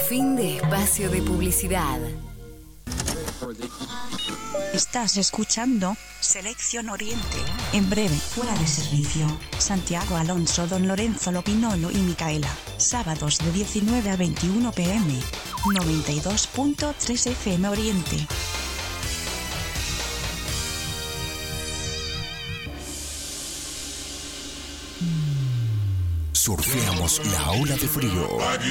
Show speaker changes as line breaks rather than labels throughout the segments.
Fin de espacio de publicidad.
Estás escuchando Selección Oriente. En breve, fuera de servicio. Santiago Alonso, Don Lorenzo Lopinolo y Micaela. Sábados de 19 a 21 pm. 92.3 FM Oriente.
Surfeamos la ola de frío.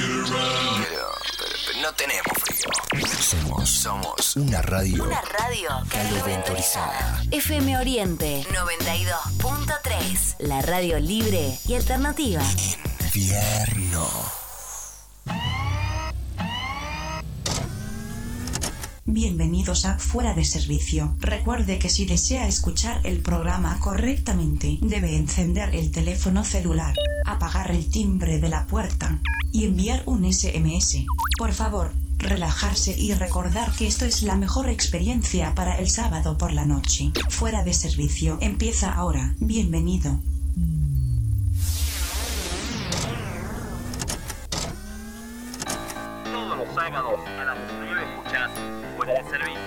Pero no tenemos frío. Somos una radio caloventorizada.
FM Oriente 92.3. La radio libre y alternativa.
Invierno.
Bienvenidos a Fuera de Servicio. Recuerde que si desea escuchar el programa correctamente, debe encender el teléfono celular, apagar el timbre de la puerta y enviar un SMS. Por favor, relajarse y recordar que esto es la mejor experiencia para el sábado por la noche. Fuera de Servicio empieza ahora. Bienvenido.
Todos los sábados a las 9 escuchás Fuera de Servicio.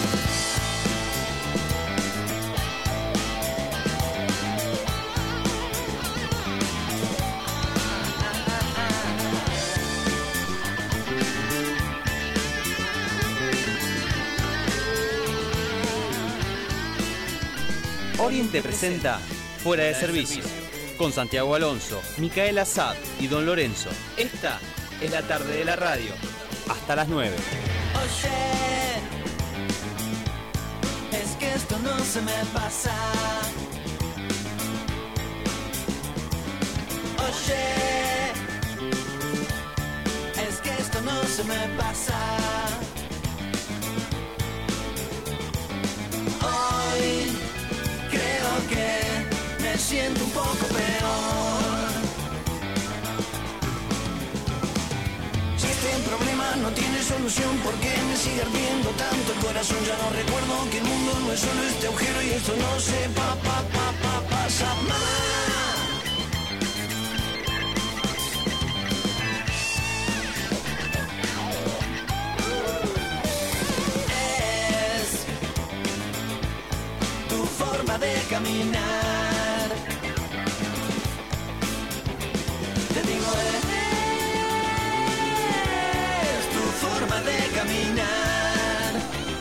Oriente presenta Fuera de Servicio con Santiago Alonso, Micaela Sad y Don Lorenzo. Esta es la tarde de la radio. Hasta las 9.
Oye, es que esto no se me pasa. Oye, es que esto no se me pasa. Hoy creo que me siento un poco peor. Si este problema no tiene solución, ¿por qué me sigue ardiendo tanto el corazón? Ya no recuerdo que el mundo no es solo este agujero y esto no se pasa más. Es tu forma de caminar. Te digo, es tu forma de caminar.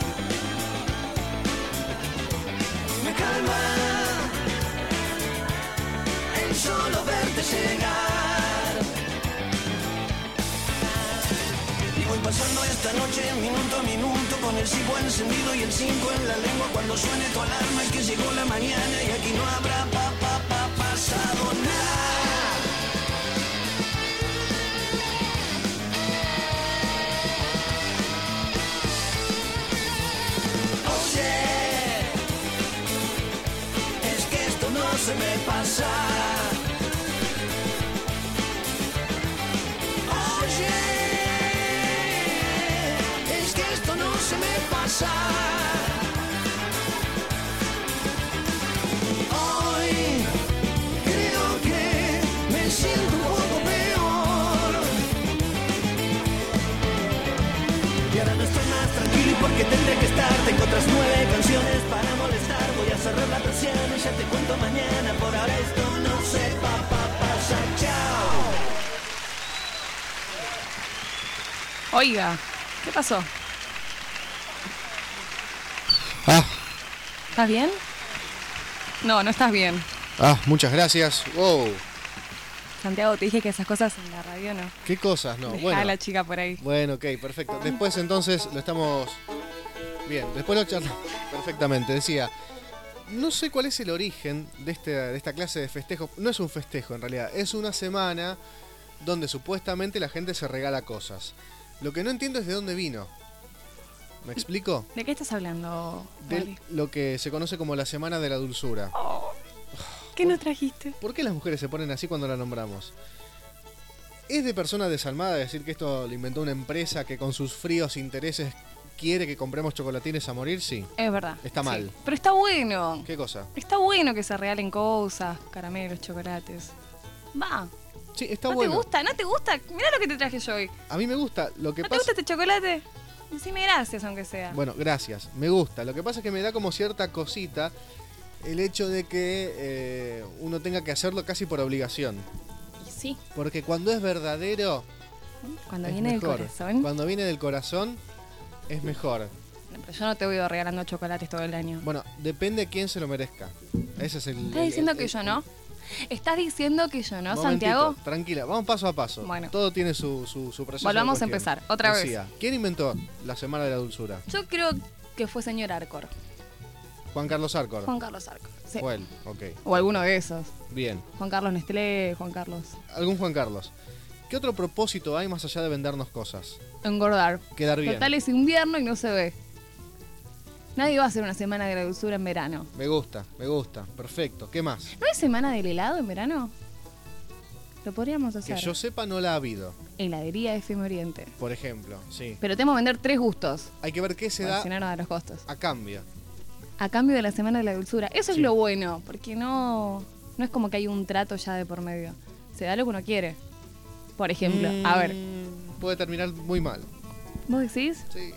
Me calma el solo verte llegar. Y voy pasando esta noche minuto a minuto con el cipo encendido y el 5 en la lengua cuando suene tu alarma. Es que llegó la mañana y aquí no habrá pasado nada. Oye, es que esto no se me pasa. Oye, es que esto no se me pasa. Hoy creo que me siento un poco peor. Y ahora no estoy más tranquilo y porque tendré que estar. Tengo otras 9 canciones para molestar. Voy a cerrar la persiana y ya te cuento mañana. Por ahora esto no se pasa. Chao.
Oiga, ¿qué pasó? ¿Estás bien? No, no estás bien.
Muchas gracias. Wow.
Santiago, te dije que esas cosas en la radio no.
¿Qué cosas? No,
Dejá
bueno.
a la chica por ahí.
Bueno, ok, perfecto. Después entonces lo estamos... Bien, después lo charlamos perfectamente. Decía, no sé cuál es el origen de esta clase de festejos. No es un festejo en realidad, es una semana donde supuestamente la gente se regala cosas. Lo que no entiendo es de dónde vino. ¿Me explico?
¿De qué estás hablando,
De
Wally?
lo que se conoce como la Semana de la Dulzura.
¿Qué no trajiste?
¿Por qué las mujeres se ponen así cuando la nombramos? ¿Es de persona desalmada decir que esto lo inventó una empresa que con sus fríos intereses quiere que compremos chocolatines a morir? Sí.
Es verdad.
Está mal.
Sí. Pero está bueno.
¿Qué cosa?
Está bueno que se regalen cosas, caramelos, chocolates. Va.
Sí, está
¿No
bueno.
te gusta? ¿No te gusta? Mirá lo que te traje yo hoy.
A mí me gusta. Lo que
¿No te
pasa...
gusta este chocolate? Decime gracias, aunque sea.
Bueno, gracias. Me gusta. Lo que pasa es que me da como cierta cosita el hecho de que uno tenga que hacerlo casi por obligación.
Y sí,
Porque cuando es verdadero,
cuando
es
viene
mejor.
del corazón.
Cuando viene del corazón, es mejor.
No, pero yo no te voy a ir regalando chocolates todo el año.
Bueno, depende de quién se lo merezca. Ese es el...
¿Estás diciendo que yo no? ¿Estás diciendo que yo no, Santiago?
Tranquila, vamos paso a paso.
Bueno.
Todo tiene su proceso.
Volvamos
de
a
cuestión.
empezar, otra vez.
Decía, ¿quién inventó la Semana de la Dulzura?
Yo creo que fue señor Arcor.
Juan Carlos Arcor.
Juan Carlos Arcor. Sí.
Fue él, ok.
O alguno de esos.
Bien.
Juan Carlos Nestlé, Juan Carlos.
Algún Juan Carlos. ¿Qué otro propósito hay más allá de vendernos cosas?
Engordar.
Quedar bien.
Total es invierno y no se ve. Nadie va a hacer una semana de la dulzura en verano.
Me gusta. Perfecto. ¿Qué más?
¿No hay semana del helado en verano? Lo podríamos hacer.
Que yo sepa no la ha habido,
Heladería FM Oriente.
por ejemplo. Sí.
Pero tenemos que vender 3 gustos.
Hay que ver qué se
Porque
da
si no, nos da los costos.
a cambio.
A cambio de la semana de la dulzura. Eso
Sí.
es lo bueno, porque no es como que hay un trato ya de por medio. Se da lo que uno quiere. Por ejemplo, a ver,
Puede terminar muy mal.
¿vos decís?
Sí.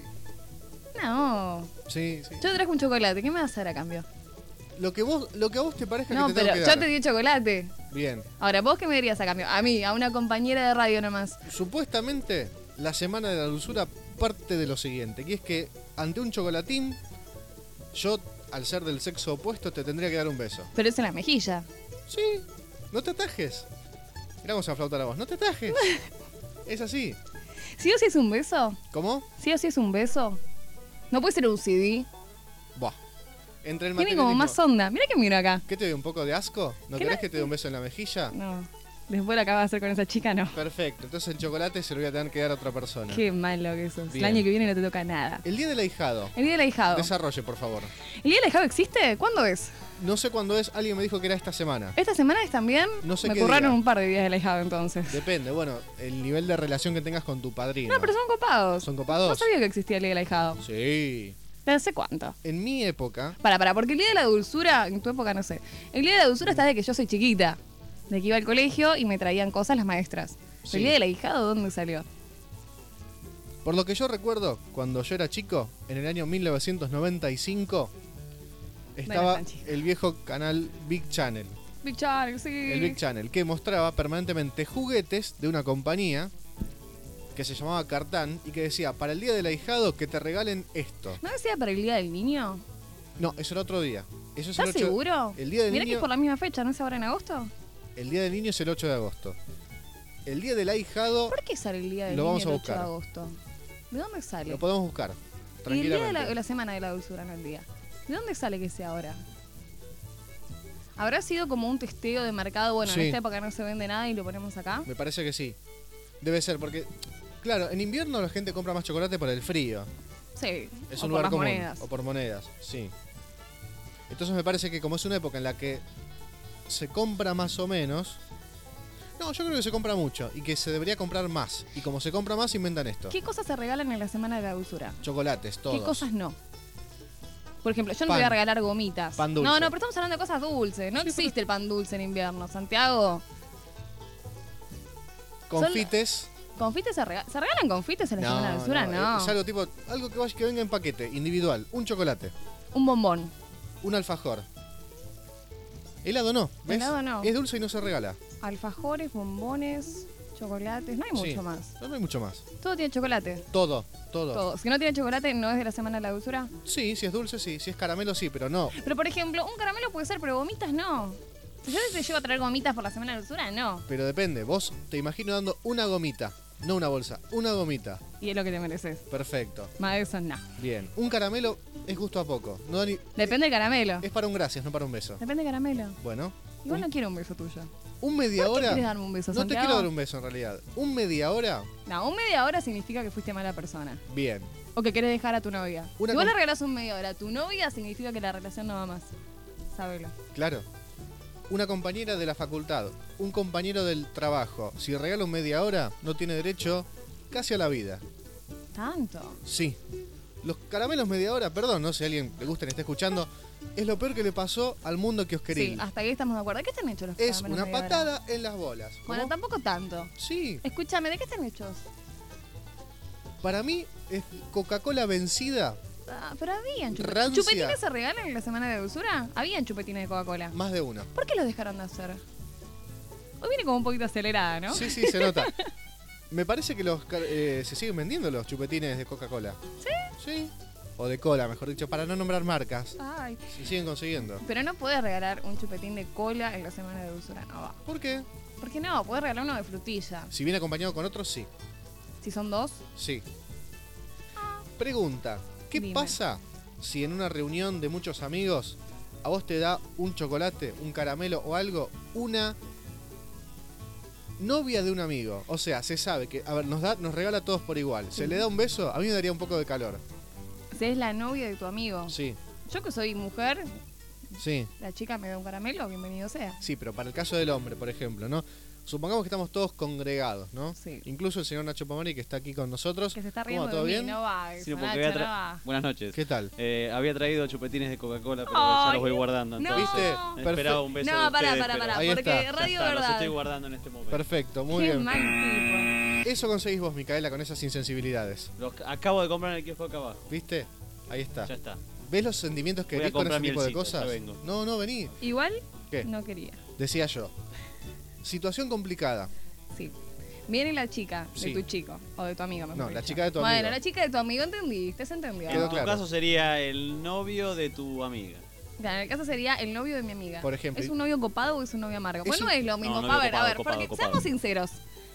No.
Sí.
Yo te traje un chocolate, ¿qué me vas a hacer a cambio?
Lo que a vos te parezca
No,
que te
pero
tengo que
yo
dar.
te di chocolate.
Bien.
Ahora, ¿vos qué me dirías a cambio? A mí, a una compañera de radio nomás.
Supuestamente, la Semana de la Dulzura parte de lo siguiente, que es que ante un chocolatín, yo, al ser del sexo opuesto, te tendría que dar un beso.
Pero es en la mejilla.
Sí, no te atajes. Mirá cómo se va a flautar a vos, no te atajes. Es así.
¿Sí o sí es un beso?
¿Cómo?
¿Sí o sí es un beso? No puede ser un CD.
Buah. Entre el
Tiene
materialismo...
como más onda. Mira que miro acá.
¿Qué te doy un poco de asco? ¿No
¿Qué
querés
no?
que te dé un beso en la mejilla?
No. Después lo acabas de hacer con esa chica, no.
Perfecto, entonces el chocolate se lo voy a tener que dar a otra persona.
Qué malo que sos.
Bien.
El año que viene no te toca nada.
El día del ahijado.
El día del ahijado.
Desarrolle, por favor.
¿El día del ahijado existe? ¿Cuándo es?
No sé cuándo es, alguien me dijo que era esta semana.
¿Esta semana es también?
No sé
Me
qué
curraron
día.
un par de días del ahijado entonces.
Depende, bueno, el nivel de relación que tengas con tu padrino.
No, pero son copados.
¿Son copados?
No sabía que existía el día del ahijado.
Sí.
¿Desde hace cuánto?
En mi época,
Para, porque el día de la dulzura, en tu época no sé. El día de la dulzura está de que yo soy chiquita. De que iba al colegio y me traían cosas las maestras.
Sí.
¿El día del ahijado dónde salió?
por lo que yo recuerdo, cuando yo era chico, en el año 1995, estaba
tan chico.
el viejo canal Big Channel.
Big Channel, sí.
El Big Channel, que mostraba permanentemente juguetes de una compañía que se llamaba Cartán y que decía, para el día del ahijado que te regalen esto.
¿No decía para el día del niño?
No, eso era otro día. Eso es
¿Estás
el 8
seguro?
El día del
Mirá que
niño,
es por la misma fecha, ¿no es ahora en agosto?
el día del niño es el 8 de agosto. El día del ahijado
¿Por qué sale el día del
Lo
niño
vamos a
el 8 de
buscar.
agosto? ¿De dónde sale?
lo podemos buscar.
Y el
Tranquilamente.
día de la semana de la dulzura, no el día. ¿De dónde sale que sea ahora? ¿Habrá sido como un testeo de mercado? Bueno,
Sí.
en esta época no se vende nada y lo ponemos acá.
Me parece que sí. Debe ser, porque, claro, en invierno la gente compra más chocolate por el frío.
Sí.
Es
o
un
por
lugar
las
común.
monedas.
O por monedas, sí. Entonces me parece que como es una época en la que se compra más o menos... No, yo creo que se compra mucho y que se debería comprar más. Y como se compra más, inventan esto.
¿Qué cosas se regalan en la semana de la dulzura?
Chocolates, todos.
¿Qué cosas no? Por ejemplo, yo no
Pan.
te voy a regalar gomitas.
Pan dulce.
No, pero estamos hablando de cosas dulces. No
Sí,
existe el pan dulce en invierno, Santiago.
Confites.
¿Confites se regalan confites en la semana de la dulzura? No.
Es algo tipo, algo que venga en paquete, individual. Un chocolate,
Un bombón.
un alfajor. Helado no, ¿ves?
Helado no.
Es dulce y no se regala.
Alfajores, bombones, chocolates. No hay mucho
Sí.
más.
No hay mucho más.
Todo tiene chocolate.
Todo.
Todo. Si no tiene chocolate, no es de la semana de la dulzura.
Sí, si es dulce, sí. Si es caramelo, sí, pero no.
Pero por ejemplo, un caramelo puede ser, pero gomitas no. Si yo te llevo a traer gomitas por la semana de la dulzura, no.
Pero depende. Vos te imagino dando una gomita. No una bolsa, una gomita.
Y es lo que te mereces.
Perfecto.
Más de eso, no.
Bien. Un caramelo es justo a poco. No da ni-
Depende del caramelo.
es para un gracias, no para un beso.
Depende del caramelo.
Bueno.
Igual no quiero un beso tuyo.
Un media
¿Por qué
hora.
quieres darme un beso,
No te
Santiago?
quiero dar un beso en realidad. Un media hora.
No, un media hora significa que fuiste mala persona.
Bien.
O que querés dejar a tu novia.
Una
Si vos
com-
le regalás un media hora a tu novia, significa que la relación no va más. Sábelo.
Claro. Una compañera de la facultad, un compañero del trabajo, si regala un media hora, no tiene derecho casi a la vida.
¿Tanto?
Sí. Los caramelos media hora, perdón, no sé si a alguien le gusta y está escuchando, es lo peor que le pasó al mundo kiosqueril.
Sí, hasta ahí estamos de acuerdo. ¿De qué están hechos los
Es
caramelos
una
media hora?
patada en las bolas.
Bueno,
¿Cómo?
tampoco tanto.
Sí,
Escúchame, ¿de qué están hechos?
para mí es Coca-Cola vencida,
Ah, pero habían chupetines.
Rancia.
¿Chupetines se regalan en la semana de dulzura? Habían chupetines de Coca-Cola.
más de uno.
¿Por qué los dejaron de hacer? Hoy viene como un poquito acelerada, ¿no?
Sí, sí, se nota. Me parece que se siguen vendiendo los chupetines de Coca-Cola.
¿Sí?
Sí. O de cola, mejor dicho, para no nombrar marcas.
Ay.
Se siguen consiguiendo.
Pero no puedes regalar un chupetín de cola en la semana de dulzura, no va.
¿Por qué?
¿Por qué no? Puedes regalar uno de frutilla.
Si viene acompañado con otros, sí.
Si son dos,
Sí. Pregunta, ¿qué
Dime.
pasa si en una reunión de muchos amigos a vos te da un chocolate, un caramelo o algo, una novia de un amigo? O sea, se sabe que, a ver, nos regala a todos por igual. ¿Se le da un beso? A mí me daría un poco de calor.
si es la novia de tu amigo.
Sí,
Yo que soy mujer,
sí.
la chica me da un caramelo, bienvenido sea.
Sí, pero para el caso del hombre, por ejemplo, ¿no? Supongamos que estamos todos congregados, ¿no?
Sí.
Incluso el señor Nacho Pomari, que está aquí con nosotros.
Que se está
¿Cómo,
riendo
todo
de mí,
bien?
no va.
Sí,
eso,
porque
Nacho, no va.
Buenas noches.
¿Qué tal?
Había traído chupetines de Coca-Cola, pero ya
Ay,
los voy guardando.
no.
Entonces,
¿Viste?
esperaba un beso
No,
de
pará,
ustedes,
pará,
pero
Ahí
porque
está.
Radio
ya está, los
Verdad.
estoy guardando en este momento.
Perfecto, muy
Qué
bien.
mal tipo.
Eso conseguís vos, Micaela, con esas insensibilidades.
Los acabo de comprar en el kiosco acá abajo.
¿Viste? Ahí está.
Ya está.
¿Ves los sentimientos que
Voy a
herís con ese
comprar
tipo de
mielcita,
cosas?
ya vengo.
No, vení.
Igual,
¿Qué?
no quería.
Decía yo. Situación complicada.
Sí. Viene la chica de
Sí.
tu chico, o de tu amigo, mejor
No, la
dicho.
chica de tu
Bueno,
amigo.
la chica de tu amigo, entendiste, se entendió.
Quedó
En tu
claro.
caso sería el novio de tu amiga.
Claro, en el caso sería el novio de mi amiga.
Por ejemplo.
¿Es un novio copado o es un novio amargo?
Es
Pues no
un-
es lo mismo.
No,
a
novio
ver,
copado,
porque
copado.
seamos sinceros.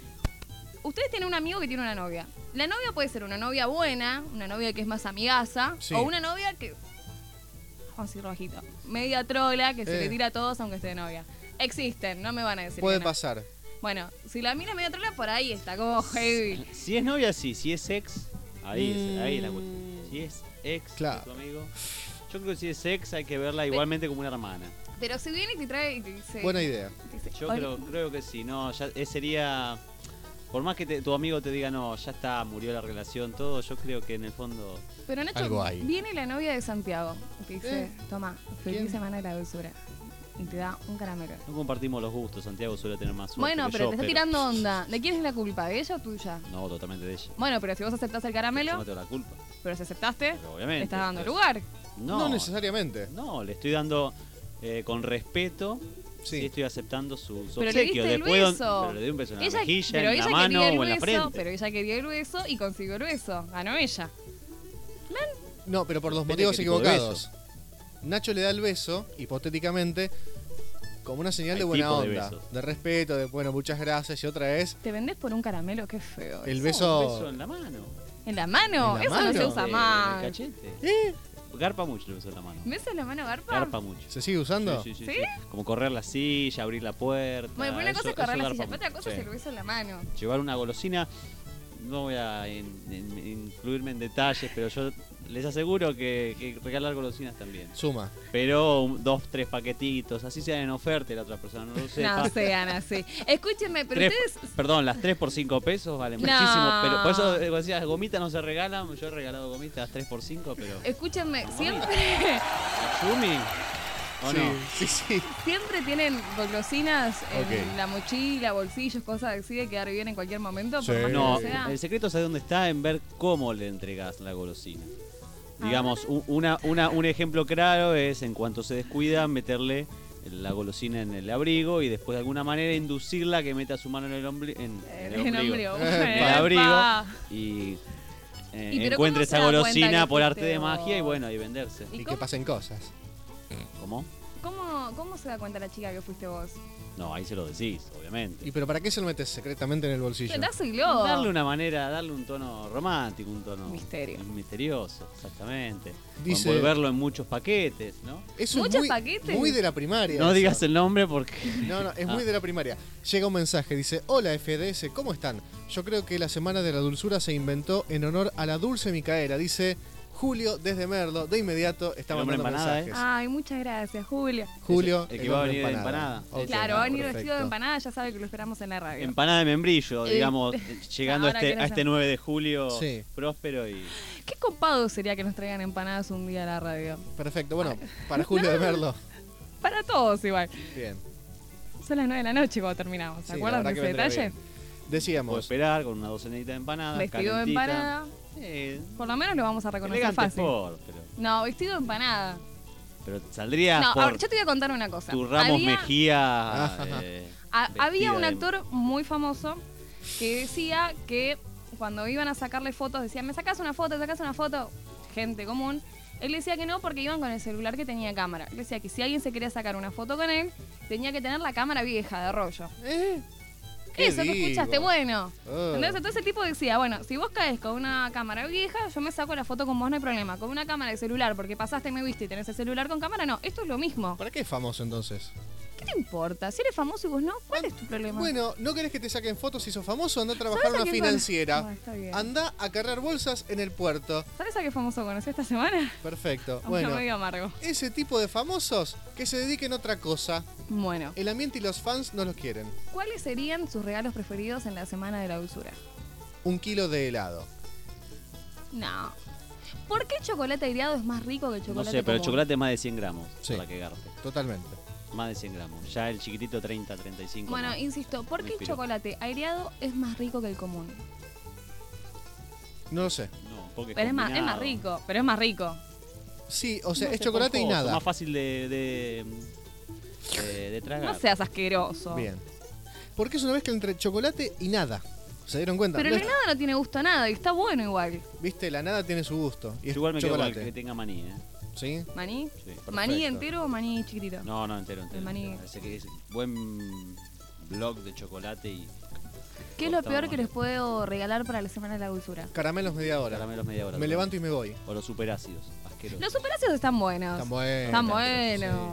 Ustedes tienen un amigo que tiene una novia. La novia puede ser una novia buena, una novia que es más amigaza,
Sí.
o una novia que, vamos a decir bajito, media trola, que se le tira a todos aunque esté de novia. Existen, no me van a decir
Puede
que no.
pasar.
Bueno, si la mina es media trola, por ahí está, como heavy.
Si es novia, sí. Si es ex, ahí es la cuestión. Si es ex
Claro.
de tu amigo, yo creo que si es ex hay que verla igualmente como una hermana.
Pero si viene y te trae y te dice...
Buena idea.
te dice,
Yo
"Hola".
creo que sí. No, ya sería... Por más que tu amigo te diga, no, ya está, murió la relación, todo, yo creo que en el fondo...
Pero Nacho,
Algo hay.
viene la novia de Santiago y te dice, toma, feliz
¿Quién?
semana de la dulzura. Y te da un caramelo.
No compartimos los gustos, Santiago suele tener más suerte
Bueno,
que
pero
yo,
te está tirando onda. ¿De quién es la culpa? ¿De ella o tuya?
No, totalmente de ella.
Bueno, pero si vos aceptás el
Yo
caramelo,
no tengo la culpa.
pero si aceptaste,
Pero obviamente.
le estás dando
Entonces,
lugar.
No necesariamente.
No, le estoy dando con respeto.
Sí.
Sí, estoy aceptando su
Pero le
obsequio.
diste el
Después,
beso.
pero le di un beso en la
Ella,
mejilla,
pero
en
ella
la mano
quería el
o en la
beso,
frente.
pero ella quería el beso y consiguió el beso. Ganó ella.
No, pero por dos
Depende
motivos
qué tipo de
equivocados. Nacho le da el beso, hipotéticamente, como una señal
Hay
de buena
tipos de
onda.
besos.
De respeto, de bueno, muchas gracias. Y otra es
¿Te vendés por un caramelo? Qué feo.
el
eso.
beso.
Un beso en la mano.
¿En la mano?
¿En la
Eso no se
mano?
usa
En el
mal.
cachete. Garpa mucho el beso en la mano.
¿Beso en la mano, Garpa?
Garpa mucho.
¿Se sigue usando?
Sí, sí,
¿Sí?
sí. Como correr la silla, abrir la puerta.
Bueno, pero una cosa es correr la
garpa
silla, pero otra
mucho,
cosa es
sí.
el beso en la mano.
Llevar una golosina, no voy a incluirme en detalles, pero yo les aseguro que regalar golosinas también.
Suma.
Pero 2, 3 paquetitos, así sean en oferta y la otra persona no lo sepa.
No sean así. Escúchenme, pero
Tres-
ustedes...
Perdón, las 3 por 5 pesos valen
No.
muchísimo. Pero por eso decías, gomitas no se regalan. Yo he regalado gomitas 3 por 5, pero.
Escúchenme, siempre,
¿Yumi? ¿O
Sí,
no?
sí.
siempre tienen golosinas en
Ok.
la mochila, bolsillos, cosas así de quedar bien en cualquier momento, por
Sí.
más que
No,
no sea.
el secreto sabe dónde está en ver cómo le entregas la golosina. Digamos, un ejemplo claro es en cuanto se descuida meterle la golosina en el abrigo y después de alguna manera inducirla a que meta su mano en el ombligo. En el ombligo. En el
Epa.
abrigo y
pero
encuentre
¿cómo se
esa
da cuenta
golosina
que
por arte
fuiste
de magia y
vos?
bueno, y venderse.
¿Y
Y que
cómo,
pasen cosas.
¿Cómo?
cómo se da cuenta la chica que fuiste vos?
No, ahí se lo decís, obviamente.
¿Y pero para qué se lo metes secretamente en el bolsillo?
Dáselo.
Darle una manera, darle un tono romántico, un tono
Misterio.
misterioso, exactamente.
Dice-
O envolverlo en muchos paquetes, ¿no?
Eso
¿Muchos
es muy,
paquetes?
muy de la primaria.
No
eso.
digas el nombre porque.
No, es muy de la primaria. Llega un mensaje, dice, hola FDS, ¿cómo están? Yo creo que la Semana de la Dulzura se inventó en honor a la dulce Micaela, dice Julio desde Merlo, de inmediato está
El hombre
mandando
empanada,
mensajes.
Ay, muchas gracias, Julio.
Julio,
El que va a
hombre
venir de empanada.
Ok,
Claro, va a venir
perfecto.
vestido de empanada, ya sabe que lo esperamos en la radio.
Empanada de membrillo, digamos, llegando
ahora que no
a
sé.
este 9 de julio
Sí.
próspero y...
Qué copado sería que nos traigan empanadas un día a la radio.
Perfecto, bueno, para Julio de Merlo.
Para todos igual.
Bien.
Son las 9 de la noche cuando terminamos. ¿Se
Sí,
acuerdan
la
de
verdad
ese
que vendría
detalle?
bien.
Puedo
Decíamos,
esperar con una docenita de empanadas.
Vestido de
calentita.
empanada. Por lo menos lo vamos a reconocer
Elegante
fácil.
pero
No, vestido de empanada.
saldría
No,
por
ahora yo te voy a contar una cosa.
tu Ramos
Había-
Mejía.
Ajá.
Había un
vestida de-
actor muy famoso que decía que cuando iban a sacarle fotos, decían, ¿me sacas una foto? ¿Sacas una foto? Gente común. Él decía que no porque iban con el celular que tenía cámara. Él decía que si alguien se quería sacar una foto con él, tenía que tener la cámara vieja de rollo.
¿qué
Eso que
digo?
escuchaste, bueno.
Oh.
Entonces el tipo decía, bueno, si vos caes con una cámara vieja, yo me saco la foto con vos, no hay problema. Con una cámara de celular, porque pasaste y me viste y tenés el celular con cámara, no. Esto es lo mismo.
¿Para qué es famoso entonces?
¿Qué te importa? Si eres famoso y vos no, ¿cuál es tu problema?
Bueno, ¿no querés que te saquen fotos si sos famoso? Anda a trabajar
¿Sabes
en
a
una
quién
financiera.
Ah, está bien.
Anda a cargar bolsas en el puerto.
¿Sabes a qué famoso conocí esta semana?
Perfecto.
Aunque
Bueno,
medio amargo.
ese tipo de famosos que se dediquen a otra cosa.
Bueno,
El ambiente y los fans no los quieren.
¿cuáles serían sus regalos preferidos en la semana de la dulzura?
1 kilo de helado.
No. ¿Por qué el chocolate aireado es más rico que el
No
chocolate
sé, pero el
común?
chocolate es más de 100 gramos
Sí.
para quegarte.
Totalmente.
Más de 100 gramos. Ya el chiquitito 30, 35.
Bueno,
no.
insisto, ¿por
Me
qué el
inspiró.
chocolate aireado es más rico que el común?
No lo sé.
No, porque
Pero es más
combinado.
rico, pero es más rico.
Sí, o sea,
No
es
sé,
chocolate y
esponjoso,
nada.
Más fácil de tragar.
No seas asqueroso.
Bien. Porque es una mezcla entre chocolate y nada. ¿Se dieron cuenta?
Pero
No
el
es-
nada no tiene gusto a nada y está bueno igual.
Viste, la nada tiene su gusto. Y
Yo
es
igual me quedo con el
chocolate.
que tenga maní, ¿eh?
¿Sí?
¿Maní?
Sí.
¿Maní entero o maní chiquitito?
No, entero.
El maní.
Parece que es buen blog de chocolate y
¿Qué es lo
Está
peor
bueno.
que les puedo regalar para la semana de la dulzura?
Caramelos media hora.
caramelos media hora.
Me levanto y me voy.
O los superácidos, asquerosos.
Los superácidos están buenos.
Están buenos.
Están buenos.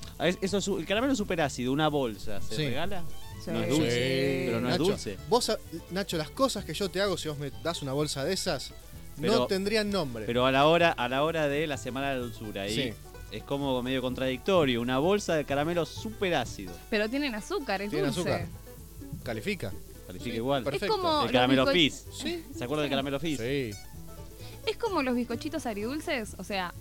El caramelo superácido, una bolsa, ¿se
Sí.
regala?
Sí.
No es dulce,
Sí.
pero no es
Nacho,
dulce.
Vos, Nacho, las cosas que yo te hago si vos me das una bolsa de esas,
Pero-
no tendrían nombre.
Pero a la hora de la semana de la dulzura, ahí
Sí.
es como medio contradictorio. Una bolsa de caramelo superácido.
Pero tienen azúcar, es
Tiene
dulce.
azúcar. Califica.
Califica
Sí,
igual.
perfecto.
Es como
El
los
caramelo
bizco-
Fizz.
Sí.
¿Se acuerdan del caramelo Fizz?
Sí.
Es como los bizcochitos agridulces, o sea,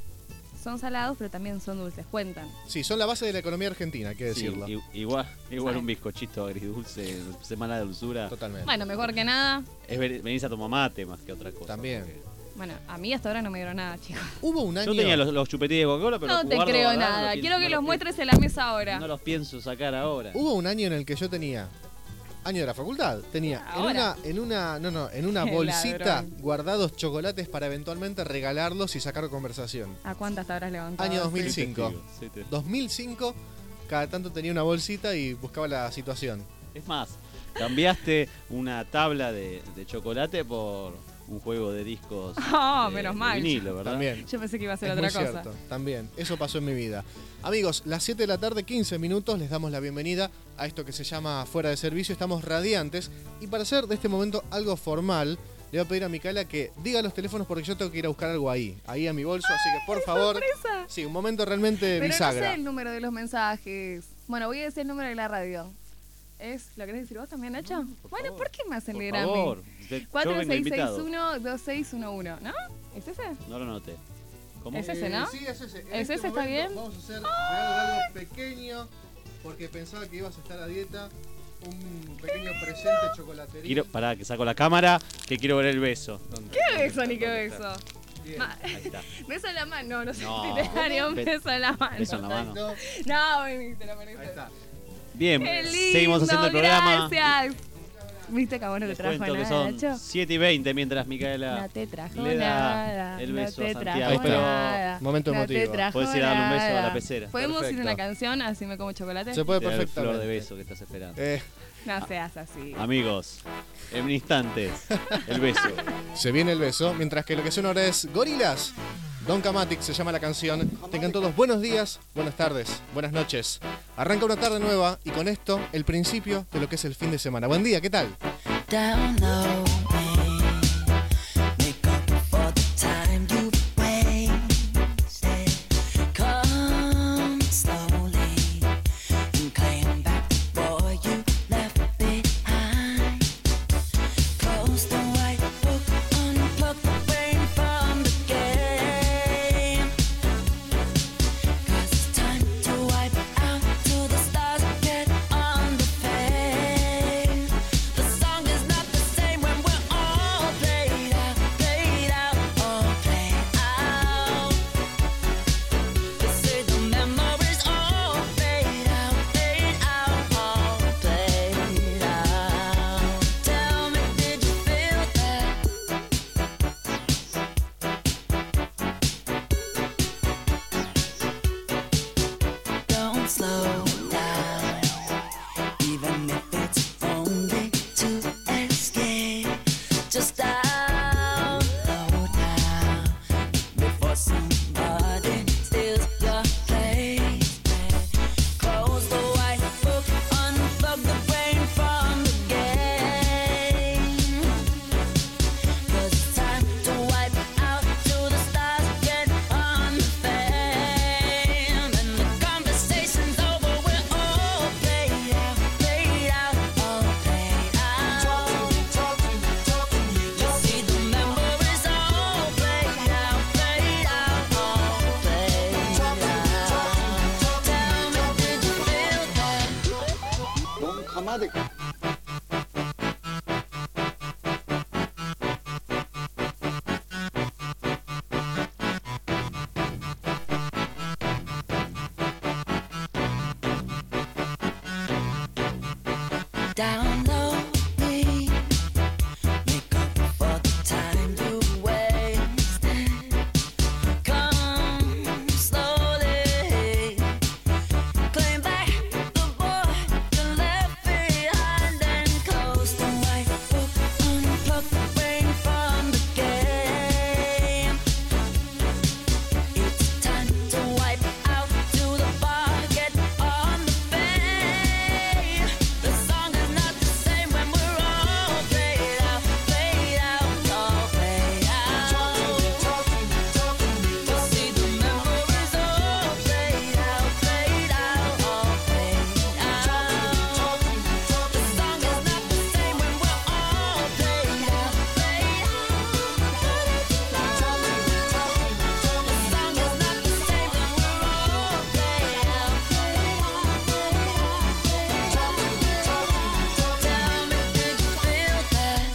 son salados pero también son dulces, cuentan.
Sí, son la base de la economía argentina, hay que
Sí,
decirlo.
igual
¿Sabe?
un bizcochito agridulce, semana de dulzura.
Totalmente.
Bueno, mejor que nada.
Es venís a tomar mate más que otra cosa.
También.
porque-
Bueno, a mí hasta ahora no me dieron nada, chicos.
Hubo un año.
Yo tenía los chupetillos de Coca-Cola, pero
No te
guardo,
creo
¿verdad?
nada.
No pienso-
Quiero que
no
los
pi-
muestres en la mesa ahora.
No los pienso sacar ahora.
Hubo un año en el que yo tenía año de la facultad. Tenía
Ahora.
en una
Qué
bolsita
ladrón.
guardados chocolates para eventualmente regalarlos y sacar conversación.
¿A cuántas te habrás levantado?
Año
Sí.
2005.
Soy testigo.
2005, cada tanto tenía una bolsita y buscaba la situación.
Es más, cambiaste una tabla de chocolate por un juego de discos.
Ah,
de-
menos
de
mal.
vinilo, ¿verdad?
También.
Yo pensé que iba a ser
Es
otra
muy
cosa.
cierto, también. Eso pasó en mi vida. Amigos, las 7 de la tarde, 15 minutos, les damos la bienvenida a esto que se llama Fuera de Servicio. Estamos radiantes y para hacer de este momento algo formal, le voy a pedir a Micaela que diga los teléfonos porque yo tengo que ir a buscar algo ahí a mi bolso, así que por favor.
sorpresa!
Sí, un momento realmente
Pero no
bisagra.
sé el número de los mensajes. Bueno, voy a decir el número de la radio. ¿Lo querés decir vos también, Nacho? Bueno, ¿por qué me hacen
Por
leer a mí?
favor. Yo vengo invitado.
4661-2611, ¿no? ¿Es ese?
No lo noté. ¿Cómo?
¿Es ese, no?
Sí, es ese. En
¿Es
este
ese, está
momento
bien?
Vamos a hacer regalo de algo pequeño porque pensaba que ibas a estar a dieta. Un pequeño presente chocolatería.
Quiero, pará, que saco la cámara, que quiero ver el beso.
¿Qué beso ni qué beso?
Bien.
Ahí está.
Beso en la mano, no sé
No.
si te daría un
Be-
beso en la mano.
beso en la mano.
Perfecto.
No, vení, te lo mereces.
Ahí está.
Bien,
Qué lindo,
seguimos haciendo el programa.
Gracias. ¿Viste que a vos no te
Les
trajo
cuento que
nada,
son
Nacho?
7:20 mientras Micaela
No te trajo
le da
nada.
el
no
beso
te
a
trajo
Santiago.
Ahí está.
nada.
Momento
no te
emotivo.
trajo
Podés ir a darle un beso a la
nada.
pecera.
¿Podemos ir
Perfecto.
a una canción así me como chocolate?
Se puede
te da el flor
perfectamente.
de beso que estás esperando.
No seas así.
Amigos, en instantes, el beso.
Se viene el beso, mientras que lo que suena ahora es Gorilas. Don Camatic se llama la canción. Tengan todos buenos días, buenas tardes, buenas noches. Arranca una tarde nueva y con esto el principio de lo que es el fin de semana. Buen día, ¿qué tal?
Down low, make up for the time you've
dale.
Down lonely, make up for the time you wasted. Come slowly, claim back the boy you left behind and close the white book, unplug the brain from the game. It's time to wipe out to the bar, get on the fame. The song is not the same when we're all played out, all played out. To see the memories all played out, all played out. The song is not the same when we're all played out, The song is not the same when we're all played out, Tell me, did you feel that?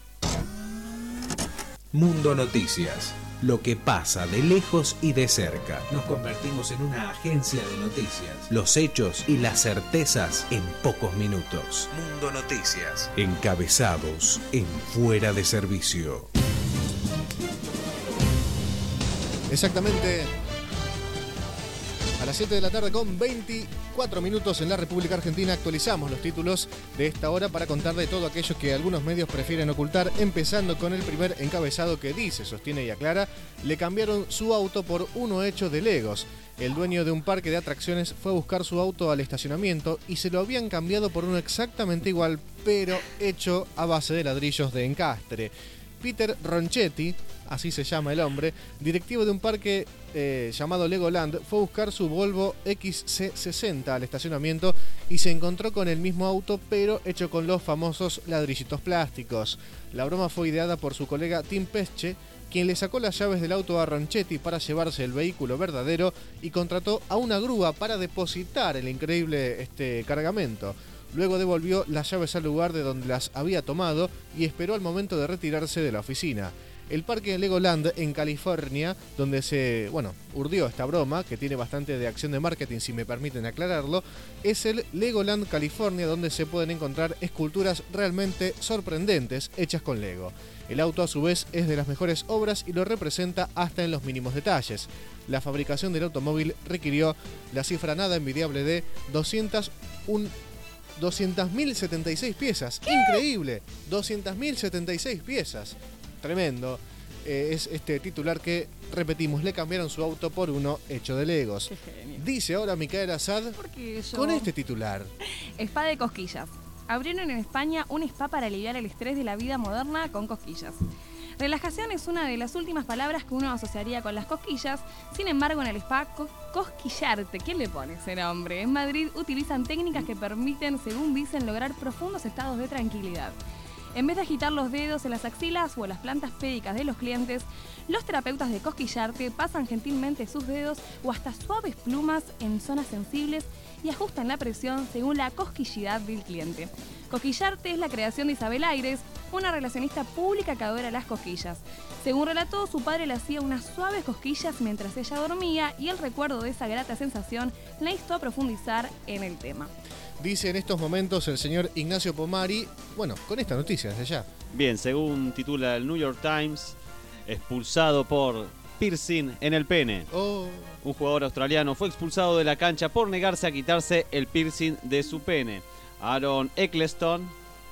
Mundo Noticias. Lo que pasa de lejos y de cerca. Nos convertimos en una agencia de noticias. Los hechos y las certezas en pocos minutos. Mundo Noticias. Encabezados en Fuera de Servicio.
Exactamente a las 7 de la tarde con 24 minutos en la República Argentina actualizamos los títulos de esta hora para contar de todo aquello que algunos medios prefieren ocultar, empezando con el primer encabezado que dice, sostiene y aclara, le cambiaron su auto por uno hecho de Legos. El dueño de un parque de atracciones fue a buscar su auto al estacionamiento y se lo habían cambiado por uno exactamente igual, pero hecho a base de ladrillos de encastre. Peter Ronchetti, así se llama el hombre, directivo de un parque llamado Legoland, fue a buscar su Volvo XC60 al estacionamiento y se encontró con el mismo auto, pero hecho con los famosos ladrillitos plásticos. La broma fue ideada por su colega Tim Pesce, quien le sacó las llaves del auto a Ronchetti para llevarse el vehículo verdadero y contrató a una grúa para depositar el increíble cargamento. Luego devolvió las llaves al lugar de donde las había tomado y esperó al momento de retirarse de la oficina. El parque Legoland en California, donde se, urdió esta broma, que tiene bastante de acción de marketing si me permiten aclararlo, es el Legoland California, donde se pueden encontrar esculturas realmente sorprendentes hechas con Lego. El auto a su vez es de las mejores obras y lo representa hasta en los mínimos detalles. La fabricación del automóvil requirió la cifra nada envidiable de 200.076 piezas. ¿Qué? Increíble. 200.076 piezas. Tremendo. Es este titular que, repetimos, le cambiaron su auto por uno hecho de Legos.
Qué genio.
Dice ahora Micaela Sad con este titular.
Spa de cosquillas. Abrieron en España un spa para aliviar el estrés de la vida moderna con cosquillas. Relajación es una de las últimas palabras que uno asociaría con las cosquillas. Sin embargo, en el spa, cosquillarte, ¿quién le pone ese nombre? En Madrid utilizan técnicas que permiten, según dicen, lograr profundos estados de tranquilidad. En vez de agitar los dedos en las axilas o en las plantas pédicas de los clientes, los terapeutas de cosquillarte pasan gentilmente sus dedos o hasta suaves plumas en zonas sensibles y ajustan la presión según la cosquillidad del cliente. Cosquillarte es la creación de Isabel Aires, una relacionista pública que adora las cosquillas. Según relató, su padre le hacía unas suaves cosquillas mientras ella dormía y el recuerdo de esa grata sensación la instó a profundizar en el tema.
Dice en estos momentos el señor Ignacio Pomari, con esta noticia desde ya.
Bien, según titula el New York Times, expulsado por piercing en el pene. Un jugador australiano fue expulsado de la cancha por negarse a quitarse el piercing de su pene. Aaron Eccleston,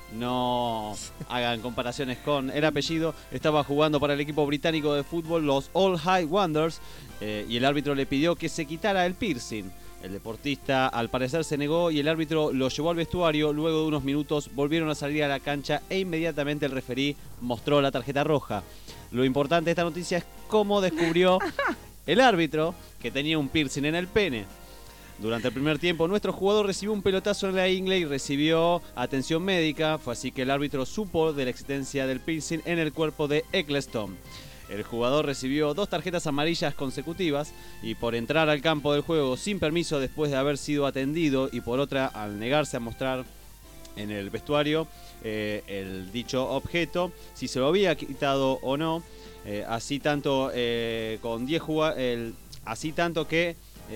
no hagan comparaciones con el apellido, estaba jugando para el equipo británico de fútbol, los All High Wonders, y el árbitro le pidió que se quitara el piercing. El deportista al parecer se negó y el árbitro lo llevó al vestuario. Luego de unos minutos volvieron a salir a la cancha e inmediatamente el referí mostró la tarjeta roja. Lo importante de esta noticia es cómo descubrió el árbitro que tenía un piercing en el pene. Durante el primer tiempo nuestro jugador recibió un pelotazo en la ingle y recibió atención médica. Fue así que el árbitro supo de la existencia del piercing en el cuerpo de Eccleston. El jugador recibió 2 tarjetas amarillas consecutivas y por entrar al campo del juego sin permiso después de haber sido atendido y por otra al negarse a mostrar en el vestuario el dicho objeto, si se lo había quitado o no, así tanto con 10 jugadores, así tanto que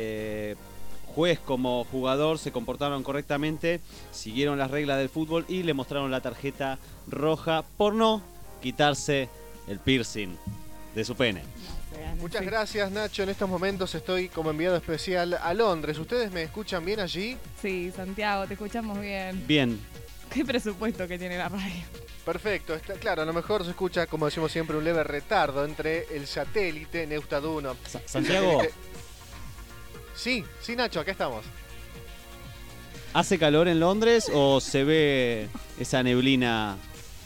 juez como jugador se comportaron correctamente, siguieron las reglas del fútbol y le mostraron la tarjeta roja por no quitarse el piercing de su pene.
Muchas gracias, Nacho. En estos momentos estoy como enviado especial a Londres. ¿Ustedes me escuchan bien allí?
Sí, Santiago, te escuchamos bien.
Bien.
¿Qué presupuesto que tiene la radio?
Perfecto, está claro, a lo mejor se escucha, como decimos siempre, un leve retardo entre el satélite Neustad 1.
Santiago.
Sí, Nacho, acá estamos.
¿Hace calor en Londres o se ve esa neblina?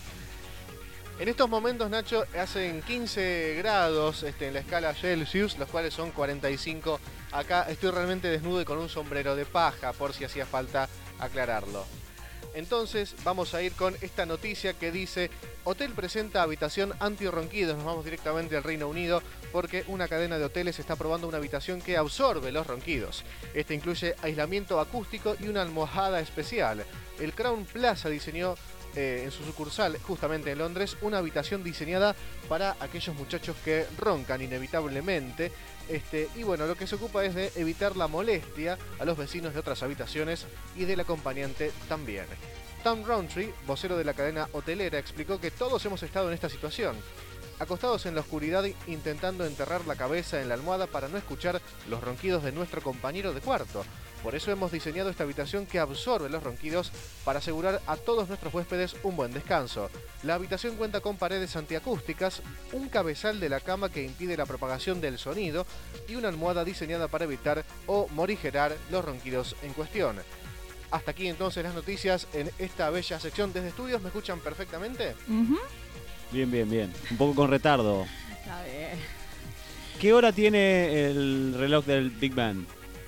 En estos momentos, Nacho, hacen 15 grados en la escala Celsius, los cuales son 45 acá. Estoy realmente desnudo y con un sombrero de paja, por si hacía falta aclararlo. Entonces vamos a ir con esta noticia que dice: hotel presenta habitación anti-ronquidos. Nos vamos directamente al Reino Unido porque una cadena de hoteles está probando una habitación que absorbe los ronquidos. Este incluye aislamiento acústico y una almohada especial. El Crown Plaza diseñó en su sucursal, justamente en Londres, una habitación diseñada para aquellos muchachos que roncan inevitablemente. Y bueno, lo que se ocupa es de evitar la molestia a los vecinos de otras habitaciones y del acompañante también. Tom Rowntree, vocero de la cadena hotelera, explicó que todos hemos estado en esta situación, acostados en la oscuridad intentando enterrar la cabeza en la almohada para no escuchar los ronquidos de nuestro compañero de cuarto. Por eso hemos diseñado esta habitación que absorbe los ronquidos para asegurar a todos nuestros huéspedes un buen descanso. La habitación cuenta con paredes antiacústicas, un cabezal de la cama que impide la propagación del sonido y una almohada diseñada para evitar o morigerar los ronquidos en cuestión. Hasta aquí entonces las noticias en esta bella sección desde estudios. ¿Me escuchan perfectamente?
Uh-huh.
Bien. Un poco con retardo.
Está bien.
¿Qué hora tiene el reloj del Big Ben?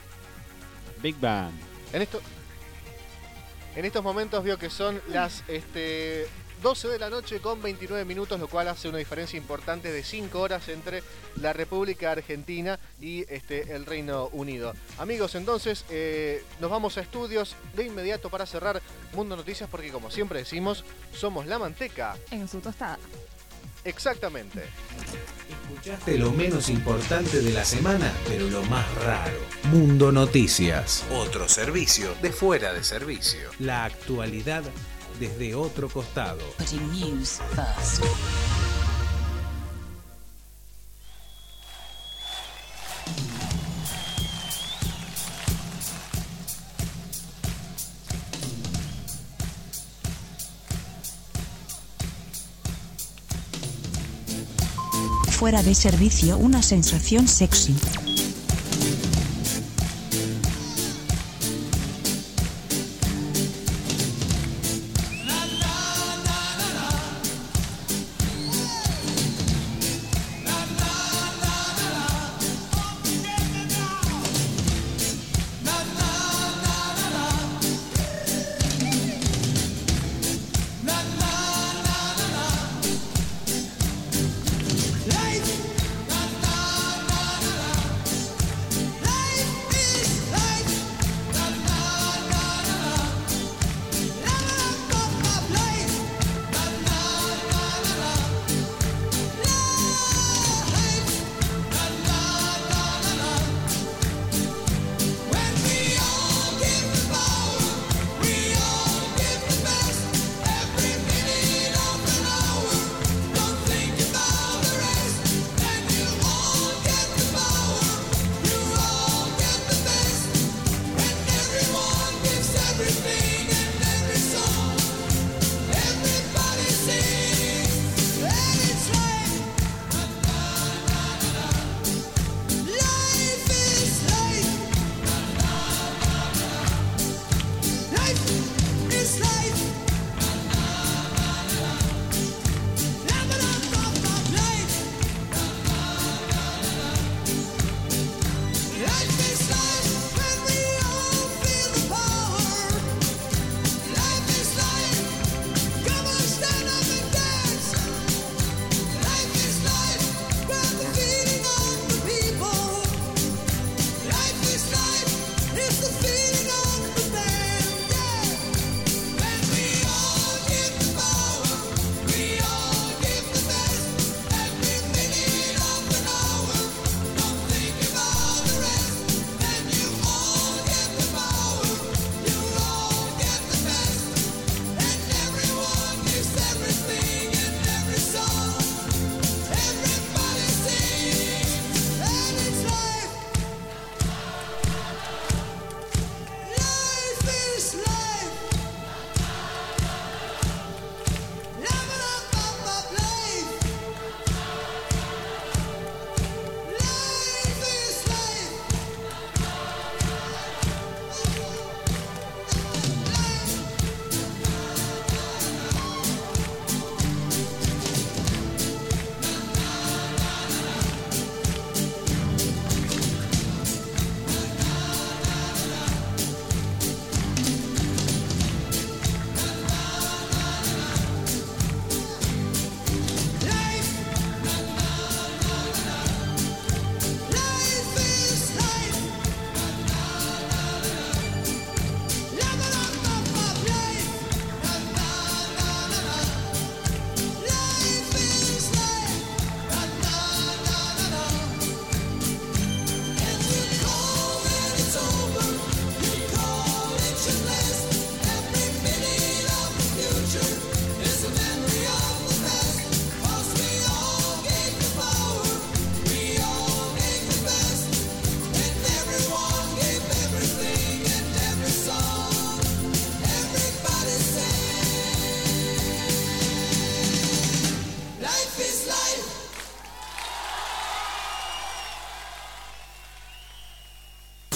Big Ben.
En estos momentos veo que son las 12 de la noche con 29 minutos, lo cual hace una diferencia importante de 5 horas entre la República Argentina y el Reino Unido. Amigos, entonces nos vamos a estudios de inmediato para cerrar Mundo Noticias porque, como siempre decimos, somos la manteca
en su tostada.
Exactamente.
Escuchaste lo menos importante de la semana, pero lo más raro. Mundo Noticias. Otro servicio de fuera de servicio. La actualidad desde otro costado.
Putting news first.
Fuera de servicio, una sensación sexy.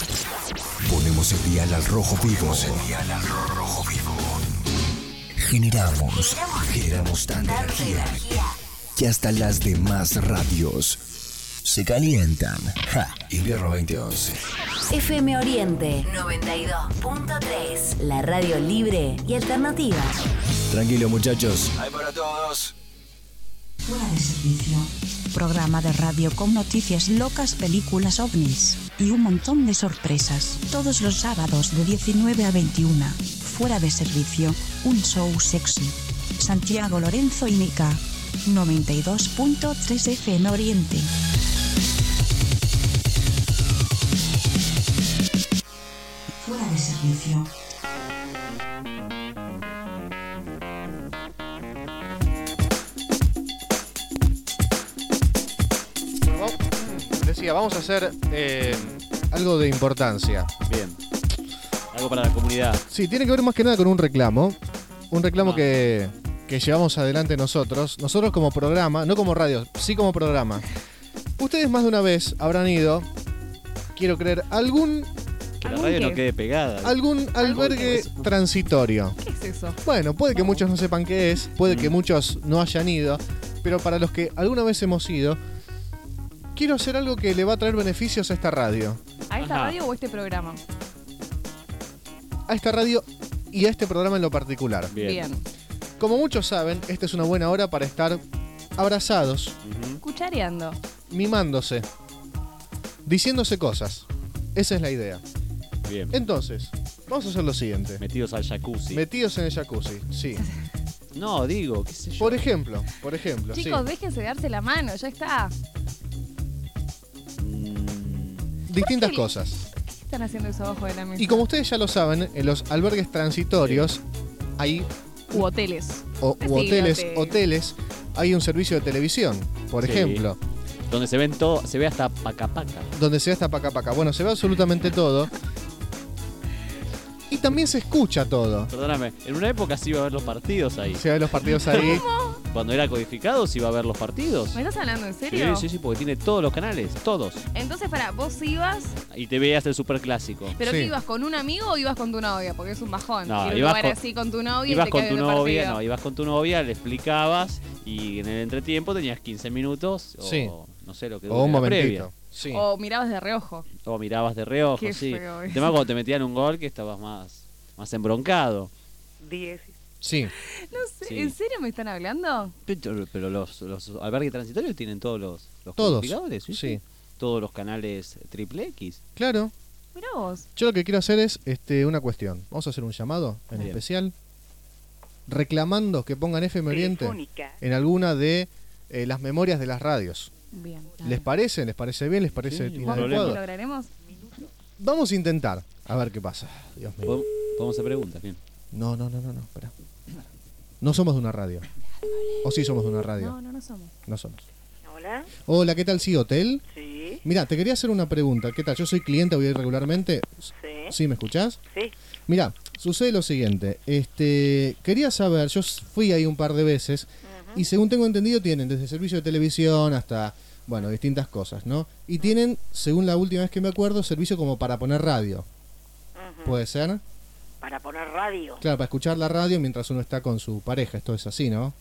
Ponemos el dial al rojo vivo. Generamos tanta energía que hasta las demás radios se calientan. Invierno 2011.
FM Oriente 92.3. La radio libre y alternativa.
Tranquilo, muchachos. Hay para todos.
Fuera de servicio. Programa de radio con noticias locas, películas ovnis y un montón de sorpresas. Todos los sábados de 19 a 21. Fuera de servicio. Un show sexy. Santiago Lorenzo y Mica. 92.3 FM Oriente. Fuera de servicio.
Decía, vamos a hacer algo de importancia.
Bien. Algo para la comunidad.
Sí, tiene que ver más que nada con un reclamo. Un reclamo que llevamos adelante nosotros. Nosotros como programa, no como radio, sí como programa. Ustedes más de una vez habrán ido, quiero creer, algún
Que la radio no quede pegada.
algún albergue transitorio.
¿Qué es eso?
Bueno, puede que muchos no sepan qué es, puede que muchos no hayan ido, pero para los que alguna vez hemos ido, quiero hacer algo que le va a traer beneficios a esta radio.
¿A esta
Ajá.
radio o este programa?
A esta radio y a este programa en lo particular.
Bien.
Como muchos saben, esta es una buena hora para estar abrazados,
Ujú.
Cuchareando.
mimándose, diciéndose cosas. Esa es la idea.
Bien.
Entonces, vamos a hacer lo siguiente.
Metidos al jacuzzi.
Metidos en el jacuzzi, sí.
No, digo, qué sé yo.
Por ejemplo,
Chicos,
sí.
déjense de darse la mano, ya está.
Distintas
¿Por qué?
cosas.
¿Qué están haciendo eso abajo de la mesa?
Y como ustedes ya lo saben, en los albergues transitorios hay
U hoteles.
u
Decílote.
hoteles, hay un servicio de televisión, por
Sí.
ejemplo,
Donde se ven todo, se ve hasta paca.
donde se ve hasta paca. Bueno, se ve absolutamente todo. Y también se escucha todo.
Perdóname, en una época sí iba a ver los partidos ahí.
Se ven los partidos ahí.
Cuando era codificado sí iba a ver los partidos.
¿Me estás hablando en serio?
Sí, porque tiene todos los canales, todos.
Entonces, vos ibas,
Y te veías el superclásico.
pero
Sí.
¿qué ibas con un amigo o ibas con tu novia? Porque es un bajón.
No,
Ir a un
ibas
lugar
con-
así con tu novia y
Ibas
te
con
caes
tu
de
novia,
partido.
ibas con tu novia, le explicabas y en el entretiempo tenías 15 minutos o
Sí.
no sé lo que
O
dure
un
la
momentito.
previa.
Sí.
O mirabas de reojo.
O mirabas de reojo,
Qué
sí.
feo
El
eso.
tema cuando te metían un gol que estabas más embroncado.
Sí.
No sé,
Sí.
¿en serio me están hablando?
Pero los albergues transitorios tienen todos los
Todos.
codificadores,
Sí.
Todos los canales triple X.
Claro.
Mirá vos.
Yo lo que quiero hacer es una cuestión. Vamos a hacer un llamado en
Bien.
especial reclamando que pongan FM Oriente en alguna de las memorias de las radios.
Bien.
¿Les parece? ¿Les parece bien? ¿Les parece
Sí,
¿Vos
no
crees que
inadecuado?
lo lograremos?
Vamos a intentar. A ver qué pasa. Dios mío.
Podemos hacer preguntas, bien.
No. Espera. No somos de una radio. ¿O sí somos de una radio?
No somos.
No somos.
Hola,
Hola, ¿qué tal? ¿Sí, hotel?
sí,
Mira, te quería hacer una pregunta. ¿Qué tal? Yo soy cliente, voy a ir regularmente.
sí,
¿Sí me escuchás?
sí.
Mira, sucede lo siguiente. Quería saber, yo fui ahí un par de veces y según tengo entendido tienen desde servicio de televisión hasta, bueno, distintas cosas, ¿no? Y tienen, según la última vez que me acuerdo, servicio como para poner radio.
Ujú.
¿Puede ser?
Para poner radio.
Claro, para escuchar la radio mientras uno está con su pareja. Esto es así, ¿no?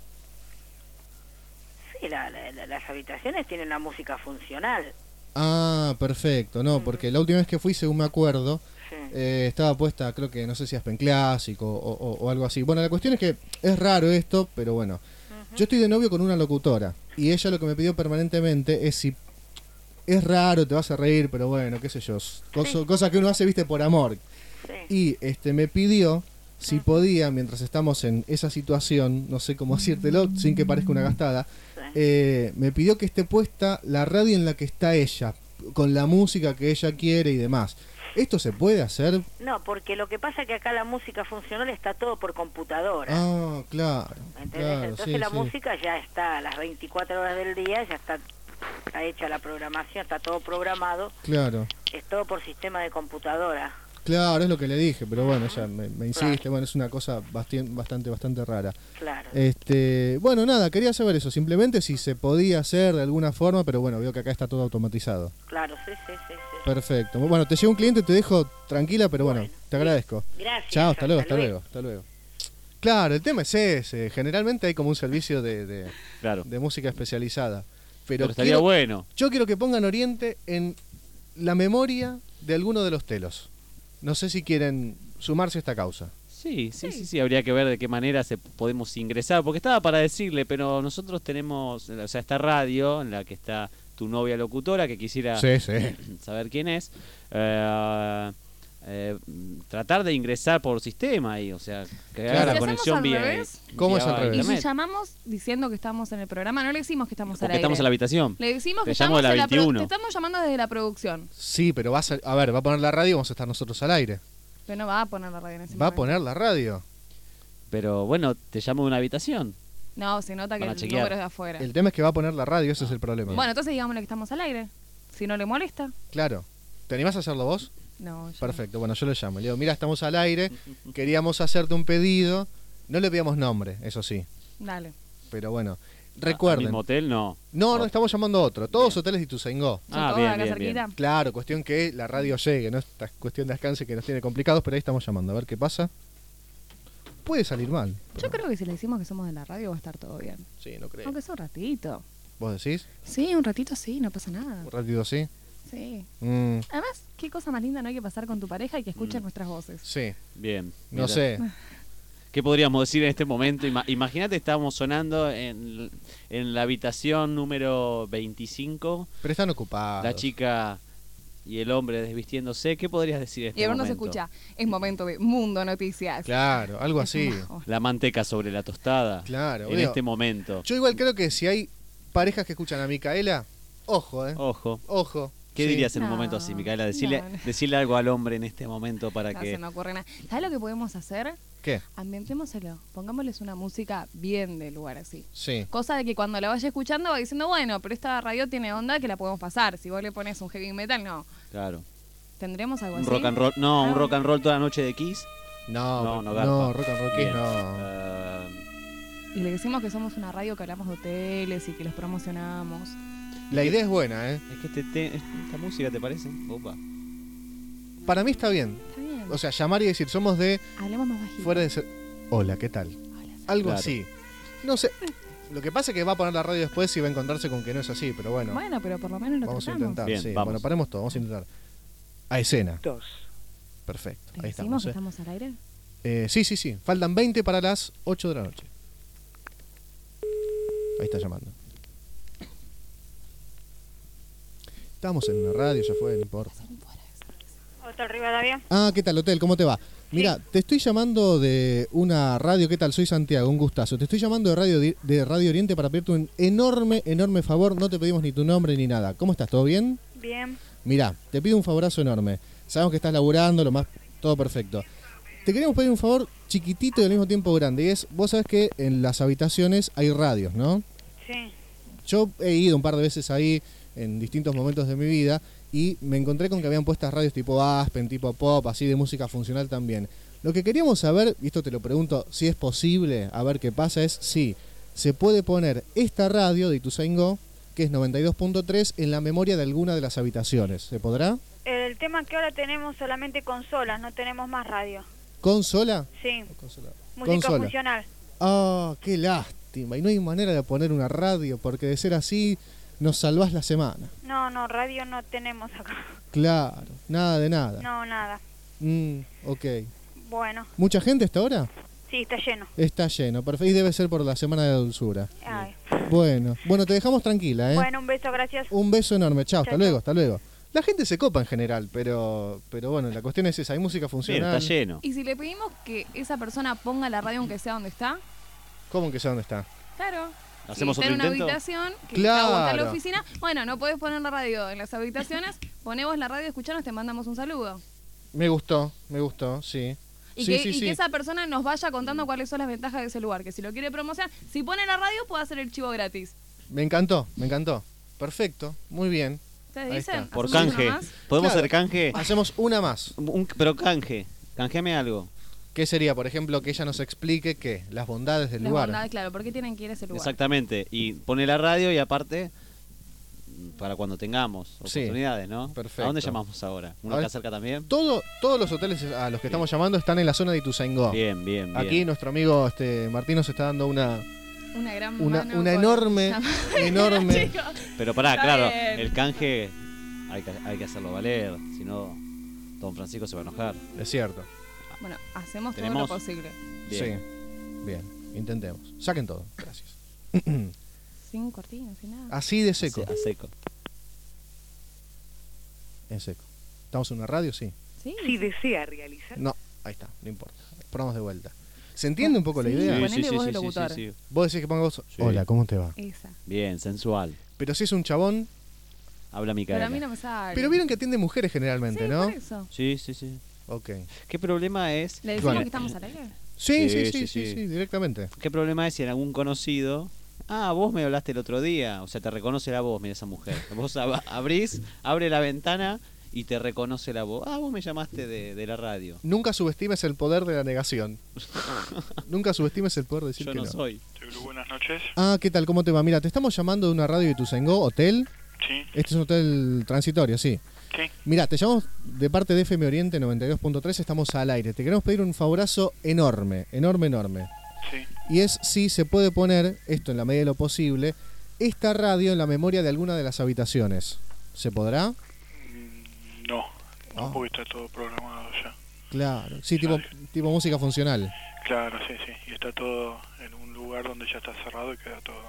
Sí, las habitaciones tienen la música funcional.
Ah, perfecto. No, porque la última vez que fui, según me acuerdo,
Sí.
estaba puesta, creo que no sé si Aspen Classic o algo así. Bueno, la cuestión es que es raro esto, pero bueno. Yo estoy de novio con una locutora y ella lo que me pidió permanentemente es si es raro, te vas a reír, pero bueno, qué sé yo, cosa que uno hace, viste, por amor.
Sí.
Y me pidió si podía, mientras estamos en esa situación, no sé cómo decírtelo, sin que parezca una gastada, me pidió que esté puesta la radio en la que está ella, con la música que ella quiere y demás. ¿Esto se puede hacer?
No, porque lo que pasa es que acá la música funcional está todo por computadora.
Ah, claro.
¿Entendés?
Claro,
Entonces
sí,
la
sí.
música ya está a las 24 horas del día, ya está hecha la programación, está todo programado,
Claro.
es todo por sistema de computadora.
Claro, es lo que le dije, pero bueno, ella me insiste, bueno, es una cosa bastante rara.
Claro.
Bueno, nada, quería saber eso, simplemente si se podía hacer de alguna forma, pero bueno, veo que acá está todo automatizado.
Claro, sí.
Perfecto. Bueno, te llega un cliente, te dejo tranquila, pero bueno, te agradezco.
Gracias.
Chao, hasta luego. Claro, el tema es ese, generalmente hay como un servicio de música especializada. Pero
estaría bueno.
Yo quiero que pongan Oriente en la memoria de alguno de los telos. No sé si quieren sumarse a esta causa.
Sí, habría que ver de qué manera podemos ingresar, porque estaba para decirle, pero nosotros tenemos, o sea, esta radio en la que está tu novia locutora, que quisiera saber quién es, tratar de ingresar por sistema ahí, o sea, que haga la conexión vía.
¿Cómo es al revés?
Y si llamamos diciendo que estamos en el programa, no le decimos que estamos al aire.
Estamos en la habitación.
Le decimos que
estamos
estamos
en la 21.
te estamos llamando desde la producción.
Sí, pero va a poner la radio y vamos a estar nosotros al aire.
Pero no va a poner la radio en ese
Va a
momento.
poner la radio.
Pero bueno, te llamo de una habitación.
No, se nota que el
chequear.
número es de afuera.
El tema es que va a poner la radio, ese es el problema.
Bueno, entonces digámosle que estamos al aire. Si no le molesta.
Claro. ¿Te animás a hacerlo vos?
No, yo
Perfecto, bueno, yo lo llamo. Le digo, mira, estamos al aire, queríamos hacerte un pedido. No le pedíamos nombre, eso sí.
Dale.
Pero bueno, recuerden.
¿Al mismo hotel? No.
No, estamos llamando a otro. Todos hoteles de Ituzaingó.
Bien.
Claro, cuestión que la radio llegue, ¿no? Esta cuestión de alcance que nos tiene complicados, pero ahí estamos llamando. A ver qué pasa. Puede salir mal.
Yo creo que si le decimos que somos de la radio va a estar todo bien.
Sí, no creo.
Aunque sea un ratito.
¿Vos decís?
Sí, un ratito sí, no pasa nada.
Un ratito sí.
Sí.
Mm,
Además, qué cosa más linda no hay que pasar con tu pareja y que escuchen nuestras voces.
sí.
Bien.
No sé.
¿Qué podríamos decir en este momento? Imagínate, estábamos sonando en la habitación número 25.
Pero están ocupados.
La chica y el hombre desvistiéndose. ¿Qué podrías decir en este
Y ahora
momento?
no se escucha. Es momento de Mundo Noticias.
Claro, algo así.
La manteca sobre la tostada.
Claro.
En este momento.
Yo igual creo que si hay parejas que escuchan a Micaela, ojo, Ojo.
¿Qué
Sí.
dirías en un momento así, Micaela? Decirle algo al hombre en este momento para
No
que...
se me ocurre nada. ¿Sabes lo que podemos hacer?
¿Qué?
Ambientémoselo. Pongámosles una música bien del lugar así.
Sí.
Cosa de que cuando la vaya escuchando va diciendo, bueno, pero esta radio tiene onda que la podemos pasar. Si vos le pones un heavy metal, no.
Claro.
¿Tendremos algo
Un
así?
rock and roll. No, un rock and roll toda la noche de Kiss.
No,
garpa.
rock and roll
Bien.
no.
Y le decimos que somos una radio que hablamos de hoteles y que los promocionamos.
La idea es buena,
Es que esta música, ¿te parece? Opa.
Para mí está bien.
Está bien.
O sea, llamar y decir, somos de
Hablemos más bajito.
fuera de ser... Hola, ¿qué tal? Algo
Claro.
así. No sé. Lo que pasa es que va a poner la radio después y va a encontrarse con que no es así, pero bueno.
Bueno, pero por lo menos lo
Vamos a
tratamos.
intentar,
Bien,
sí.
vamos.
Bueno, paremos todo, vamos a intentar. A escena.
2.
Perfecto.
¿Le
Ahí
decimos
estamos.
que estamos al aire?
Sí. Faltan 20 para las 8 de la noche. Ahí está llamando. Estamos en una radio, ya fue, no importa.
¿Hotel Rivadavia?
Ah, ¿qué tal, Hotel? ¿Cómo te va? Mira, te estoy llamando de una radio, ¿qué tal? Soy Santiago, un gustazo. Te estoy llamando de Radio Oriente para pedirte un enorme favor. No te pedimos ni tu nombre ni nada. ¿Cómo estás? ¿Todo bien?
Bien.
Mirá, te pido un favorazo enorme. Sabemos que estás laburando, todo perfecto. Te queremos pedir un favor chiquitito y al mismo tiempo grande. Y es, vos sabés que en las habitaciones hay radios, ¿no?
Sí.
Yo he ido un par de veces ahí en distintos momentos de mi vida y me encontré con que habían puestas radios tipo Aspen, tipo Pop, así de música funcional también. Lo que queríamos saber, y esto te lo pregunto, si es posible, a ver qué pasa, es si se puede poner esta radio de Ituzaingó, que es 92.3, en la memoria de alguna de las habitaciones. ¿Se podrá?
El tema es que ahora tenemos solamente consolas, no tenemos más radio.
¿Consola?
Sí.
Consola.
Música
Consola.
funcional.
Ah, qué lástima. Y no hay manera de poner una radio, porque de ser así nos salvás la semana.
No, radio no tenemos acá.
Claro, nada de nada.
No, nada.
Ok.
Bueno,
¿Mucha gente hasta ahora?
sí, está lleno.
Está lleno, perfecto. Y debe ser por la Semana de la Dulzura.
Ay.
Bueno, te dejamos tranquila, ¿eh?
Bueno, un beso, gracias.
Un beso enorme. Chao, hasta
Chao,
luego, hasta luego. La gente se copa en general, pero bueno, la cuestión es esa, hay música
Bien,
funcional.
está lleno.
Y si le pedimos que esa persona ponga la radio aunque sea donde está,
¿Cómo que sé dónde está?
claro.
¿Hacemos
si está
otro
en una
intento?
habitación, que
Claro.
está en la oficina, bueno, no podés poner la radio en las habitaciones, ponemos la radio, escuchanos, te mandamos un saludo.
Me gustó, sí.
Y,
Sí,
que,
sí,
y
sí.
que esa persona nos vaya contando cuáles son las ventajas de ese lugar, que si lo quiere promocionar, si pone la radio puede hacer el chivo gratis.
Me encantó. Perfecto, muy bien.
¿Ustedes
Ahí
dicen?
está.
Por
¿Hacemos
canje.
una más?
¿Podemos
Claro.
hacer canje?
Hacemos una más.
Pero canje. Canjeame algo.
¿Qué sería, por ejemplo, que ella nos explique qué? Las bondades del
Las
lugar.
bondades, claro, ¿por qué tienen que ir a ese lugar?
Exactamente. Y pone la radio y aparte, para cuando tengamos
Sí.
oportunidades, ¿no?
Perfecto.
¿A dónde llamamos ahora? ¿Uno
A ver,
acá cerca también?
Todos los hoteles a los que estamos llamando están en la zona de Ituzaingó.
Bien, bien, bien.
Aquí nuestro amigo Martín nos está dando una
Una gran
una
mano con-
enorme, enorme.
Chicos,
Pero pará,
Está
claro,
bien.
el canje hay que hacerlo valer, si no, don Francisco se va a enojar.
Es cierto.
Bueno, hacemos todo
¿Tenemos?
lo posible.
Bien.
Sí. Bien, intentemos. Saquen todo. Gracias.
Sin cortinas, sin nada.
Así de seco.
A seco.
En seco. ¿Estamos en una radio? Sí.
Sí.
Si desea realizar...
No, ahí está, no importa. Probamos de vuelta. ¿Se entiende un poco la
Sí,
idea?
ponele voz de locutor.
Vos decís que ponga voz.
Sí.
Hola, ¿cómo te va?
Esa.
Bien, sensual.
Pero si es un chabón.
Habla
Pero
Micaela.
a mí no me sale.
Pero vieron que atiende mujeres generalmente,
Sí,
¿no?
por eso.
Sí, sí, sí.
Ok.
¿Qué problema es?
¿Le decimos
Bueno.
que estamos al aire?
Sí,
Sí,
sí, sí,
sí,
sí,
sí.
sí, directamente.
¿Qué problema es si en algún conocido... Ah, vos me hablaste el otro día. O sea, te reconoce la voz, mira esa mujer. Vos abrís, abre la ventana y te reconoce la voz. Ah, vos me llamaste de la radio.
Nunca subestimes el poder de la negación. Nunca subestimes el poder de decir
Yo
que
no
no.
soy.
Buenas noches.
Ah, ¿qué tal? ¿Cómo te va? Mira, te estamos llamando de una radio de Ituzaingó, hotel.
Sí.
Este es un hotel transitorio, sí.
Sí.
Mira, te llamamos de parte de FM Oriente 92.3, estamos al aire. Te queremos pedir un favorazo enorme, enorme, enorme.
Sí.
Y es si se puede poner, esto en la medida de lo posible, esta radio en la memoria de alguna de las habitaciones. ¿Se podrá?
No,
Ah.
porque está todo programado ya.
Claro. Sí, tipo música funcional.
Claro, sí, sí. Y está todo en un lugar donde ya está cerrado y queda todo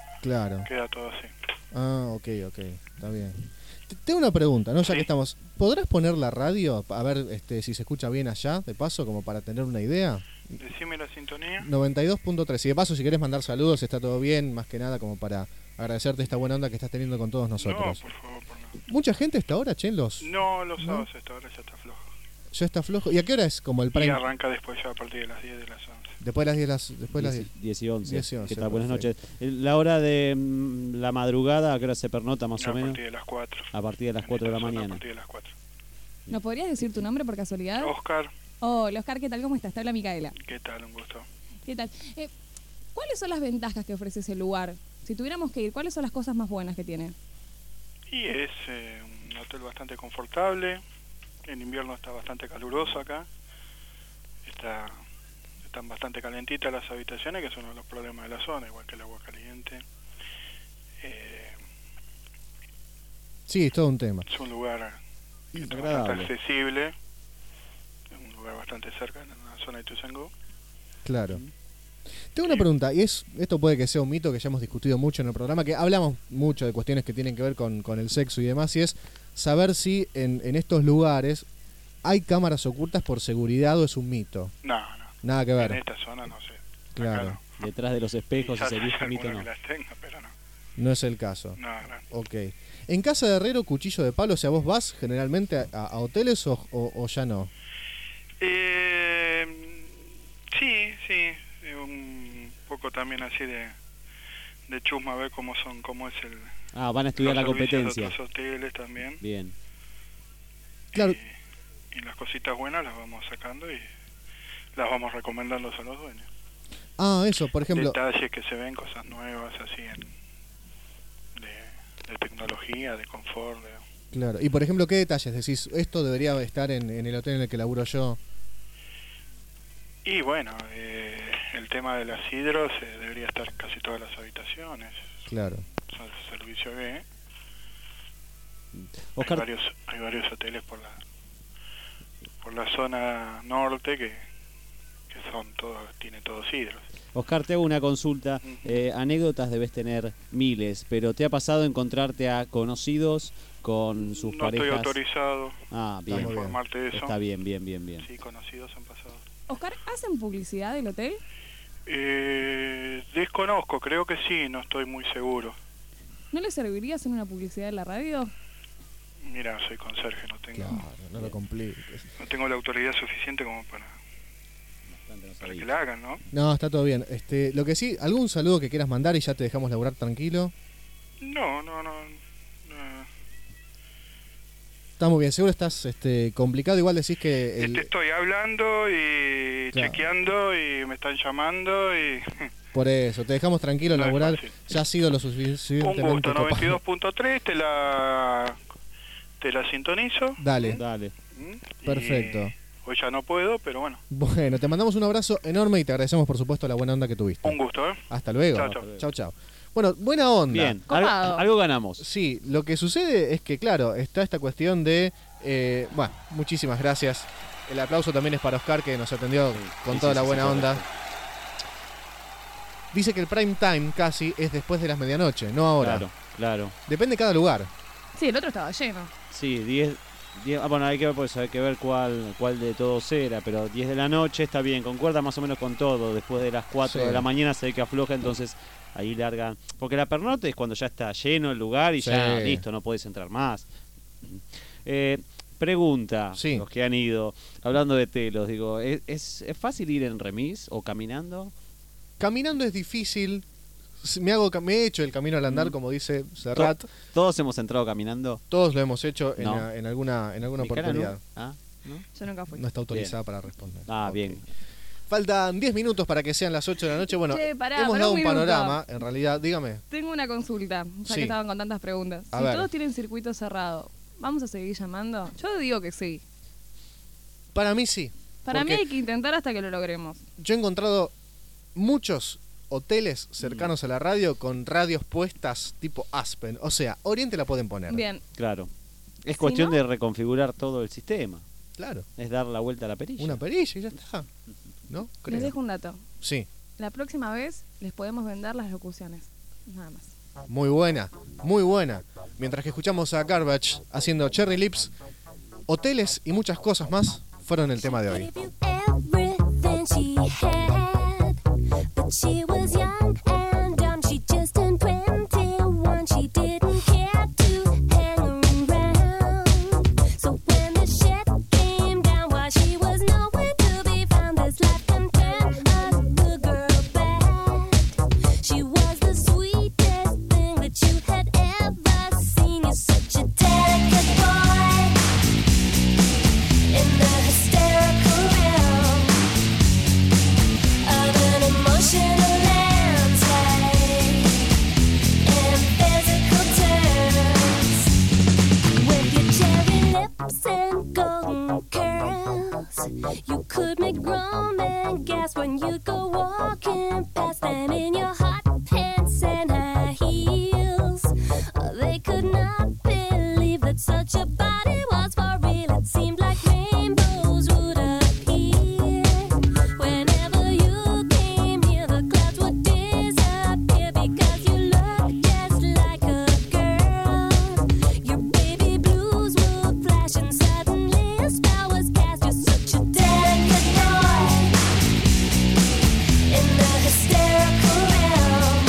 Claro.
así.
Ah, ok, está bien. Tengo una pregunta, ¿no? Ya que estamos. ¿Podrás poner la radio? A ver si se escucha bien allá, de paso, como para tener una idea.
Decime la sintonía.
92.3. Y de paso, si querés mandar saludos, está todo bien, más que nada como para agradecerte esta buena onda que estás teniendo con todos nosotros.
No, por favor, por no.
¿Mucha gente hasta ahora, che?
No, los
¿No?
sábados a esta hora ya está flojo.
¿Ya está flojo? ¿Y a qué hora es como el
Y
prime?
arranca después ya a partir de las 10 de las 11.
Después de las 10. Después de las 10.
10 y 11.
10 y 11,
¿Qué tal? Buenas
perfecto.
noches. La hora de la madrugada, ¿a qué hora se pernota más o
A
menos?
partir de las 4.
A partir de las 4 de la
A
mañana.
partir de las 4.
¿Nos podrías decir tu nombre por casualidad?
Oscar,
Hola, Oscar, ¿qué tal? ¿Cómo estás? Te habla Micaela.
¿qué tal? Un gusto.
¿Qué tal? ¿Cuáles son las ventajas que ofrece ese lugar? Si tuviéramos que ir, ¿cuáles son las cosas más buenas que tiene?
Y es un hotel bastante confortable. En invierno está bastante caluroso acá. Están bastante calentitas las habitaciones, que es uno de los problemas de la zona, igual que el agua caliente.
Sí, es todo un tema.
Es un lugar que está
Agradable.
bastante accesible, es un lugar bastante cerca en la zona de Ituzaingó.
Claro. Tengo una pregunta, y esto puede que sea un mito que ya hemos discutido mucho en el programa, que hablamos mucho de cuestiones que tienen que ver con el sexo y demás, y es saber si en estos lugares hay cámaras ocultas por seguridad o es un mito.
No,
Nada que ver.
en esta zona no sé.
Claro.
Detrás de los espejos,
Quizás
ese viejo
haya
mito
alguna
no.
que las tenga, pero no.
No es el caso.
No.
Ok. En casa de herrero, cuchillo de palo, o sea, ¿vos vas generalmente a hoteles o ya no?
Sí, un poco también así de chusma, a ver cómo es el...
Ah, van a estudiar la
los servicios
competencia.
de otros hoteles también.
Bien.
Claro.
Y las cositas buenas las vamos sacando y las vamos recomendando a los dueños.
Ah, eso, por ejemplo.
Detalles que se ven, cosas nuevas, así, de tecnología, de confort.
Claro. Y por ejemplo, ¿qué detalles decís? Esto debería estar en el hotel en el que laburo yo.
Y bueno, el tema de las hidros debería estar en casi todas las habitaciones.
Claro.
Son servicio B.
Oscar,
Hay varios hoteles por la zona norte que tienen todos hidros.
Oscar, te hago una consulta. Anécdotas debes tener miles, pero ¿te ha pasado encontrarte a conocidos con sus
No
parejas?
estoy autorizado
Ah, bien.
a informarte de eso.
Está bien.
Sí, conocidos han pasado.
Oscar, ¿hacen publicidad del hotel?
Desconozco, creo que sí, no estoy muy seguro.
¿No le serviría hacer una publicidad en la radio?
Mira, soy conserje, no
no lo compliques.
No tengo la autoridad suficiente como para que la hagan, ¿no?
No, está todo bien. Lo que sí, ¿algún saludo que quieras mandar y ya te dejamos laburar tranquilo?
No.
Está muy bien. Seguro estás complicado. Igual decís que...
Te estoy hablando y
Claro.
chequeando y me están llamando y...
Por eso, te dejamos tranquilo
No es
laborar.
fácil.
Ya ha sido lo
Un
suficientemente
gusto,
copado.
92.3, te la sintonizo.
Dale.
Dale.
Perfecto.
Hoy ya no puedo, pero bueno.
Bueno, te mandamos un abrazo enorme y te agradecemos, por supuesto, la buena onda que tuviste.
Un gusto, ¿eh?
Hasta luego.
Chao, chao.
Chau, chau. Bueno, buena onda.
Bien, algo ganamos.
Sí, lo que sucede es que, claro, está esta cuestión de... bueno, muchísimas gracias. El aplauso también es para Oscar, que nos atendió con
Sí,
toda
sí,
la
sí,
buena
sí,
onda.
correcto.
Dice que el prime time casi es después de las medianoche, no ahora.
Claro, claro.
Depende de cada lugar.
Sí, el otro estaba lleno.
Sí, 10... bueno, hay que ver, pues, hay que ver cuál de todos era, pero 10 de la noche está bien, concuerda más o menos con todo. Después de las 4
Sí.
de la mañana se ve que afloja, entonces ahí largan. Porque la pernote es cuando ya está lleno el lugar y
Sí.
ya listo, no podés entrar más. Pregunta,
Sí.
los que han ido, hablando de telos, digo, ¿es fácil ir en remis o caminando?
Caminando es difícil. Me he hecho el camino al andar, como dice Serrat.
¿Todos hemos entrado caminando?
Todos lo hemos hecho en,
No.
en alguna
Mi cara
oportunidad.
no. Ah, ¿no?
Yo nunca fui.
No está autorizada para responder.
Ah,
Ok.
bien.
Faltan 10 minutos para que sean las 8 de la noche. Bueno,
Che, pará,
hemos
pará
dado
un
un
minuto.
panorama, en realidad. Dígame.
Tengo una consulta, ya
Sí.
que estaban con tantas preguntas.
A
Si
ver.
todos tienen circuito cerrado, ¿vamos a seguir llamando? Yo digo que sí.
Para mí sí.
Para mí
Porque
hay que intentar hasta que lo logremos.
yo he encontrado muchos hoteles cercanos a la radio con radios puestas tipo Aspen. O sea, Oriente la pueden poner.
Bien,
Claro. Es
Si
cuestión
no-
de reconfigurar todo el sistema.
Claro.
Es dar la vuelta a la perilla.
Una perilla y ya está. ¿No?
les
Creo.
dejo un dato.
Sí.
La próxima vez les podemos vender las locuciones. Nada más.
Muy buena. Muy buena. Mientras que escuchamos a Garbage haciendo Cherry Lips, hoteles y muchas cosas más fueron el tema de hoy.
Everything she had, but she was young and dumb. She just turned 21. She didn't care to hang around. So when the shit came down, while she was nowhere to be found, this life can turn a good girl bad. She was the sweetest thing that you had ever seen. You're such a delicate boy in the hysterical realm of an emotional landscape and physical terms. With your cherry lips and golden curls, you could make grown men gasp when you go walking past them in your hot pants and high heels. They could not believe that such a body was for real. It seemed like rainbows would appear whenever you came here. The clouds would disappear because you look just like a girl. Your baby blues would flash and suddenly a spell was cast. You're such a delicate boy in the hysterical realm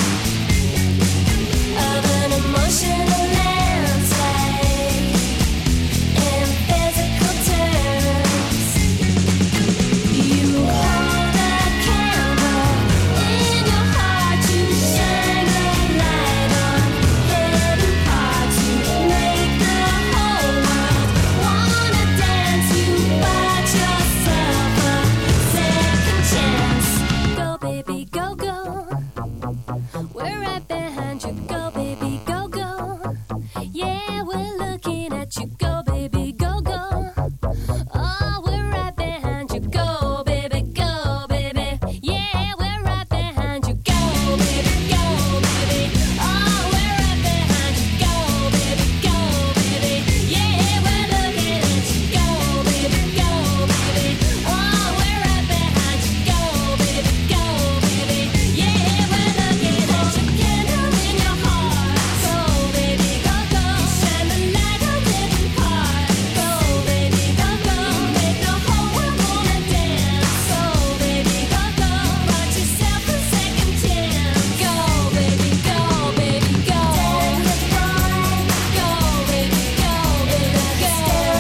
of an emotional landscape in physical terms. You hold a candle in your heart, you shine a light on hidden parts. You make the whole world wanna dance. You bought yourself a second chance. Go, baby, go, go. We're right behind you. Go, baby, go, go. Yeah, we're looking at you. Go, baby, go, go. Oh, we're right behind you. Go, baby, go, baby. Yeah, we're right behind you. Go, baby, go, baby. Oh, we're right behind you. Go, baby, go, baby. Yeah, we're looking at you. Go, baby, go, baby. Oh, we're right behind you. Go, baby, go, baby. Yeah, we're looking at you. Candle in your heart. Go, baby, go, go. Shine the light on different parts. Go, baby, go, go. Make the whole world wanna dance. Go, baby, go, go. Bought yourself a second chance. Go, baby, go, baby, go. Go, baby, go, baby, go.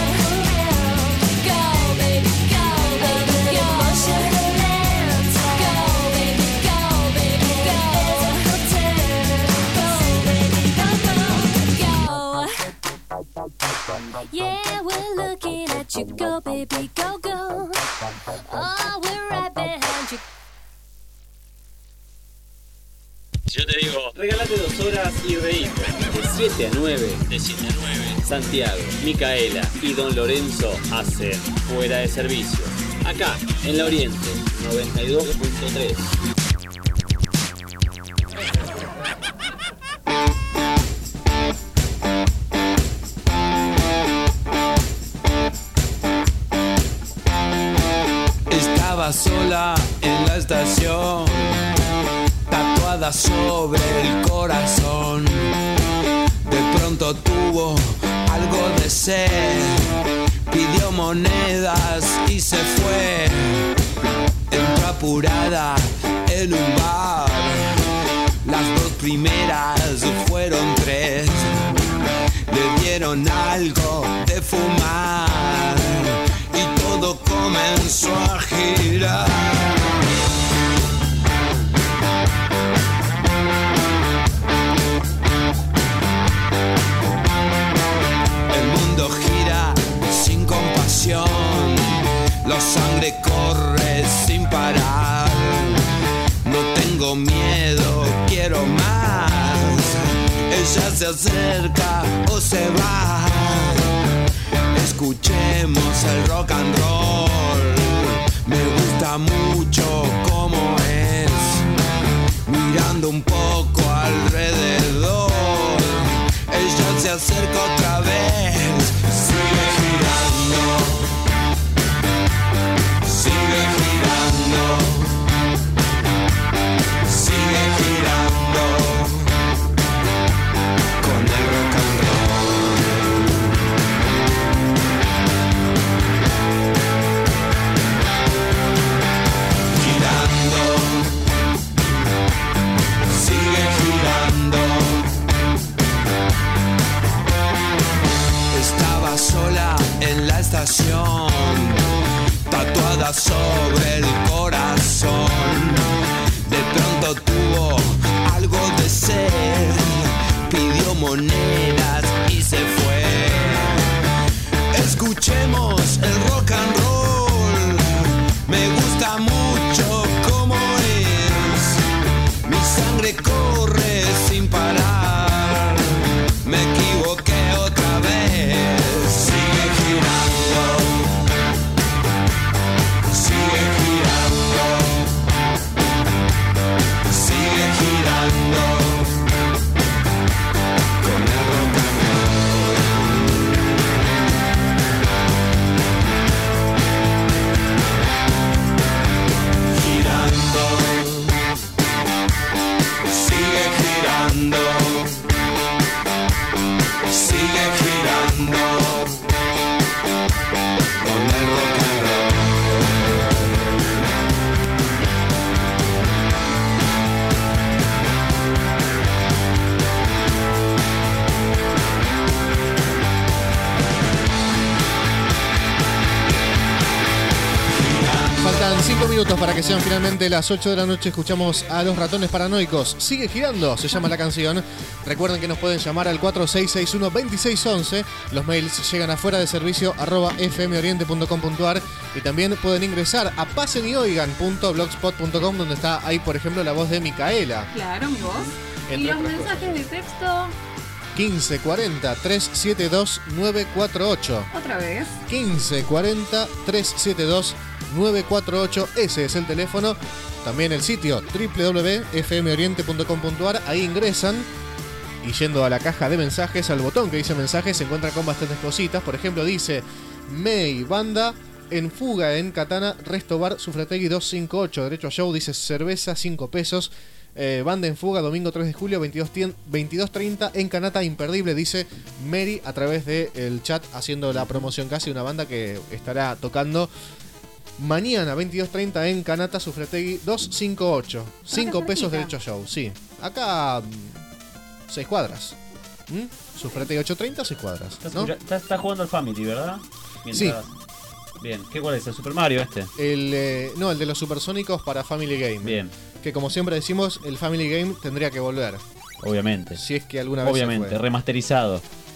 Go, baby, go, baby, go. Emotional landscape. Go, baby, go, baby, go. Physical terms. Go, baby, go, go, go. Yeah, baby, go, go. Oh, we're right behind you.
Yo te digo, regálate 2 horas y reíte. De 7 a 9. De 7 a 9. Santiago, Micaela y Don Lorenzo hacen Fuera de Servicio. Acá, en La Oriente, 92.3.
Estaba sola en la estación, tatuada sobre el corazón. De pronto tuvo algo de sed, pidió monedas y se fue. Entró apurada en un bar, las 2 primeras fueron 3. Le dieron algo de fumar y todo comenzó a girar. El mundo gira sin compasión, la sangre corre sin parar. No tengo miedo, quiero más. Ella se acerca o se va. Escuchemos el rock and roll. Me gusta mucho cómo es. Mirando un poco alrededor, ella se acerca otra vez. Sigue girando, sigue girando, sigue girando con el rock and roll. Girando, sigue girando. Estaba sola en la estación, tatuada sobre el corazón. De pronto tuvo algo de sed, pidió monedas y se fue. Escuchemos el rock and roll. Me gusta mucho cómo es. Mi sangre corre sin parar. Me equivoqué otra vez. Sigue girando, sigue girando, sigue girando con el rock and roll. Girando, sigue girando, sigue girando con el rock and roll.
Faltan 5 minutos para que sean finalmente las 8 de la noche. Escuchamos a Los Ratones Paranoicos. Sigue girando, se llama la canción. Recuerden que nos pueden llamar al 4661-2611. Los mails llegan a fuera de servicio @fmoriente.com.ar y también pueden ingresar a pasenoyoigan.blogspot.com, donde está ahí, por ejemplo, la voz de Micaela.
Claro, mi voz. Y
Entre
los
otras
mensajes de texto,
1540-372-948.
otra vez.
1540-372-948. Ese es el teléfono. También el sitio www.fmoriente.com.ar. Ahí ingresan y yendo a la caja de mensajes, al botón que dice mensajes, se encuentran con bastantes cositas. Por ejemplo, dice May, banda en fuga en Katana, Resto Bar, Sufrategui 258. Derecho a show, dice cerveza, 5 pesos. Banda en fuga, domingo 3 de julio, 22:30 en Kanata, imperdible, dice Mary a través del chat, haciendo la promoción casi. Una banda que estará tocando mañana 22:30 en Kanata, Sufrategui 258. 5 pesos derecho a show, sí. Acá 6 cuadras. Sufrategui 8:30, 6 cuadras, ¿no?
Está jugando al Family, ¿verdad?
Mientras...
Sí. Bien, ¿qué cuál es? ¿El Super Mario este?
El de los supersónicos para Family Game.
Bien.
Que como siempre decimos, el Family Game tendría que volver.
Obviamente.
Si es que alguna vez
Obviamente,
se fue.
remasterizado.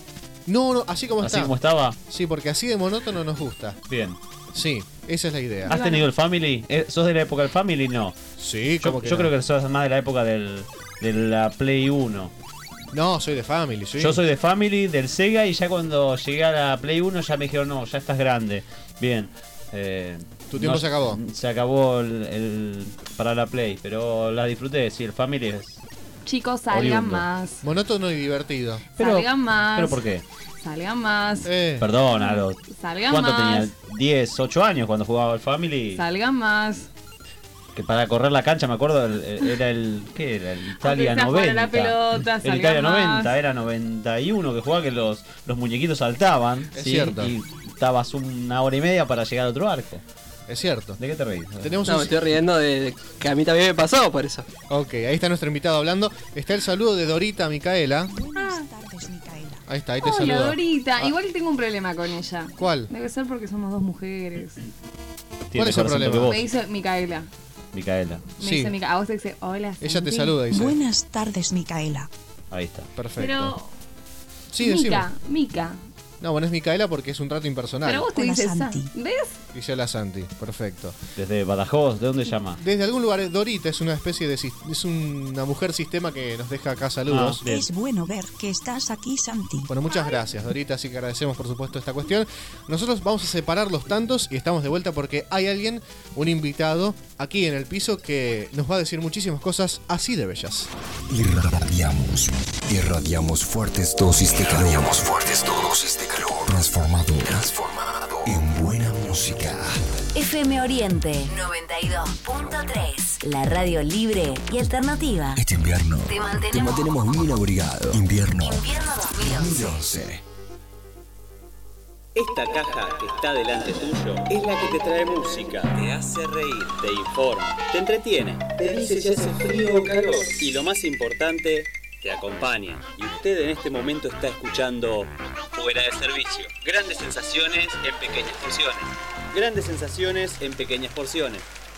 No, así como
¿Así
está.
como estaba?
Sí, porque así de monótono nos gusta.
Bien.
Sí, esa es la idea.
¿Has tenido el Family? ¿Sos de la época del Family? No.
Sí,
Yo creo que sos más de la época de la Play 1.
No, soy de Family, sí.
Yo soy de Family, del Sega, y ya cuando llegué a la Play 1 ya me dijeron, no, ya estás grande. Bien.
Tu tiempo se acabó.
Se acabó para la Play, pero la disfruté, sí, el Family es...
Chicos, salgan
oriundo.
más.
Monótono y divertido.
Salgan más.
¿Pero por qué?
Salgan más.
Perdón, a los...
Salgan
¿Cuánto
más.
tenía? 10, 8 años cuando jugaba al Family.
Salgan más.
Que para correr la cancha, me acuerdo, era el... ¿Qué era? El Italia
Aunque sea jugar
90.
a la pelota,
el
salgan
Italia
más.
90, era 91 que jugaba, que los muñequitos saltaban.
Es
¿sí?
cierto.
Y estabas 1 hora y media para llegar al otro arco.
Es cierto.
¿De qué te reís?
Me estoy riendo de que a mí también me pasó por eso.
Ok, ahí está nuestro invitado hablando. Está el saludo de Dorita Micaela.
Buenas tardes, Micaela.
Ahí está, ahí te
Hola,
saluda.
Dorita.
Ah,
Igual tengo un problema con ella.
¿Cuál?
Debe ser porque somos 2 mujeres.
¿Cuál es el problema?
Me dice Micaela.
Micaela.
Me dice Micaela. A vos te dice, hola.
Ella te
Santi.
saluda, dice.
Buenas tardes, Micaela.
Ahí está.
Perfecto.
Pero.
Sí, decime.
Mica.
No, bueno, es Micaela porque es un trato impersonal.
Pero vos te
Hola,
dices
Santi.
¿Ves?
Dice la Santi, perfecto.
Desde Badajoz, ¿de dónde llama?
Desde algún lugar, Dorita es una especie de... Es una mujer sistema que nos deja acá saludos.
Es bueno ver que estás aquí, Santi.
Bueno, muchas gracias, Dorita, así que agradecemos por supuesto esta cuestión. Nosotros vamos a separar los tantos y estamos de vuelta porque hay alguien, un invitado, aquí en el piso que nos va a decir muchísimas cosas así de bellas.
Irradiamos fuertes dosis de calor. Transformado en buena música.
FM Oriente 92.3. La radio libre y alternativa.
Este invierno
Te
te
mantenemos
mantenemos bien abrigado. Invierno
Invierno 2011.
2011.
Esta caja que está delante tuyo es la que te trae música, te hace reír, te informa, te entretiene, te dice si hace frío o calor y lo más importante, te acompaña. Y usted en este momento está escuchando Fuera de Servicio. Grandes sensaciones en pequeñas porciones. Grandes sensaciones en pequeñas porciones.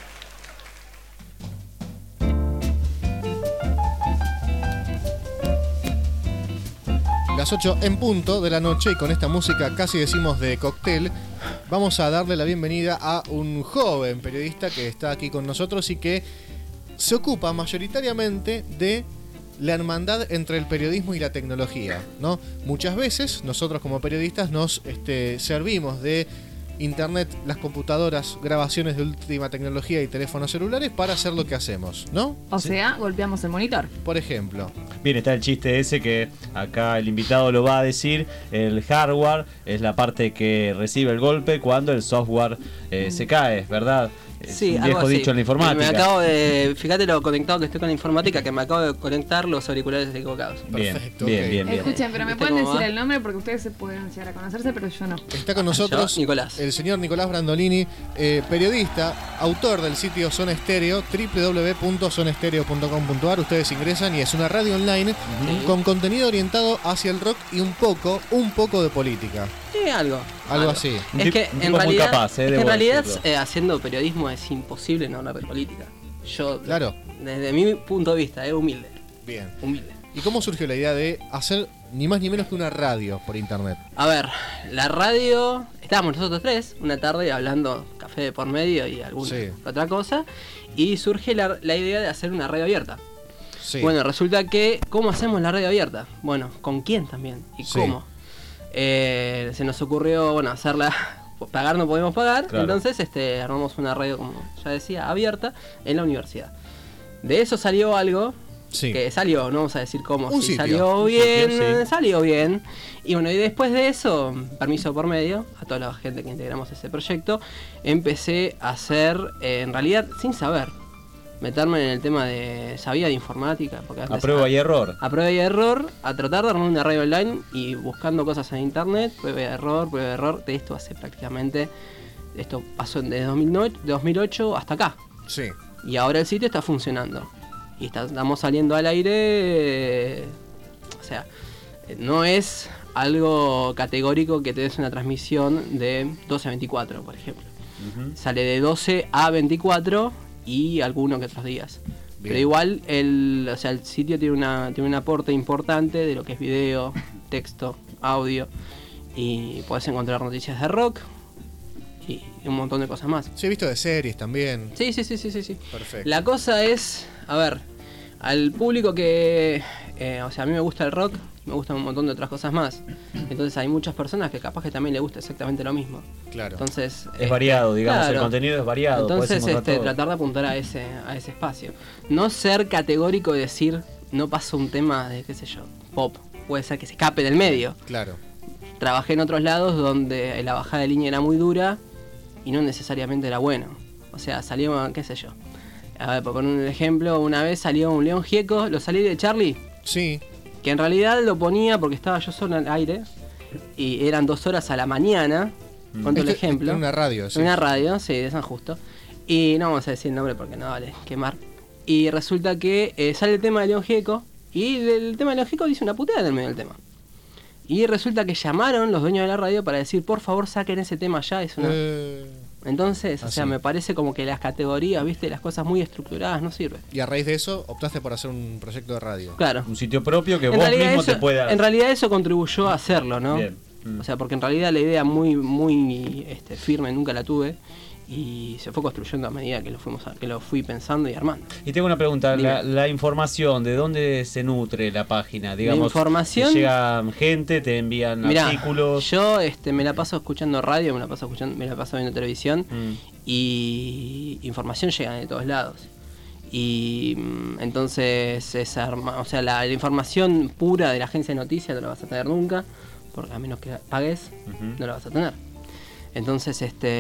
Las 8 en punto de la noche y con esta música casi decimos de cóctel, vamos a darle la bienvenida a un joven periodista que está aquí con nosotros y que se ocupa mayoritariamente de la hermandad entre el periodismo y la tecnología, ¿no? Muchas veces nosotros como periodistas nos servimos de internet, las computadoras, grabaciones de última tecnología y teléfonos celulares para hacer lo que hacemos, ¿no?
O sea, golpeamos el monitor.
Por ejemplo.
Bien, está el chiste ese que acá el invitado lo va a decir. El hardware es la parte que recibe el golpe cuando el software se cae, ¿verdad?
Sí,
un
algo
viejo
así.
dicho en la informática.
Me acabo de... Fíjate lo conectado que estoy con la informática, que me acabo de conectar los auriculares equivocados.
Bien,
Perfecto,
bien,
ok.
bien, bien.
Escuchen, pero me
¿Viste
pueden
cómo
decir
va?
el nombre porque ustedes se pueden llegar a conocerse, pero yo no.
Está con nosotros
Yo, Nicolás.
el señor Nicolás Brandolini, periodista, autor del sitio Zona Estéreo, www.zonestereo.com.ar. Ustedes ingresan y es una radio online con contenido orientado hacia el rock y un poco de política.
Sí, algo.
Algo así.
Es que
Un
en
tipo muy
realidad,
capaz,
es que
debo
en realidad
decirlo.
haciendo periodismo es imposible no hablar de política. Yo,
Claro.
desde mi punto de vista, humilde.
Bien.
Humilde.
¿Y cómo surgió la idea de hacer ni más ni menos que una radio por internet?
A ver, la radio, estábamos nosotros tres una tarde hablando café de por medio y alguna
Sí.
otra cosa, y surge la idea de hacer una radio abierta.
Sí.
Bueno, resulta que, ¿cómo hacemos la radio abierta? Bueno, ¿con quién también? ¿Y
Sí.
cómo? Se nos ocurrió, bueno, hacerla, pagar no podemos pagar,
Claro.
entonces armamos una radio, como ya decía, abierta en la universidad. De eso salió algo,
Sí.
que salió, no vamos a decir cómo,
Un
si
sitio.
salió
Un
bien,
sitio, sí.
salió bien. Y bueno, y después de eso, permiso por medio, a toda la gente que integramos ese proyecto, empecé a hacer, en realidad, sin saber, meterme en el tema de, sabía de informática. Porque
A
antes
prueba y error.
a prueba y error, a tratar de armar una radio online y buscando cosas en internet, prueba y error, de esto hace prácticamente, esto pasó de 2008 hasta acá.
Sí.
Y ahora el sitio está funcionando. Y estamos saliendo al aire, o sea, no es algo categórico que te des una transmisión de 12 a 24, por ejemplo. Sale de 12 a 24 y algunos que otros días.
Bien.
Pero igual el sitio tiene un aporte importante de lo que es video, texto, audio, y podés encontrar noticias de rock y un montón de cosas más.
Sí, he visto de series también.
Sí.
Perfecto.
La cosa es, a ver, al público que, o sea, a mí me gusta el rock, me gustan un montón de otras cosas más. Entonces hay muchas personas que capaz que también les gusta exactamente lo mismo.
Claro.
Entonces
Es variado, digamos,
claro.
el contenido es variado. podés
Entonces
encontrar todo.
tratar de apuntar a ese espacio. No ser categórico y decir, no paso un tema de, qué sé yo, pop. Puede ser que se escape del medio.
Claro.
Trabajé en otros lados donde la bajada de línea era muy dura y no necesariamente era bueno. O sea, salió, qué sé yo. A ver, por poner un ejemplo, una vez salió un León Gieco, lo salí de Charlie.
Sí.
Que en realidad lo ponía porque estaba yo solo en el aire y eran 2 horas a la mañana. Cuento el ejemplo.
En una radio, sí.
En una radio, sí, de San Justo. Y no vamos a decir el nombre porque no vale quemar. Y resulta que sale el tema de León Gieco y del tema de León Gieco dice una puteada en el medio del tema. Y resulta que llamaron los dueños de la radio para decir, por favor, saquen ese tema ya. Es una... Entonces, o sea, me parece como que las categorías, viste, las cosas muy estructuradas no sirven.
Y a raíz de eso optaste por hacer un proyecto de radio.
Claro.
Un sitio propio que
En
vos
realidad
mismo
eso-
te puedas...
En realidad eso contribuyó a hacerlo, ¿no?
Bien.
O sea, porque en realidad la idea muy firme nunca la tuve y se fue construyendo a medida que lo fui pensando y armando.
Y tengo una pregunta,
Dime.
la información, ¿de dónde se nutre la página? Digamos,
información-
te llega gente, te envían
Mirá,
artículos.
yo me la paso escuchando radio, me la paso viendo televisión y información llega de todos lados. Y entonces o sea, la información pura de la agencia de noticias no la vas a tener nunca, porque a menos que pagues, no la vas a tener. Entonces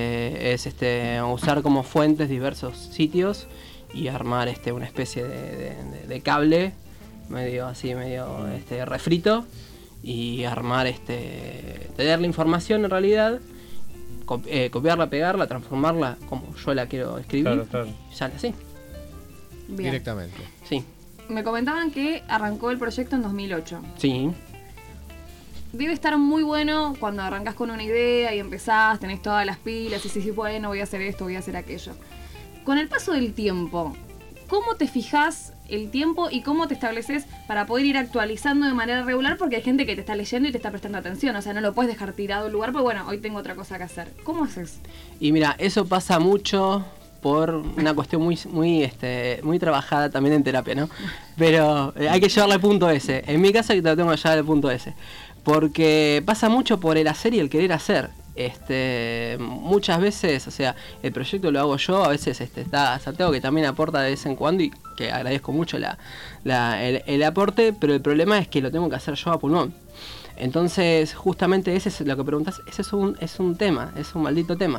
usar como fuentes diversos sitios y armar una especie de cable medio refrito y armar tener la información en realidad, copiarla, pegarla, transformarla como yo la quiero escribir.
Claro.
Y sale así.
Bien.
Directamente.
Sí.
Me comentaban que arrancó el proyecto en 2008.
Sí.
Debe estar muy bueno cuando arrancás con una idea y empezás, tenés todas las pilas y decís, bueno, voy a hacer esto, voy a hacer aquello. Con el paso del tiempo, ¿cómo te fijás el tiempo y cómo te estableces para poder ir actualizando de manera regular? Porque hay gente que te está leyendo y te está prestando atención, o sea, no lo puedes dejar tirado el lugar, pero bueno, hoy tengo otra cosa que hacer. ¿Cómo haces?
Y mira, eso pasa mucho por una cuestión muy trabajada también en terapia, ¿no? Pero hay que llevarle al punto ese. En mi caso, que te lo tengo que llevar al punto ese. Porque pasa mucho por el hacer y el querer hacer. Muchas veces, o sea, el proyecto lo hago yo, a veces está Santiago que también aporta de vez en cuando y que agradezco mucho el aporte, pero el problema es que lo tengo que hacer yo a pulmón. Entonces, justamente ese es lo que preguntas, ese es un tema, es un maldito tema,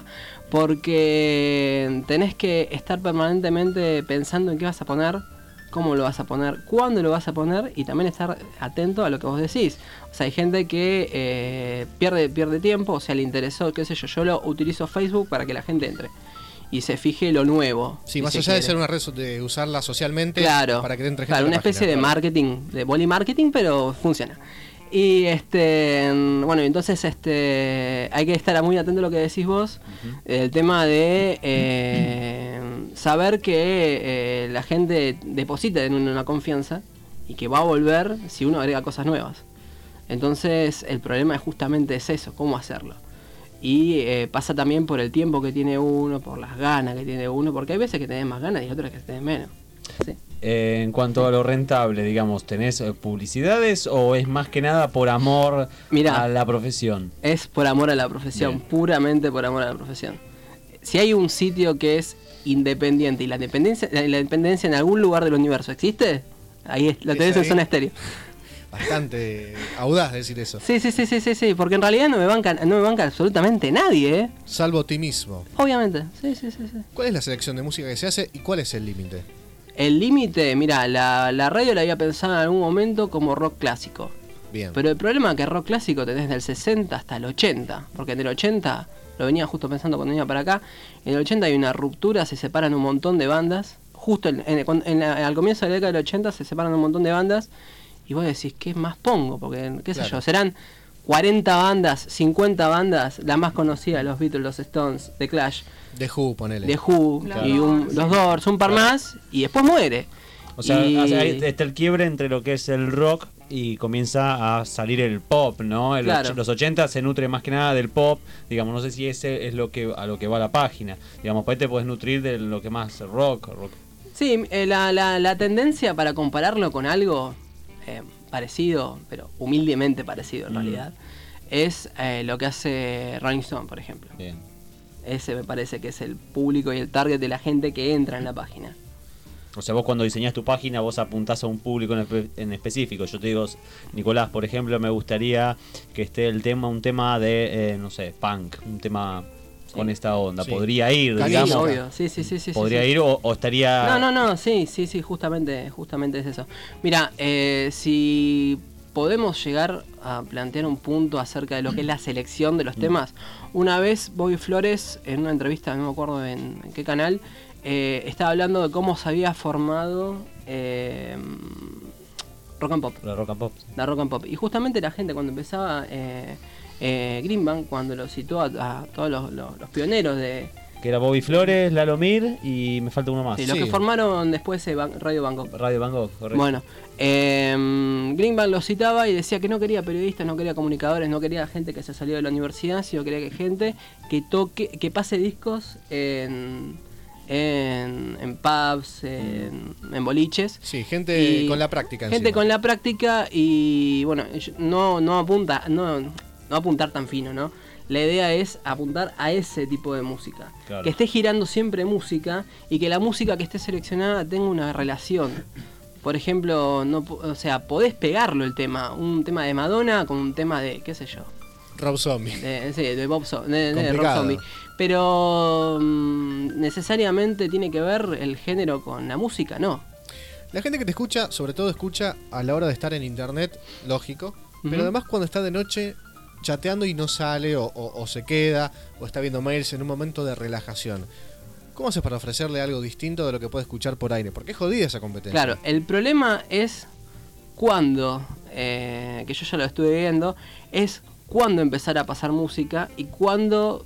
porque tenés que estar permanentemente pensando en qué vas a poner, cómo lo vas a poner, cuándo lo vas a poner y también estar atento a lo que vos decís. O sea, hay gente que pierde tiempo, o sea, le interesó, qué sé yo lo utilizo Facebook para que la gente entre y se fije lo nuevo.
Sí,
si
más
se
allá de
quiere.
ser una red, de usarla socialmente
Claro,
para que te entre gente
claro,
a la
una especie
página.
de marketing, de body marketing, pero funciona. Y bueno, entonces hay que estar muy atento a lo que decís vos, el tema de saber que la gente deposita en una confianza y que va a volver si uno agrega cosas nuevas. Entonces el problema es eso, cómo hacerlo. Y pasa también por el tiempo que tiene uno, por las ganas que tiene uno, porque hay veces que tenés más ganas y otras que tenés menos. Sí.
En cuanto a lo rentable, digamos, ¿tenés publicidades o es más que nada por amor a la profesión?
Es por amor a la profesión, puramente por amor a la profesión. Si hay un sitio que es independiente y la independencia en algún lugar del universo existe, ahí lo tenés en Zona Estéreo.
Bastante audaz decir eso.
Sí, porque en realidad no me banca absolutamente nadie, ¿eh?
Salvo ti mismo.
Obviamente, sí.
¿Cuál es la selección de música que se hace y cuál es el límite?
El límite, mira, la radio la había pensado en algún momento como rock clásico.
Bien.
Pero el problema es que rock clásico tenés del 60 hasta el 80, porque en el 80, lo venía justo pensando cuando venía para acá, en el 80 hay una ruptura, se separan un montón de bandas, justo al comienzo de la década del 80 se separan un montón de bandas, y vos decís, ¿qué más pongo? Porque, qué sé yo, serán 40 bandas, 50 bandas, la más conocida, los Beatles, los Stones, The Clash.
The Who, ponele.
The Who, y los Doors, un par más, y después muere.
O sea, está el quiebre entre lo que es el rock y comienza a salir el pop, ¿no?
Claro.
Los 80 se nutre más que nada del pop, digamos, no sé si ese es a lo que va la página. Digamos, pues te puedes nutrir de lo que más rock.
Sí, la tendencia para compararlo con algo parecido, pero humildemente parecido en realidad, es lo que hace Rolling Stone, por ejemplo.
Bien.
Ese me parece que es el público y el target de la gente que entra en la página.
O sea, vos cuando diseñás tu página, vos apuntás a un público en específico. Yo te digo, Nicolás, por ejemplo, me gustaría que esté un tema de, no sé, punk, un tema con esta onda.
Sí.
Podría ir,
Canilla,
digamos.
Obvio, sí.
Podría
sí.
ir o estaría...
No, sí, justamente es eso. Mira, si podemos llegar a plantear un punto acerca de lo que es la selección de los temas. Una vez Bobby Flores, en una entrevista, no me acuerdo en qué canal, estaba hablando de cómo se había formado Rock and Pop.
La Rock and Pop.
La Rock and Pop. Y justamente la gente cuando empezaba Greenbank, cuando lo citó a todos los pioneros de...
Que era Bobby Flores, Lalo Mir y me falta uno más.
Sí, los que formaron después Radio Bangkok.
Radio Bangkok, correcto.
Bueno, Greenbank lo citaba y decía que no quería periodistas, no quería comunicadores, no quería gente que se salió de la universidad, sino quería que gente que pase discos en pubs, en boliches.
Sí, gente con la práctica.
Gente con la práctica y bueno, no apuntar tan fino, ¿no? La idea es apuntar a ese tipo de música.
Claro.
Que esté girando siempre música y que la música que esté seleccionada tenga una relación. Por ejemplo, podés pegarlo el tema. Un tema de Madonna con un tema de, qué sé yo.
Rob Zombie.
De Rob Zombie. Pero necesariamente tiene que ver el género con la música, ¿no?
La gente que te escucha, sobre todo escucha a la hora de estar en internet, lógico. Pero además cuando está de noche chateando y no sale o se queda o está viendo mails en un momento de relajación. ¿Cómo haces para ofrecerle algo distinto de lo que puede escuchar por aire? Porque es jodida esa competencia.
Claro, el problema es cuando, que yo ya lo estuve viendo, es cuándo empezar a pasar música y cuándo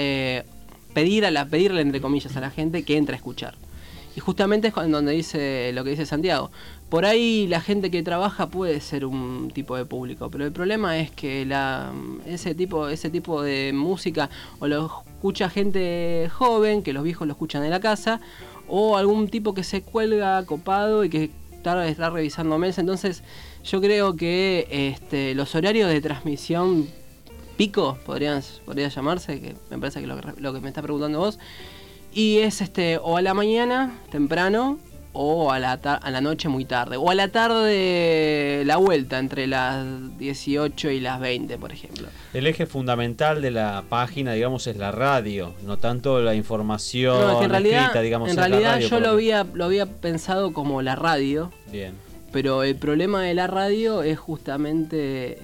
pedirle entre comillas a la gente que entre a escuchar. Y justamente es donde dice lo que dice Santiago. Por ahí la gente que trabaja puede ser un tipo de público, pero el problema es que ese tipo de música o lo escucha gente joven, que los viejos lo escuchan en la casa, o algún tipo que se cuelga copado y que está revisando mails. Entonces yo creo que los horarios de transmisión pico podría llamarse, que me parece que lo que me está preguntando vos, y es o a la mañana temprano o a la noche muy tarde, o a la tarde la vuelta entre las 18 y las 20, por ejemplo.
El eje fundamental de la página, digamos, es la radio, no tanto la información
No, es que en realidad,
escrita, digamos.
en realidad yo lo había pensado como la radio.
Bien.
Pero el problema de la radio es justamente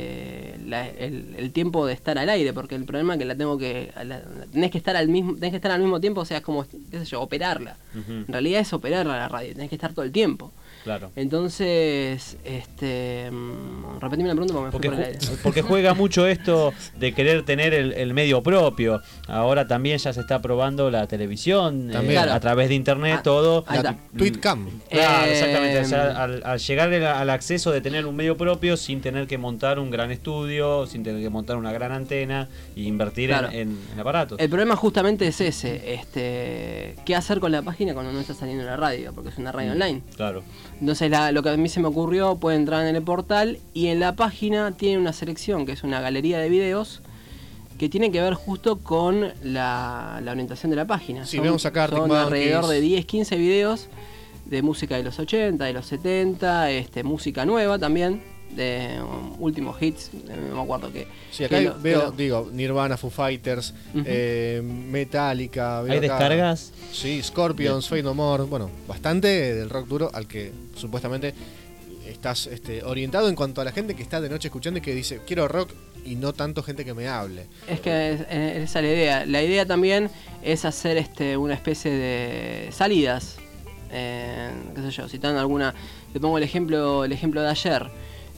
el tiempo de estar al aire, porque el problema es que tenés que estar al mismo tiempo, o sea, es como, qué sé yo, operarla.
Uh-huh.
En realidad es operarla la radio, tenés que estar todo el tiempo.
Claro.
Entonces, repetime la pregunta porque me fui por el aire.
Porque juega mucho esto de querer tener el medio propio. Ahora también ya se está probando la televisión,
Claro.
a través de internet, todo.
La Tweetcam.
Claro, exactamente. O sea, al llegar al acceso de tener un medio propio sin tener que montar un gran estudio, sin tener que montar una gran antena e invertir
Claro.
en aparatos.
El problema justamente es ese, ¿qué hacer con la página cuando no está saliendo en la radio? Porque es una radio online.
Claro.
Entonces lo que a mí se me ocurrió, puede entrar en el portal y en la página tiene una selección que es una galería de videos que tiene que ver justo con la orientación de la página.
Sí, vemos acá Arctic
son
Monkeys.
alrededor de 10-15 videos de música de los 80, de los 70, música nueva también, de últimos hits, no me acuerdo qué.
Sí, acá digo, Nirvana, Foo Fighters, Metallica.
¿Hay descargas?
Sí, Scorpions, Fade No More, bueno, bastante del rock duro al que supuestamente estás orientado en cuanto a la gente que está de noche escuchando y que dice, quiero rock y no tanto gente que me hable.
Es que esa es la idea. La idea también es hacer una especie de salidas. Qué sé yo, citando alguna, te pongo el ejemplo de ayer.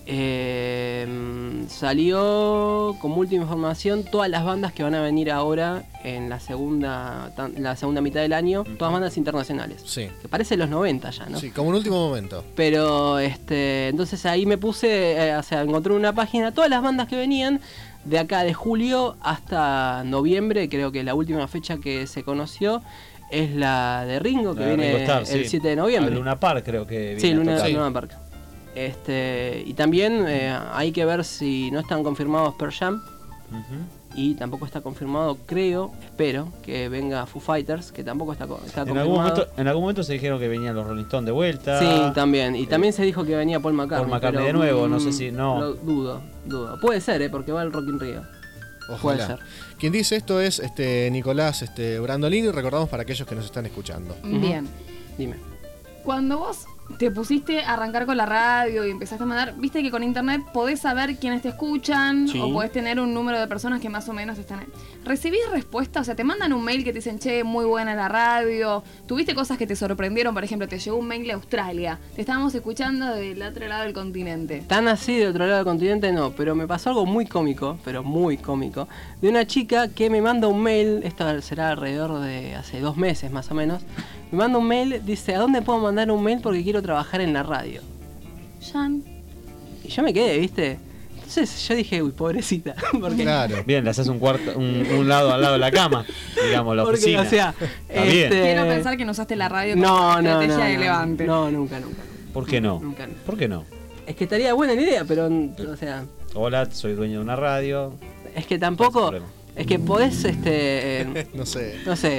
Salió como última información todas las bandas que van a venir ahora en la segunda mitad del año, todas bandas internacionales.
Sí.
Que parece los 90 ya, ¿no?
Sí, como un último momento.
Pero entonces ahí me puse, encontré una página, todas las bandas que venían de acá de julio hasta noviembre, creo que la última fecha que se conoció es la de Ringo, que viene
Ringo Starr,
el 7 de noviembre.
Luna Park creo que viene.
Sí, Luna Park. Y también hay que ver si no están confirmados Pearl Jam. Y tampoco está confirmado, espero que venga Foo Fighters, que tampoco está confirmado.
En algún momento se dijeron que venían los Rolling Stones de vuelta.
Sí, también. Y también se dijo que venía Paul McCartney.
Paul McCartney de nuevo, no sé si no.
Dudo. Puede ser, porque va el Rock in Rio.
Ojalá.
Puede ser.
Quien dice esto es Nicolás Brandolini, recordamos para aquellos que nos están escuchando.
Bien.
Dime.
Cuando vos te pusiste a arrancar con la radio y empezaste a mandar, viste que con internet podés saber quiénes te escuchan,
Sí.
o podés tener un número de personas que más o menos están ahí. ¿Recibís respuesta? O sea, te mandan un mail que te dicen, che, muy buena la radio. ¿Tuviste cosas que te sorprendieron? Por ejemplo, te llegó un mail de Australia. Te estábamos escuchando del otro lado del continente.
Tan así de otro lado del continente no, pero me pasó algo muy cómico, de una chica que me manda un mail, esto será alrededor de hace 2 meses más o menos, me manda un mail, dice, ¿a dónde puedo mandar un mail porque quiero trabajar en la radio?
Jan.
Y yo me quedé, ¿viste? Entonces yo dije, uy, pobrecita. Porque,
Claro.
Bien, le haces un lado al lado de la cama, digamos, la
porque,
oficina.
o sea,
Está bien.
Quiero pensar que no usaste la radio como
No,
estrategia de levante.
No, nunca.
¿Por qué no?
Nunca.
¿Por qué no?
Es que estaría buena la idea, pero, o sea,
Hola, soy dueño de una radio.
es que tampoco, es que podés,
No sé.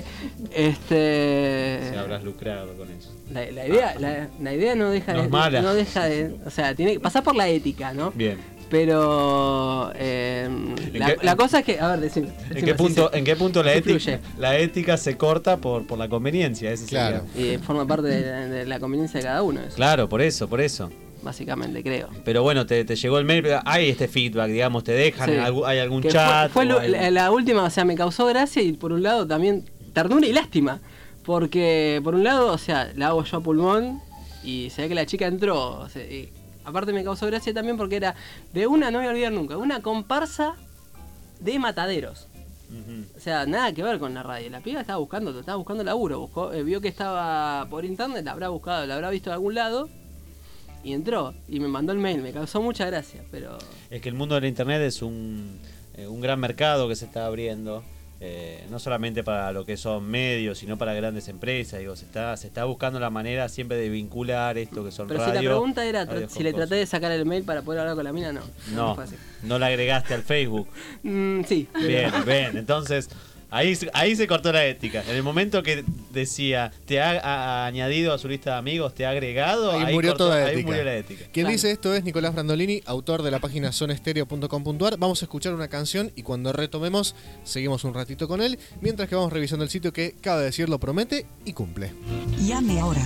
Si habrás lucrado con eso.
la idea no deja
No es mala.
no deja de, o sea, tiene que pasar por la ética, ¿no?
Bien.
Pero la cosa es que, a ver, decime,
¿En qué punto la
influye.
ética se corta por la conveniencia? Ese
Claro.
sería.
Y forma parte de la conveniencia de cada uno, eso,
Claro, por eso.
básicamente, creo.
Pero bueno, te llegó el mail, hay este feedback, digamos, te dejan,
Sí.
hay algún
Que
chat.
fue
o hay-
la última, o sea, me causó gracia y por un lado también ternura y lástima. Porque por un lado, o sea, la hago yo a pulmón y se ve que la chica entró. O sea, y aparte me causó gracia también porque era de una, no voy a olvidar nunca, una comparsa de mataderos. O sea, nada que ver con la radio. La piba estaba buscando laburo. Vio que estaba por internet, la habrá visto de algún lado y entró. Y me mandó el mail, me causó mucha gracia, pero...
Es que el mundo de la internet es un gran mercado que se está abriendo. No solamente para lo que son medios, sino para grandes empresas. Digo, se está buscando la manera siempre de vincular esto que son
Pero
radio.
si la pregunta era
radios
si
con
le
cosas.
traté de sacar el mail para poder hablar con la mina, no.
No,
fue así.
no la agregaste al Facebook.
Sí.
Bien, bien. Entonces, ahí se cortó la ética. En el momento que decía, te ha añadido a su lista de amigos, te ha agregado,
Ahí murió toda
ahí
ética.
murió la ética.
Quien
Claro.
dice esto es Nicolás Brandolini, autor de la página sonestereo.com.ar. Vamos a escuchar una canción y cuando retomemos seguimos un ratito con él, mientras que vamos revisando el sitio que, cabe decirlo, promete y cumple.
Llame ahora.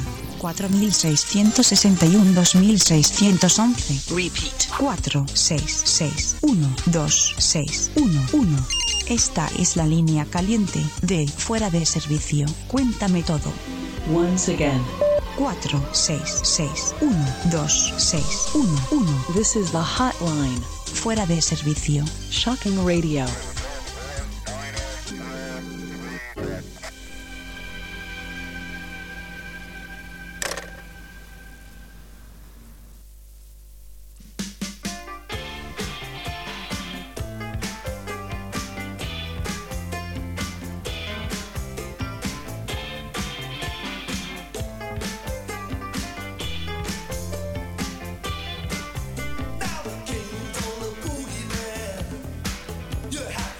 4661-2611. Repeat. 4661-2611. Esta es la línea caliente de Fuera de Servicio. Cuéntame todo.
Once again.
4661-2611.
This is the hotline.
Fuera de Servicio.
Shocking Radio.
You're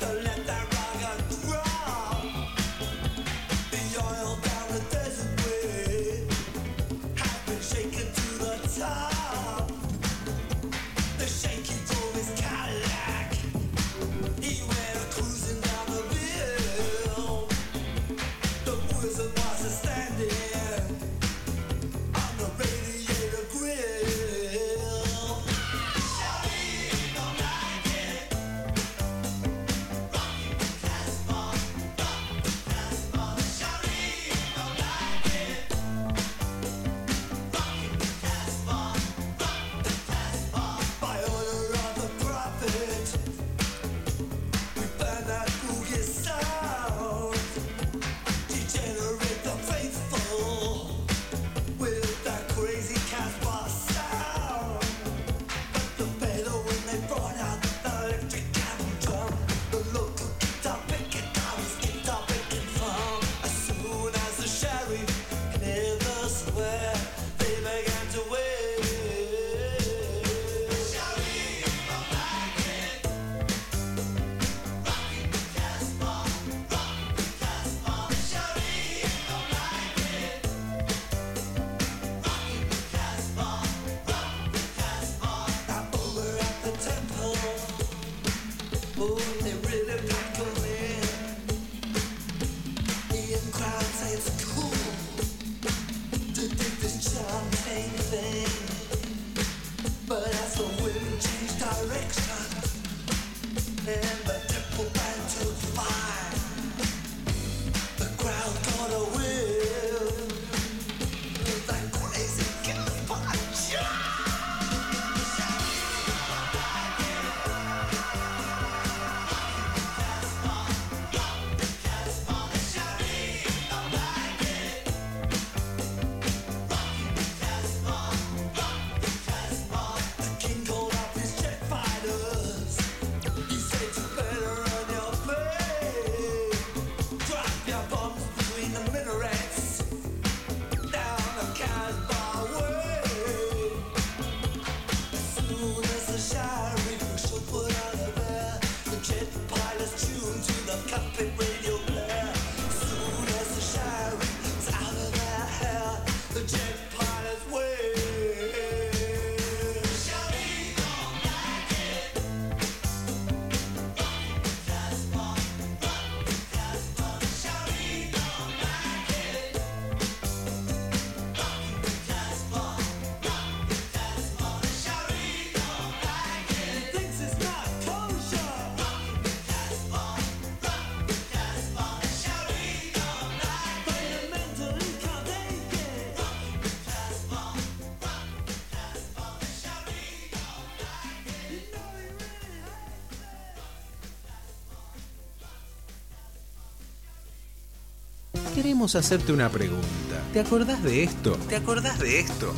Queremos hacerte una pregunta. ¿Te acordás de esto? ¿Te acordás de esto?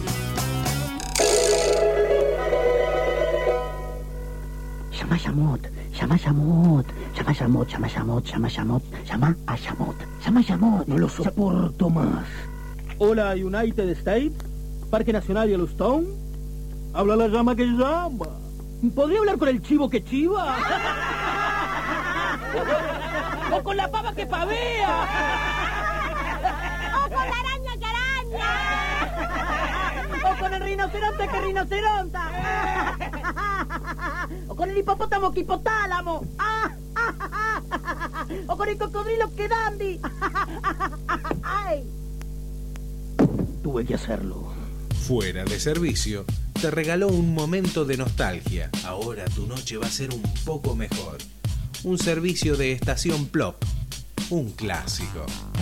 Llama a Yamot, llama a Yamot, llama a Yamot, llama a Yamot, llama a Yamot, llama a Yamot, llama a Yamot, no lo soporto más.
Hola, United States, Parque Nacional Yellowstone. Habla la llama que llama. ¿Podría hablar con el chivo que chiva? ¿O con la pava que pavea?
¡O con la araña que araña!
¡O con el rinoceronte que rinoceronta! ¡O con el hipopótamo que hipotálamo! ¡O con el cocodrilo que dandy!
Tuve que hacerlo.
Fuera de servicio, te regaló un momento de nostalgia. Ahora tu noche va a ser un poco mejor. Un servicio de estación Plop. Un clásico.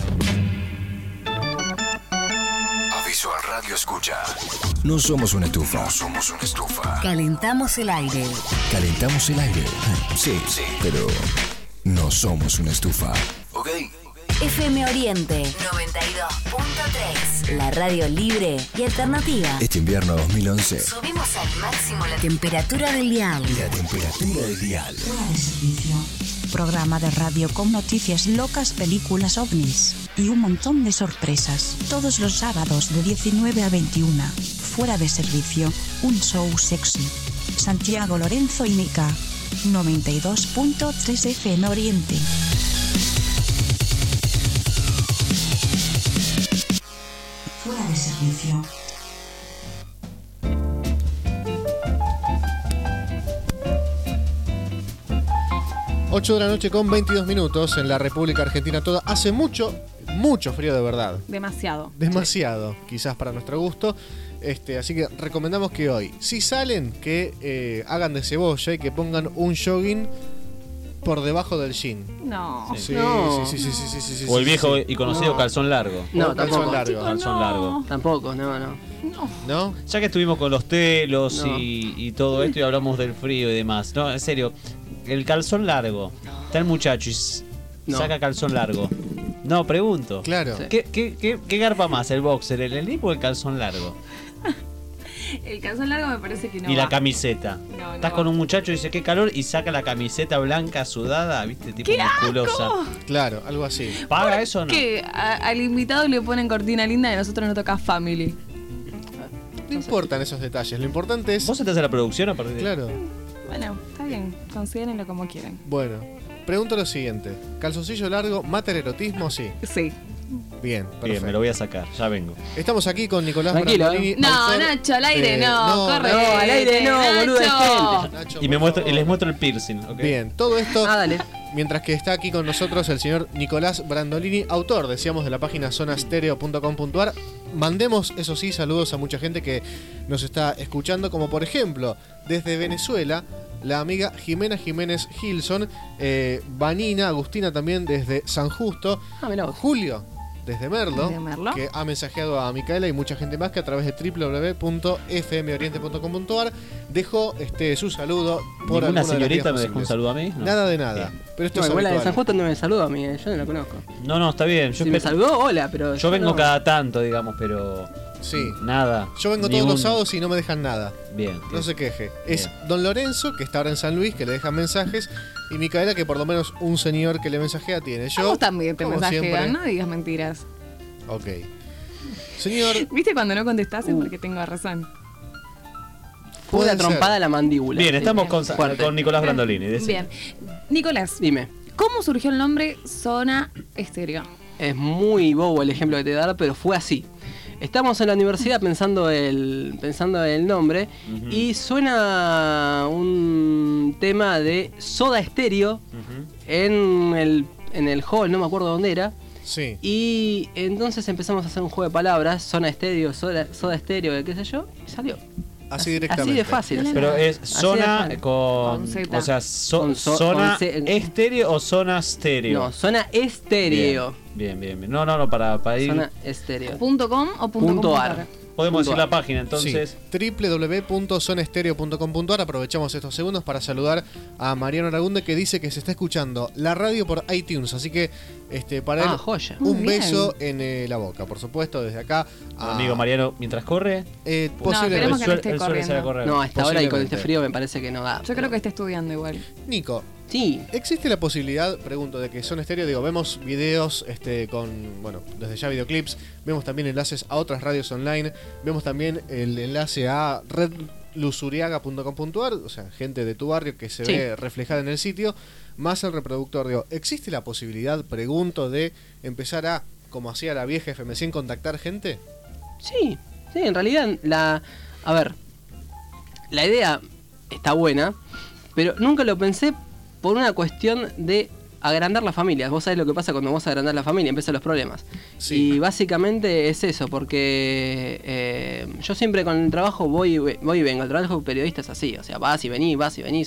Aviso al radio escucha. No somos una estufa. No somos una estufa.
Calentamos el aire.
Calentamos el aire. Sí, pero no somos una estufa. ¿Ok?
FM Oriente 92.3. La radio libre y alternativa.
Este invierno 2011.
Subimos al máximo la temperatura del dial.
La temperatura del dial.
Fuera de servicio. Programa de radio con noticias locas, películas ovnis y un montón de sorpresas. Todos los sábados de 19 a 21. Fuera de servicio. Un show sexy. Santiago Lorenzo y Mica. 92.3 FM Oriente. Fuera de servicio.
Ocho de la noche con 22 minutos en la República Argentina toda. Hace mucho frío de verdad.
Demasiado.
Demasiado, quizás para nuestro gusto. Así que recomendamos que hoy, si salen, que hagan de cebolla y que pongan un jogging por debajo del jean.
No.
Sí,
No.
sí.
O el viejo
sí.
y conocido
No.
calzón largo.
No,
calzón
tampoco.
largo.
Chicos,
Calzón largo.
Tampoco, no.
¿No?
Ya que estuvimos con los telos
No.
y todo esto y hablamos del frío y demás. No, en serio, el calzón largo. Está el muchacho y
No.
saca calzón largo. No, pregunto.
Claro.
Sí.
¿Qué garpa más? ¿El boxer, el slip o el calzón largo?
El calzón largo me parece que no.
Y la
va.
camiseta.
No,
Estás
no
con
va.
un muchacho y dice qué calor y saca la camiseta blanca sudada, ¿viste? Tipo
¡Qué
musculosa.
asco!
Claro, algo así.
¿Paga eso o no?
Que al invitado le ponen cortina linda y a nosotros nos toca family.
No importan esos detalles, lo importante es...
¿Vos estás en la producción a partir de...?
Claro.
Bueno, está bien, considérenlo como quieran.
Bueno, pregunto lo siguiente. ¿Calzoncillo largo mata el erotismo? Sí.
Sí.
Bien,
Bien,
perfecto.
me lo voy a sacar, ya vengo.
Estamos aquí con Nicolás
Tranquilo,
Brandolini.
No,
autor-
Nacho, al aire no, corre.
no, al aire no, boludo, es
Nacho.
gente.
Y les muestro el piercing, ¿ok?
Bien, todo esto
Ah, dale.
mientras que está aquí con nosotros el señor Nicolás Brandolini, autor, decíamos, de la página zonastereo.com.ar. Mandemos, eso sí, saludos a mucha gente que nos está escuchando, como por ejemplo, desde Venezuela, la amiga Jimena Jiménez Gilson, Vanina, Agustina también desde San Justo,
mirá vos.
Julio desde Merlo,
Desde Merlo.
que ha mensajeado a Micaela y mucha gente más que a través de www.fmoriente.com.ar dejó su saludo por
¿Ninguna
alguna de las
señorita
vías
me dejó un
posibles.
saludo a mí? No.
Nada de nada.
Bien.
Pero esto
No,
es
igual la de
habitual.
San Justo no me saluda a mí, yo no la conozco.
No, está bien.
Si me saludó, hola, pero
Yo vengo
no.
cada tanto, digamos, pero
Sí.
nada.
Yo vengo
Ni
todos los
un-
sábados y no me dejan nada.
Bien.
No se queje. Es Don Lorenzo, que está ahora en San Luis, que le dejan mensajes, y Micaela, que por lo menos un señor que le mensajea tiene. Yo,
Vos también te
como
mensajean,
siempre-
no digas mentiras.
Ok. Señor,
¿Viste cuando no contestás es porque tengo razón?
Fue
puede
una trompada
ser.
a la mandíbula.
Bien, estamos
Fuerte.
con Nicolás Brandolini. decime.
Bien. Nicolás,
Dime.
¿cómo surgió el nombre Zona Estéreo?
Es muy bobo el ejemplo que te voy a dar, pero fue así. Estamos en la universidad pensando el nombre y suena un tema de Soda Stereo en el hall, no me acuerdo dónde era.
sí.
Y entonces empezamos a hacer un juego de palabras, Zona Estéreo, Soda Estéreo, qué sé yo, y salió.
Así directamente.
Así de fácil.
Pero es
Así de
zona
fácil.
con.
Con Z.
O sea,
Con
zona
con C-
estéreo o zona estéreo.
No, Zona Estéreo.
Bien. No, para ir.
Zona Estéreo.
¿.com o
.ar.
Podemos decir
Punto
la
A.
página entonces.
Sí, www.zonestereo.com.ar. Aprovechamos estos segundos para saludar a Mariano Aragunde, que dice que se está escuchando la radio por iTunes. Así que para él,
joya.
un
Muy bien.
beso en la boca, por supuesto, desde acá.
Amigo Mariano, mientras corre.
Posiblemente.
esperemos que no esté
Él suele salir a
corriendo.
correr.
No, a esta hora y con
Posiblemente.
este frío me parece que no da.
Yo creo que está estudiando igual.
Nico,
Sí.
¿existe la posibilidad, pregunto, de que Zona Estéreo, digo, vemos videos desde ya videoclips, vemos también enlaces a otras radios online, vemos también el enlace a redluzuriaga.com.ar, o sea, gente de tu barrio que se
Sí.
ve reflejada en el sitio, más el reproductor, digo, ¿existe la posibilidad, pregunto, de empezar a, como hacía la vieja FM100, contactar gente?
Sí, en realidad la idea está buena, pero nunca lo pensé por una cuestión de agrandar la familia. Vos sabés lo que pasa cuando vos agrandás la familia, empiezan los problemas.
Sí.
Y básicamente es eso, porque yo siempre con el trabajo voy y vengo. El trabajo de periodista es así, o sea, vas y venís,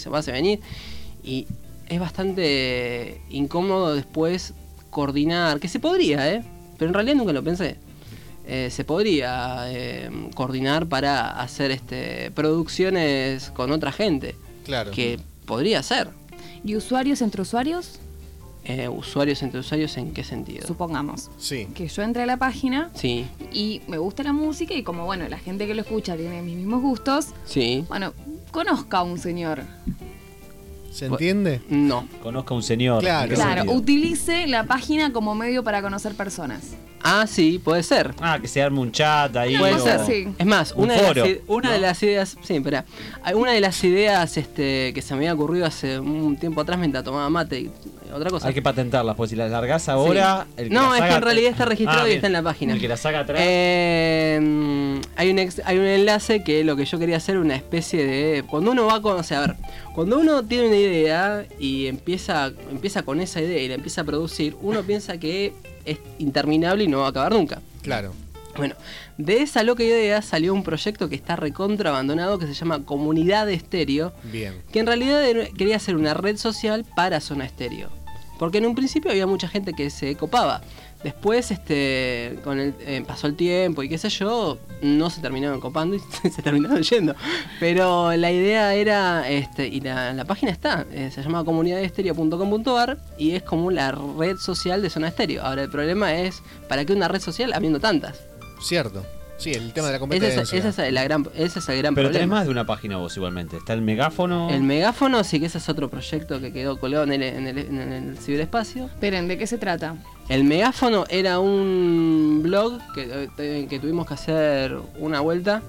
y es bastante incómodo después coordinar, que se podría, pero en realidad nunca lo pensé. Se podría coordinar para hacer producciones con otra gente.
Claro.
Que podría ser.
¿Y usuarios entre usuarios?
Usuarios entre usuarios, ¿en qué sentido?
Supongamos
Sí.
que yo entré a la página
Sí,
y me gusta la música y como la gente que lo escucha tiene mis mismos gustos,
sí.
conozca a un señor.
¿Se entiende?
No.
Conozca a un señor.
Claro.
¿En qué
Claro,
sentido?
utilice la página como medio para conocer personas.
Ah, sí, puede ser.
Que se arme un chat ahí.
Puede
o-
ser,
sí.
Es más,
Un
una
foro,
de las ideas, sí, espera. Una de las ideas que se me había ocurrido hace un tiempo atrás mientras tomaba mate y otra cosa.
Hay que patentarlas, pues si las largás ahora.
Sí.
el que
No,
las
es que
haga-
en realidad está registrado y
bien.
está en la página.
El que la saca atrás.
Hay un enlace que lo que yo quería hacer una especie de... Cuando uno va a conocer, a ver, cuando uno tiene una idea y empieza con esa idea y la empieza a producir, uno piensa que es interminable y no va a acabar nunca.
Claro.
Bueno, de esa loca idea salió un proyecto que está recontra abandonado que se llama Comunidad Estéreo,
Bien.
que en realidad quería hacer una red social para Zona Estéreo. Porque en un principio había mucha gente que se copaba. Después, pasó el tiempo y qué sé yo, no se terminaron copando y se terminaron yendo. Pero la idea era, y la página está, se llama comunidadestereo.com.ar y es como la red social de Zona Estéreo. Ahora el problema es, ¿para qué una red social habiendo tantas?
Cierto. Sí, el tema de la
Ese
competencia.
es el gran
Pero tenés
problema.
más de una página vos igualmente. Está el megáfono.
El megáfono, sí, que ese es otro proyecto que quedó colgado en el ciberespacio.
Esperen, ¿de qué se trata?
El megáfono era un blog que tuvimos que hacer una vuelta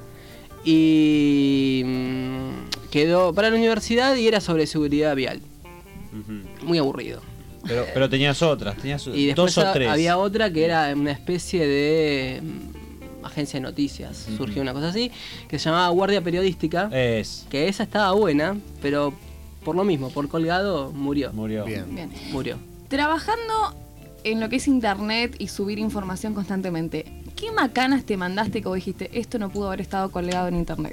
y quedó para la universidad y era sobre seguridad vial.
Ujú.
Muy aburrido.
Pero tenías otras,
Y después
dos o tres.
había otra que era una especie de agencia de noticias, surgió una cosa así, que se llamaba Guardia Periodística, que esa estaba buena, pero por lo mismo, por colgado, murió.
Bien.
Murió.
Trabajando en lo que es internet y subir información constantemente, ¿qué macanas te mandaste que vos dijiste, esto no pudo haber estado colgado en internet?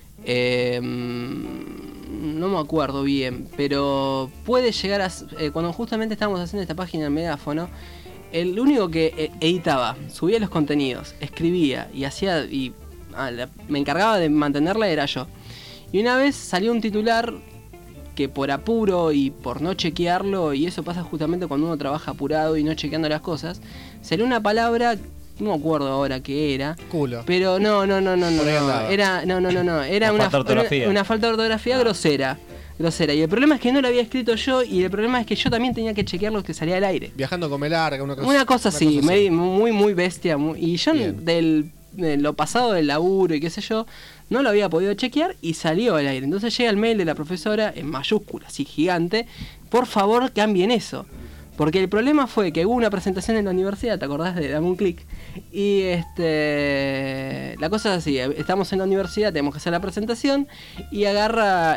No me acuerdo bien, pero puede llegar a... cuando justamente estábamos haciendo esta página en Megáfono, el único que editaba, subía los contenidos, escribía y hacía... me encargaba de mantenerla era yo. Y una vez salió un titular que por apuro y por no chequearlo, y eso pasa justamente cuando uno trabaja apurado y no chequeando las cosas, salió una palabra... No me acuerdo ahora qué era.
Culo.
Pero no. Era una falta de ortografía grosera. Y el problema es que no lo había escrito yo, y el problema es que yo también tenía que chequear lo que salía al aire.
Viajando con larga,
una cosa así. Muy bestia. Y yo de lo pasado del laburo y qué sé yo, no lo había podido chequear y salió al aire. Entonces llega el mail de la profesora en mayúsculas, así gigante. Por favor, cambien eso. Porque el problema fue que hubo una presentación en la universidad, ¿te acordás de Dame un Clic? Y la cosa es así, estamos en la universidad, tenemos que hacer la presentación, y agarra...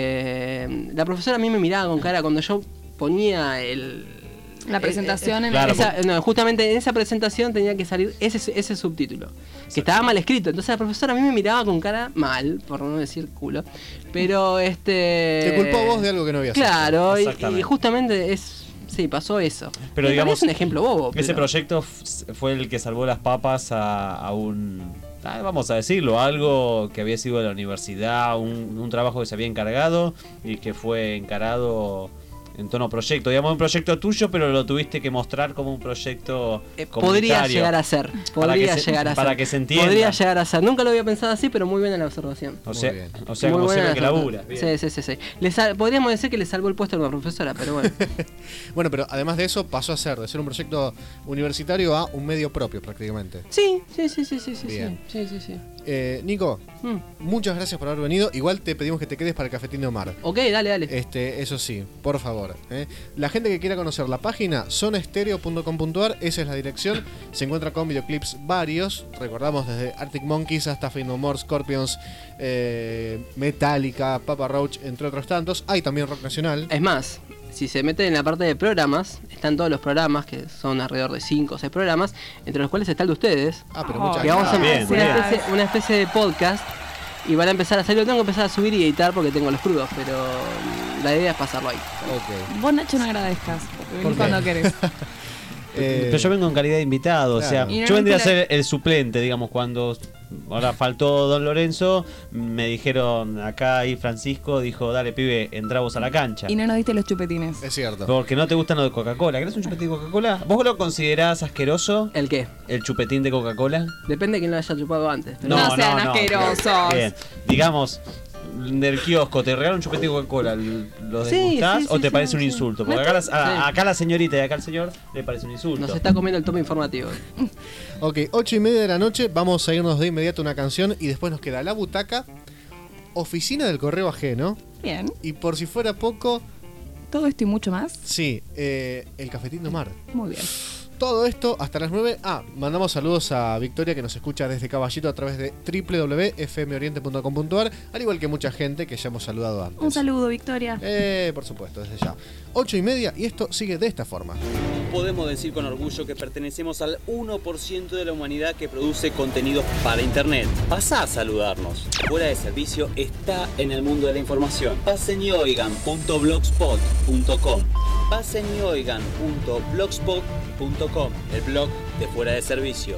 la profesora a mí me miraba con cara cuando yo ponía
la presentación
justamente en esa presentación tenía que salir ese subtítulo, que estaba mal escrito. Entonces la profesora a mí me miraba con cara mal, por no decir culo. Pero
te culpó a vos de algo que no habías hecho.
Claro, y justamente sí, pasó eso.
Pero digamos,
es un ejemplo bobo.
Ese proyecto fue el que salvó las papas a un... vamos a decirlo, algo que había sido de la universidad, un trabajo que se había encargado y que fue encarado en tono proyecto. Digamos, un proyecto tuyo, pero lo tuviste que mostrar como un proyecto comunitario.
Podría llegar a ser.
Para que se entienda.
Podría llegar a ser. Nunca lo había pensado así, pero muy bien en la observación.
O sea como siempre que labura.
Sí. Podríamos decir que le salvó el puesto a una profesora, pero bueno.
Bueno, pero además de eso, pasó a ser de ser un proyecto universitario a un medio propio, prácticamente.
Sí.
Bien.
Sí.
Nico, muchas gracias por haber venido. Igual te pedimos que te quedes para el Cafetín de Omar.
Ok, dale.
Eso sí, por favor. La gente que quiera conocer la página, sonestereo.com.ar, esa es la dirección. Se encuentra con videoclips varios. Recordamos desde Arctic Monkeys hasta Fate No More, Scorpions, Metallica, Papa Roach, entre otros tantos. Hay también rock nacional.
Es más, si se meten en la parte de programas, están todos los programas, que son alrededor de 5 o 6 programas, entre los cuales está el de ustedes.
Pero muchas
que vamos a
gracias.
una especie de podcast, y van a empezar a salir. Lo tengo que empezar a subir y editar porque tengo los crudos, pero la idea es pasarlo ahí.
Vos, Nacho, no agradezcas, porque cuando querés.
Pero yo vengo en calidad de invitado,
claro.
O sea, yo vendría a ser el suplente, digamos, cuando ahora faltó Don Lorenzo, me dijeron acá ahí Francisco, dijo, dale pibe, entrá vos a la cancha.
Y no nos diste los chupetines.
Es cierto.
Porque no te gustan los de Coca-Cola. ¿Querés un chupetín de Coca-Cola? ¿Vos lo considerás asqueroso?
¿El qué?
¿El chupetín de Coca-Cola?
Depende de quién lo haya chupado antes.
Pero no sean asquerosos.
Bien, digamos... Del kiosco, ¿te regalan un chupetín de Coca-Cola? ¿Lo degustás o te parece un insulto? Porque acá la señorita y acá el señor le parece un insulto.
Nos está comiendo el toma informativo.
Ok, 8:30 de la noche, vamos a irnos de inmediato a una canción y después nos queda La Butaca, Oficina del Correo Ajeno.
Bien.
Y por si fuera poco...
Todo esto y mucho más.
Sí, el Cafetín de Omar.
Muy bien.
Todo esto hasta las 9. Mandamos saludos a Victoria, que nos escucha desde Caballito a través de www.fmoriente.com.ar, al igual que mucha gente que ya hemos saludado antes.
Un saludo, Victoria.
Por supuesto, desde ya. 8:30 y esto sigue de esta forma.
Podemos decir con orgullo que pertenecemos al 1% de la humanidad que produce contenidos para internet. Pasá a saludarnos. Fuera de Servicio está en el mundo de la información. paseñyoigan.blogspot.com paseñyoigan.blogspot.com, el blog de Fuera de Servicio.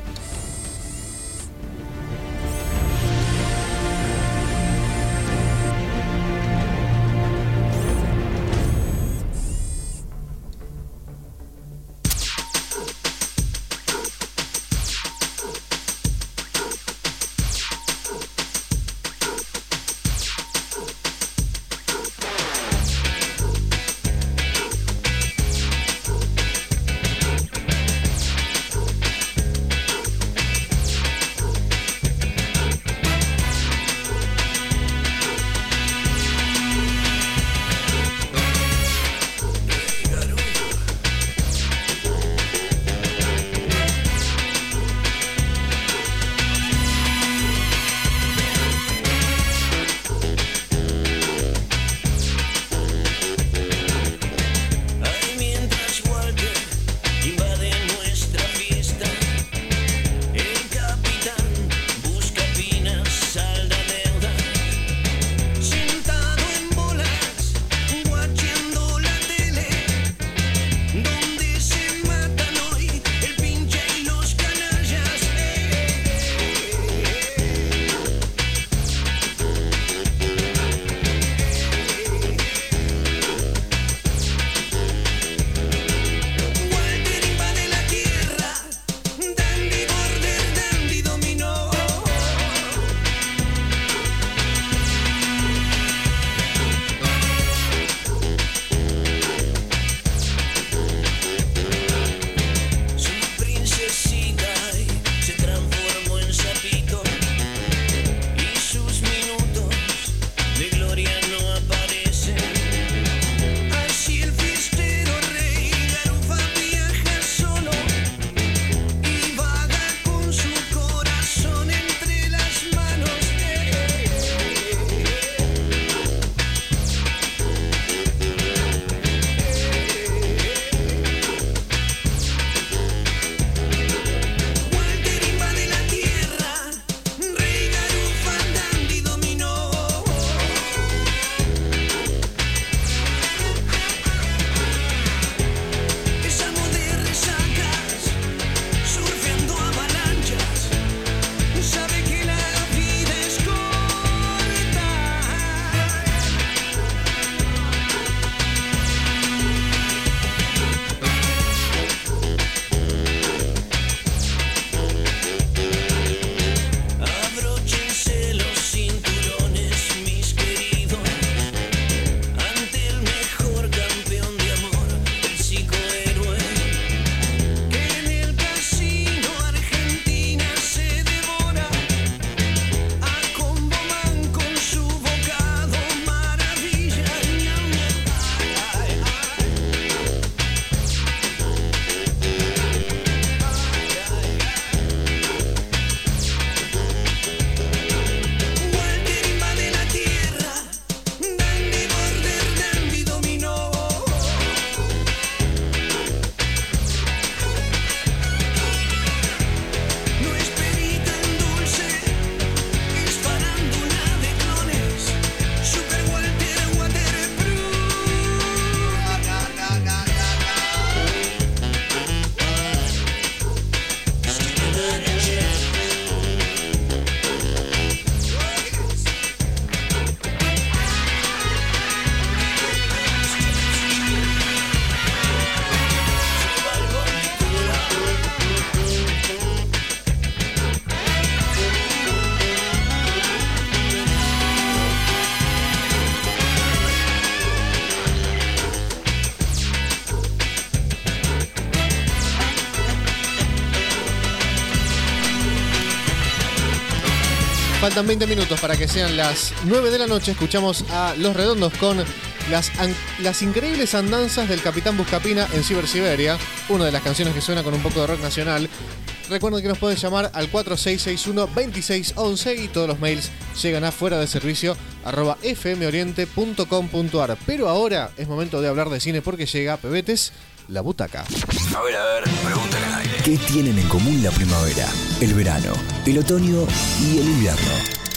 Faltan 20 minutos para que sean las 9 de la noche. Escuchamos a Los Redondos con las increíbles andanzas del Capitán Buscapina en Siberia, una de las canciones que suena con un poco de rock nacional. Recuerden que nos pueden llamar al 4661-2611 y todos los mails llegan a fuera de servicio @fmoriente.com.ar. Pero ahora es momento de hablar de cine porque llega Pebetes, La Butaca.
A ver, pregúntale al aire. ¿Qué tienen en común la primavera, el verano, el otoño y el invierno?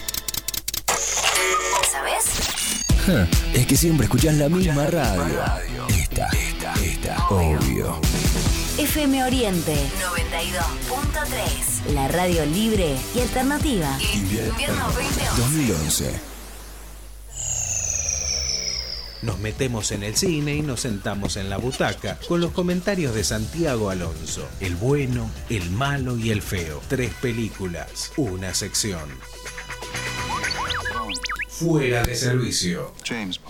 ¿Sabes?
Es que siempre escuchás la misma radio. Esta, obvio.
FM Oriente 92.3. La radio libre y alternativa. Invierno
2011.
Nos metemos en el cine y nos sentamos en la butaca con los comentarios de Santiago Alonso. El bueno, el malo y el feo. 3 películas, una sección. Fuera de servicio.
James.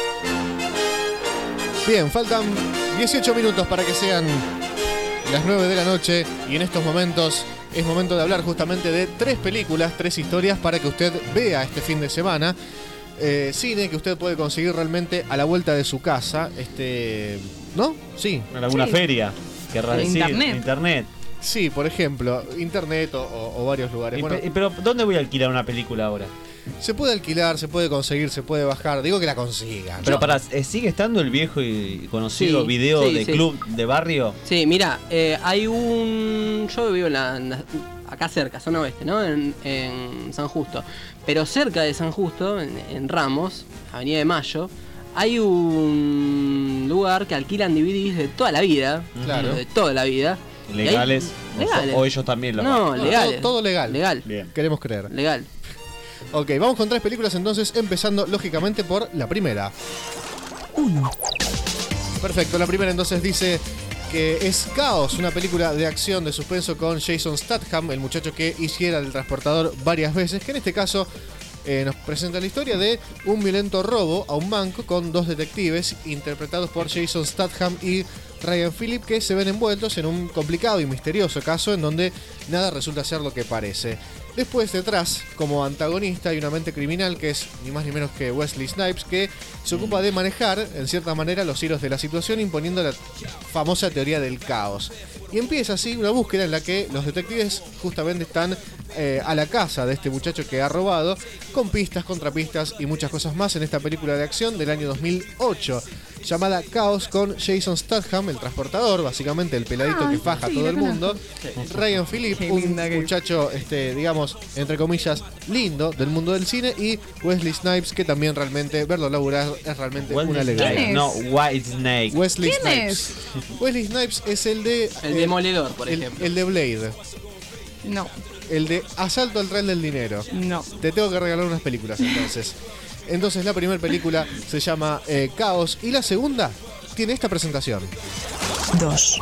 Bien, faltan 18 minutos para que sean las 9 de la noche y en estos momentos es momento de hablar justamente de 3 películas, 3 historias para que usted vea este fin de semana. Cine que usted puede conseguir realmente a la vuelta de su casa, ¿no? Sí.
En alguna feria, querrás decir,
Internet.
Internet.
Sí, por ejemplo, internet o varios lugares. Bueno,
Pero ¿dónde voy a alquilar una película ahora?
se puede alquilar, se puede conseguir, se puede bajar. Digo que la consigan.
Pero ¿sigue estando el viejo y conocido
Sí,
video
sí,
de
sí.
club de barrio?
Sí, mira, hay un... Yo vivo acá cerca, zona oeste, ¿no? En San Justo. Pero cerca de San Justo, en Ramos, Avenida de Mayo, hay un lugar que alquilan DVDs de toda la vida.
Claro.
De toda la vida.
¿Legales?
Y hay- legales.
¿O ellos también lo
No,
hacen?
legales.
Todo legal.
Legal.
Bien.
Queremos creer.
Legal.
Ok, vamos con 3 películas entonces, empezando lógicamente por la primera.
1.
Perfecto, la primera entonces dice que es Caos, una película de acción de suspenso con Jason Statham, el muchacho que hiciera el transportador varias veces, que en este caso nos presenta la historia de un violento robo a un banco con 2 detectives interpretados por Jason Statham y Ryan Phillip, que se ven envueltos en un complicado y misterioso caso en donde nada resulta ser lo que parece. Después, detrás, como antagonista, hay una mente criminal que es ni más ni menos que Wesley Snipes, que se ocupa de manejar, en cierta manera, los hilos de la situación, imponiendo la famosa teoría del caos. Y empieza así una búsqueda en la que los detectives justamente están a la casa de este muchacho que ha robado, con pistas, contrapistas y muchas cosas más en esta película de acción del año 2008, llamada Caos, con Jason Statham, el transportador, básicamente el peladito que faja a todo el mundo, Ryan Phillip, un muchacho, digamos, entre comillas, lindo del mundo del cine, y Wesley Snipes, que también realmente verlo laburar es realmente una alegría.
Snake, no, White Snake.
Wesley
¿Quién
Snipes. Wesley Snipes es el de...
El Demoledor, por ejemplo.
El de Blade.
No,
El de Asalto al Tren del Dinero.
no.
Te tengo que regalar unas películas entonces. Entonces la primera película se llama Caos y la segunda tiene esta presentación.
2.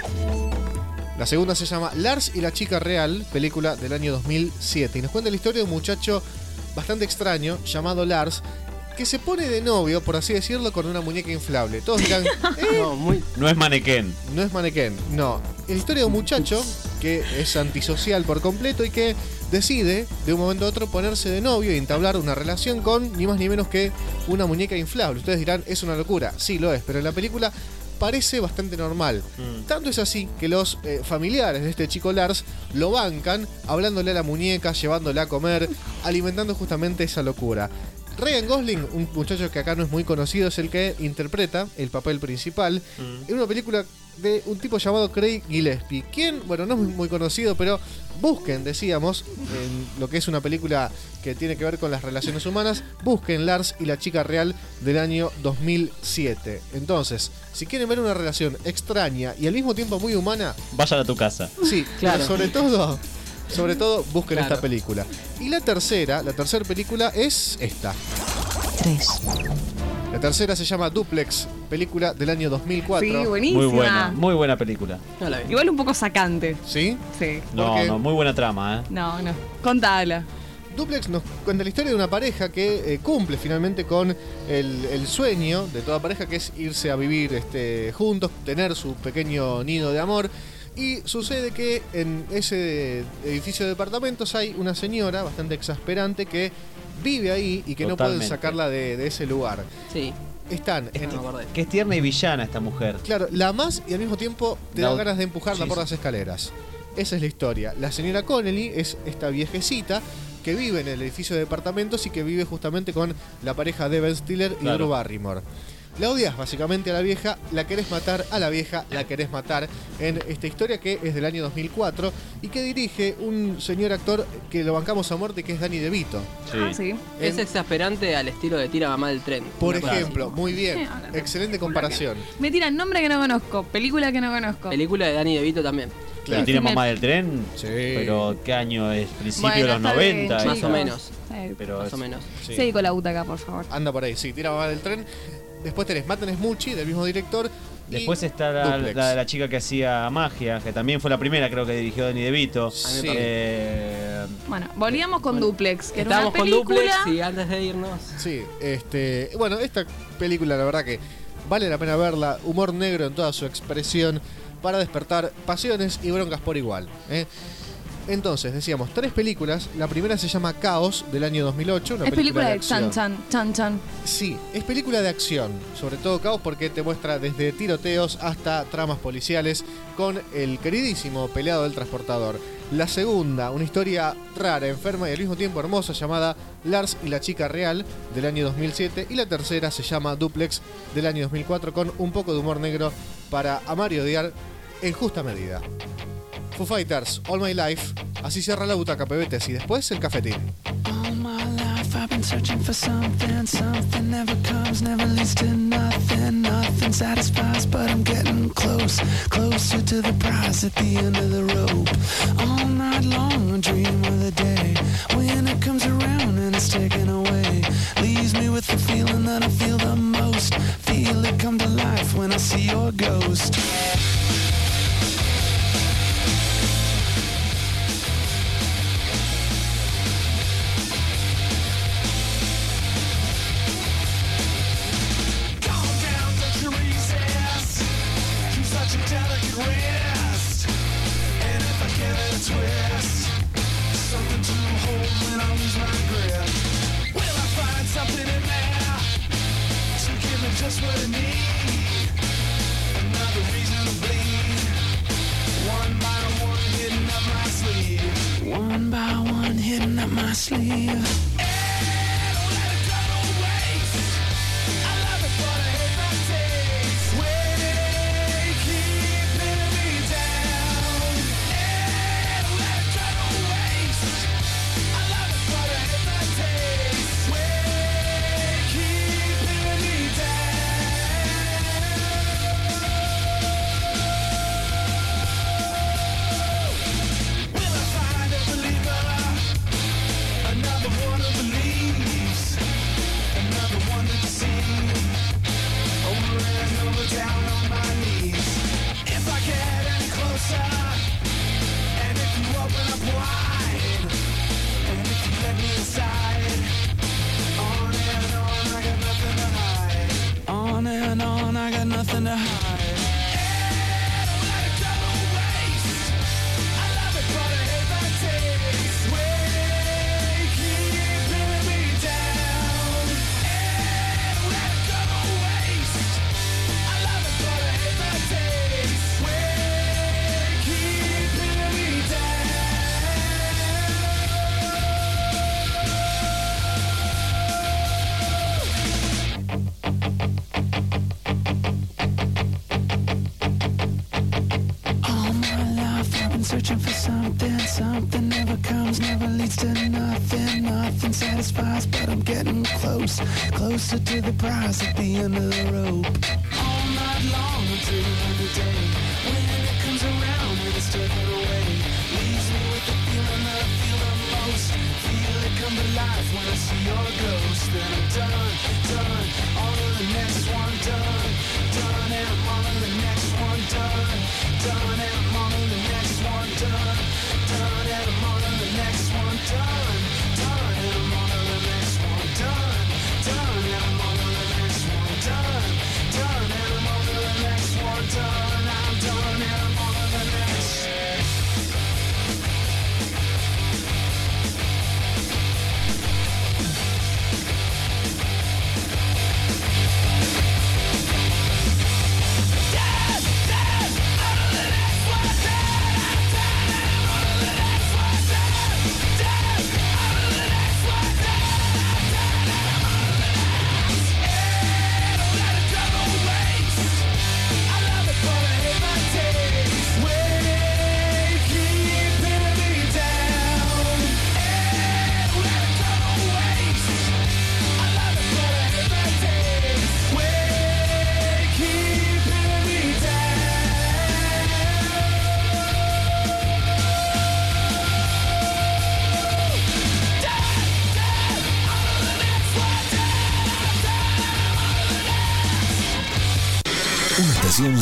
La segunda se llama Lars y la chica real, película del año 2007. Y nos cuenta la historia de un muchacho bastante extraño llamado Lars, que se pone de novio, por así decirlo, con una muñeca inflable. Todos dirán,
No es manequén.
no es manequén, no. Es la historia de un muchacho que es antisocial por completo y que decide de un momento a otro ponerse de novio y entablar una relación con ni más ni menos que una muñeca inflable. Ustedes dirán, es una locura. Sí, lo es, pero en la película parece bastante normal. Tanto es así que los familiares de este chico Lars lo bancan, hablándole a la muñeca, llevándola a comer, alimentando justamente esa locura. Ryan Gosling, un muchacho que acá no es muy conocido, es el que interpreta el papel principal en una película de un tipo llamado Craig Gillespie. ¿Quién? Bueno, no es muy conocido, pero busquen, decíamos, en lo que es una película que tiene que ver con las relaciones humanas, busquen Lars y la chica real del año 2007. Entonces, si quieren ver una relación extraña y al mismo tiempo muy humana,
Vayan a tu casa.
sí,
Claro.
pero sobre todo busquen
Claro.
esta película. Y la tercera película es esta.
3.
La tercera se llama Duplex, película del año 2004.
Sí, buenísima.
Muy buena película.
No la vi.
Igual un poco sacante.
¿Sí?
Sí.
No,
qué?
no, muy buena trama,
No. Contala.
Duplex nos cuenta la historia de una pareja que cumple finalmente con el sueño de toda pareja, que es irse a vivir juntos, tener su pequeño nido de amor. Y sucede que en ese edificio de departamentos hay una señora bastante exasperante que vive ahí y que no pueden
Totalmente.
sacarla de ese lugar.
Sí.
Están en...
Que es tierna y villana esta mujer.
Claro, la amás y al mismo tiempo te
La-
da ganas de empujarla
sí,
por
sí.
las escaleras. Esa es la historia. La señora Connelly es esta viejecita que vive en el edificio de departamentos y que vive justamente con la pareja de Ben Stiller y
Claro.
Drew Barrymore. La odias básicamente a la vieja, la querés matar a la vieja, la querés matar en esta historia que es del año 2004 y que dirige un señor actor que lo bancamos a muerte, que es Danny DeVito.
Es exasperante al estilo de Tira Mamá del Tren.
Por
Una cosa
ejemplo, muy bien,
Sí, ahora.
excelente comparación.
Me tiran nombre que no conozco, película que no conozco.
así. Película de Danny DeVito también.
Claro. ¿Tira mamá del tren? Sí. Pero ¿qué año es? ¿Principio de los
Bueno, está bien,
90?
Más
chicos.
o menos.
Pero
Más
es-
o menos.
Sí.
Seguí con la butaca, por favor.
Anda por ahí, sí, Tira Mamá del Tren. Después tenés Matt Smucci, del mismo director. y
Después está la,
Duplex.
la chica que hacía magia, que también fue la primera, creo que dirigió Danny DeVito.
Sí.
Bueno, volvíamos con Duplex, que era una
Estábamos con
película.
Duplex y antes de irnos.
Sí, bueno, esta película la verdad que vale la pena verla, humor negro en toda su expresión para despertar pasiones y broncas por igual. Entonces, decíamos, 3 películas. La primera se llama Caos, del año 2008. Una
Es película de
acción.
Chan.
Sí, es película de acción, sobre todo Caos porque te muestra desde tiroteos hasta tramas policiales con el queridísimo peleado del transportador. La segunda, una historia rara, enferma y al mismo tiempo hermosa llamada Lars y la chica real del año 2007 y la tercera se llama Duplex del año 2004 con un poco de humor negro para amar y odiar en justa medida. Foo Fighters, All My Life, así cierra la butaca PBT y después el cafetín.
All my life I've been searching for something. Something never comes, never leads to nothing. Nothing satisfies, but I'm getting close. Closer to the prize at the end of the rope. All night long I dream of the day when it comes around and it's taken away. Leaves me with the feeling that I feel the most. Feel it come to life when I see your ghost. Such a delicate wrist, and if I give it a twist, something to hold when I lose my grip. Will I find something in there to give me just what I need? Another reason to bleed. One by one, hidden up my sleeve. One by one, hidden up my sleeve. On and on, I got nothing to hide. All my life I've been searching for something. Something never comes, never leads to nothing. Nothing satisfies, but I'm getting close. Closer to the prize at the end of the rope. All night long I'm dreaming of the day when it comes around and it's taken away. Leaves me with the feeling that I feel the most. Feel it come to life when I see your ghost. Then I'm done, done. On to the next one, done. Done and I'm on to the next one, done. Done and I'm on to the next one, done. Done and I'm on to the next one, done. Done and I'm on to the next one, done. Done and I'm on to the next one, done. Done and I'm on to the next one, done. I'm done and I'm on to the next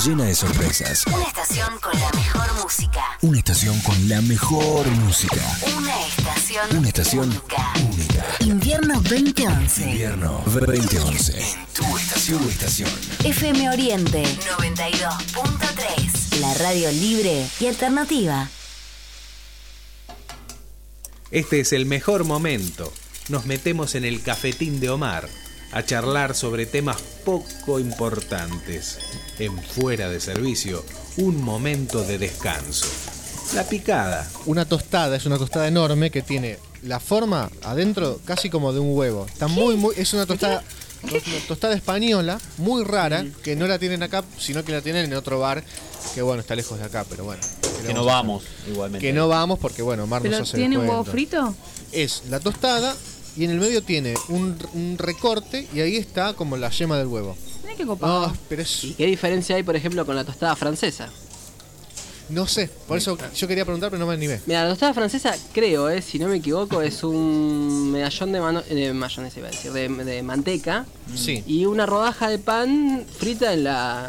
llena de sorpresas.
Una estación con la mejor música.
Una estación con la mejor música.
Una estación única. Invierno 2011.
Invierno 2011. Tu estación.
FM Oriente 92.3. La radio libre y alternativa.
Este es el mejor momento. Nos metemos en el cafetín de Omar a charlar sobre temas poco importantes. En Fuera de Servicio, un momento de descanso. La picada.
Una tostada, es una tostada enorme que tiene la forma adentro casi como de un huevo. Está muy, es una tostada española, muy rara, que no la tienen acá, sino que la tienen en otro bar, que bueno, está lejos de acá, pero bueno.
Que no vamos, igualmente.
Que no vamos porque bueno, Omar nos hace
¿Tiene un huevo
descuento.
frito?
Es la tostada y en el medio tiene un recorte y ahí está como la yema del huevo.
Mira qué copado.
No, pero es...
¿Y qué diferencia hay, por ejemplo, con la tostada francesa?
No sé, por eso yo quería preguntar, pero no me animé.
Mira, la tostada francesa, creo, si no me equivoco, es un medallón de mayonesa, iba a decir, de manteca.
Sí.
Y una rodaja de pan frita en la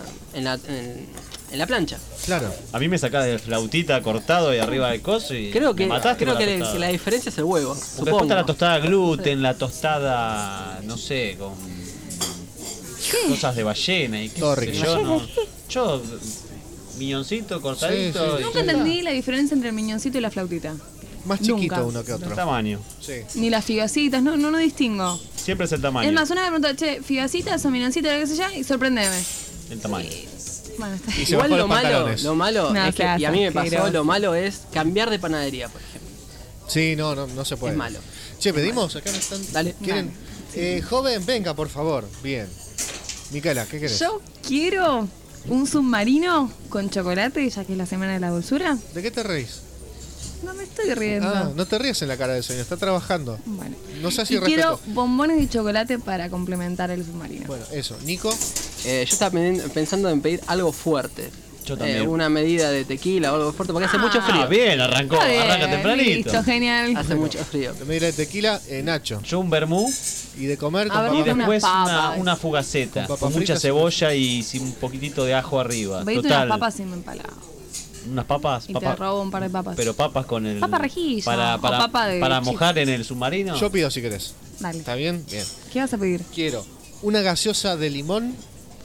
plancha.
Claro.
A mí me sacás de flautita cortado y arriba del coso y
Creo que
me mataste con la
que
tostada.
la diferencia es el huevo.
Porque después
Supongo.
está la tostada gluten, la tostada, no sé, con cosas de ballena y qué
Todo
sé
rico.
yo, no. Yo, miñoncito cortadito.
Sí,
Nunca entendí la diferencia entre el miñoncito y la flautita.
Más chiquito
Nunca.
uno que otro.
El tamaño.
Sí.
Ni las figacitas, no distingo.
Siempre es el tamaño.
Es más, una vez me preguntó, che, figacitas o miñoncitos, lo que sea, y sorprendeme.
El tamaño.
Bueno, está
Y se
Igual
bajó
lo
los
malo
pantalones.
No,
es que,
qué
y a mí me pasó,
asqueroso.
lo malo es cambiar de panadería, por ejemplo.
Sí, no se puede.
Es malo.
Che, pedimos, acá me están.
Dale.
¿Quieren? Joven, venga, por favor. Bien. Micaela, ¿qué querés?
Yo quiero un submarino con chocolate, ya que es la semana de la dulzura.
¿De qué te reís?
No me estoy riendo.
Ah, no te rías en la cara del señor, está trabajando.
Bueno.
No seas
Y quiero
irrespetuoso.
bombones de chocolate para complementar el submarino.
Bueno, eso. Nico,
Yo estaba pensando en pedir algo fuerte.
Yo también.
Una medida de tequila o algo fuerte, porque hace mucho frío.
Ah, bien, arrancó,
Está bien,
arranca tempranito.
Listo, genial.
Hace mucho frío.
de medida de tequila, Nacho.
Yo un vermú
Y de comer
A ver,
con
y
unas
después
papas.
una fugaceta
Con
con,
papas
mucha
fritas y
cebolla y sin un poquitito de ajo arriba.
Pedite
Total.
unas papas sin empalado.
Unas papas,
Y te robo un par de papas.
pero papas con el
Papa rejilla,
para
o papa de
para
chips.
mojar en el submarino.
Yo pido si querés.
Dale.
¿Está bien? Bien.
¿Qué vas a pedir?
Quiero una gaseosa de limón.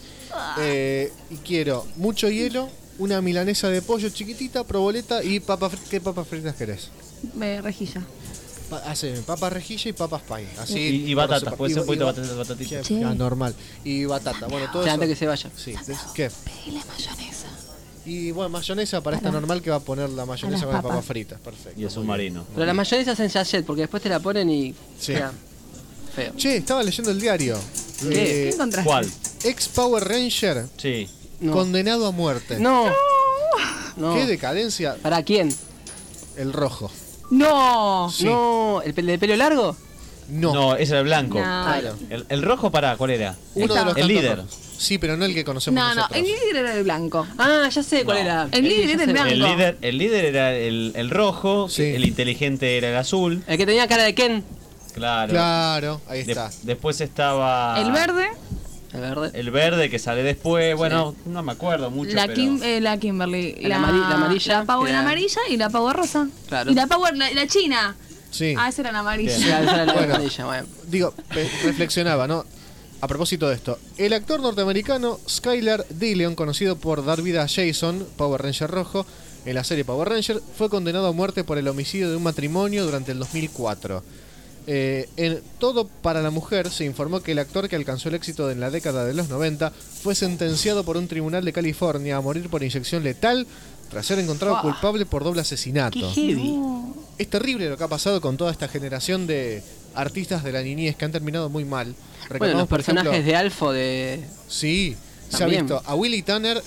Y quiero mucho hielo. Una milanesa de pollo chiquitita, proboleta y papas. ¿Qué papas fritas querés?
Rejilla.
Papas rejilla y papas pay. Así.
y
por
batatas,
separado.
puede ser un poquito
y
de batatita.
Sí.
normal. Y batata. Bueno, todo
Ya,
eso.
antes que se vaya.
Sí. ¿Qué?
Pedile mayonesa.
Y bueno, mayonesa para esta normal que va a poner la mayonesa
A
con
las
las papas
papas.
fritas. Perfecto.
Y el submarino.
Pero las mayonesas en sachet, porque después te la ponen y
Sí.
queda feo.
Che, estaba leyendo el diario.
¿Qué encontraste?
¿Cuál?
Ex Power Ranger
Sí.
No.
condenado a muerte.
No. No.
Qué decadencia.
¿Para quién?
El rojo.
No.
Sí.
No. ¿El de pelo largo?
No.
No, ese era el blanco.
No.
Claro.
El rojo para, ¿cuál era?
Uno de los
el
tantos
líder.
rojos. Sí, pero no el que conocemos
No,
nosotros.
el líder era el blanco.
Ah, ya sé cuál
No.
era.
El líder
ya
era el
sé.
blanco.
El líder era el rojo,
Sí.
el inteligente era el azul.
El que tenía cara de Ken.
Claro.
Claro, ahí está.
Después estaba
El verde,
El verde.
el verde que sale después. Bueno, no me acuerdo mucho.
la,
pero...
la Kimberly.
La amarilla,
La Power
que era-
amarilla y la Power rosa.
Claro.
Y la Power, la china.
Sí.
Ah, esa era la amarilla.
Sí, esa era la
Bueno.
amarilla, bueno.
Digo, reflexionaba, ¿no? A propósito de esto, el actor norteamericano Skylar Dillon, conocido por dar vida a Jason, Power Ranger rojo, en la serie Power Ranger, fue condenado a muerte por el homicidio de un matrimonio durante el 2004. En Todo para la Mujer se informó que el actor, que alcanzó el éxito en la década de los 90, fue sentenciado por un tribunal de California a morir por inyección letal tras ser encontrado culpable por doble asesinato.
Qué heavy.
Es terrible lo que ha pasado con toda esta generación de artistas de la niñez que han terminado muy mal.
Bueno,
Recordamos,
los
por
personajes
ejemplo,
de Alfo de...
Sí, se ha
También.
visto a Willy Tanner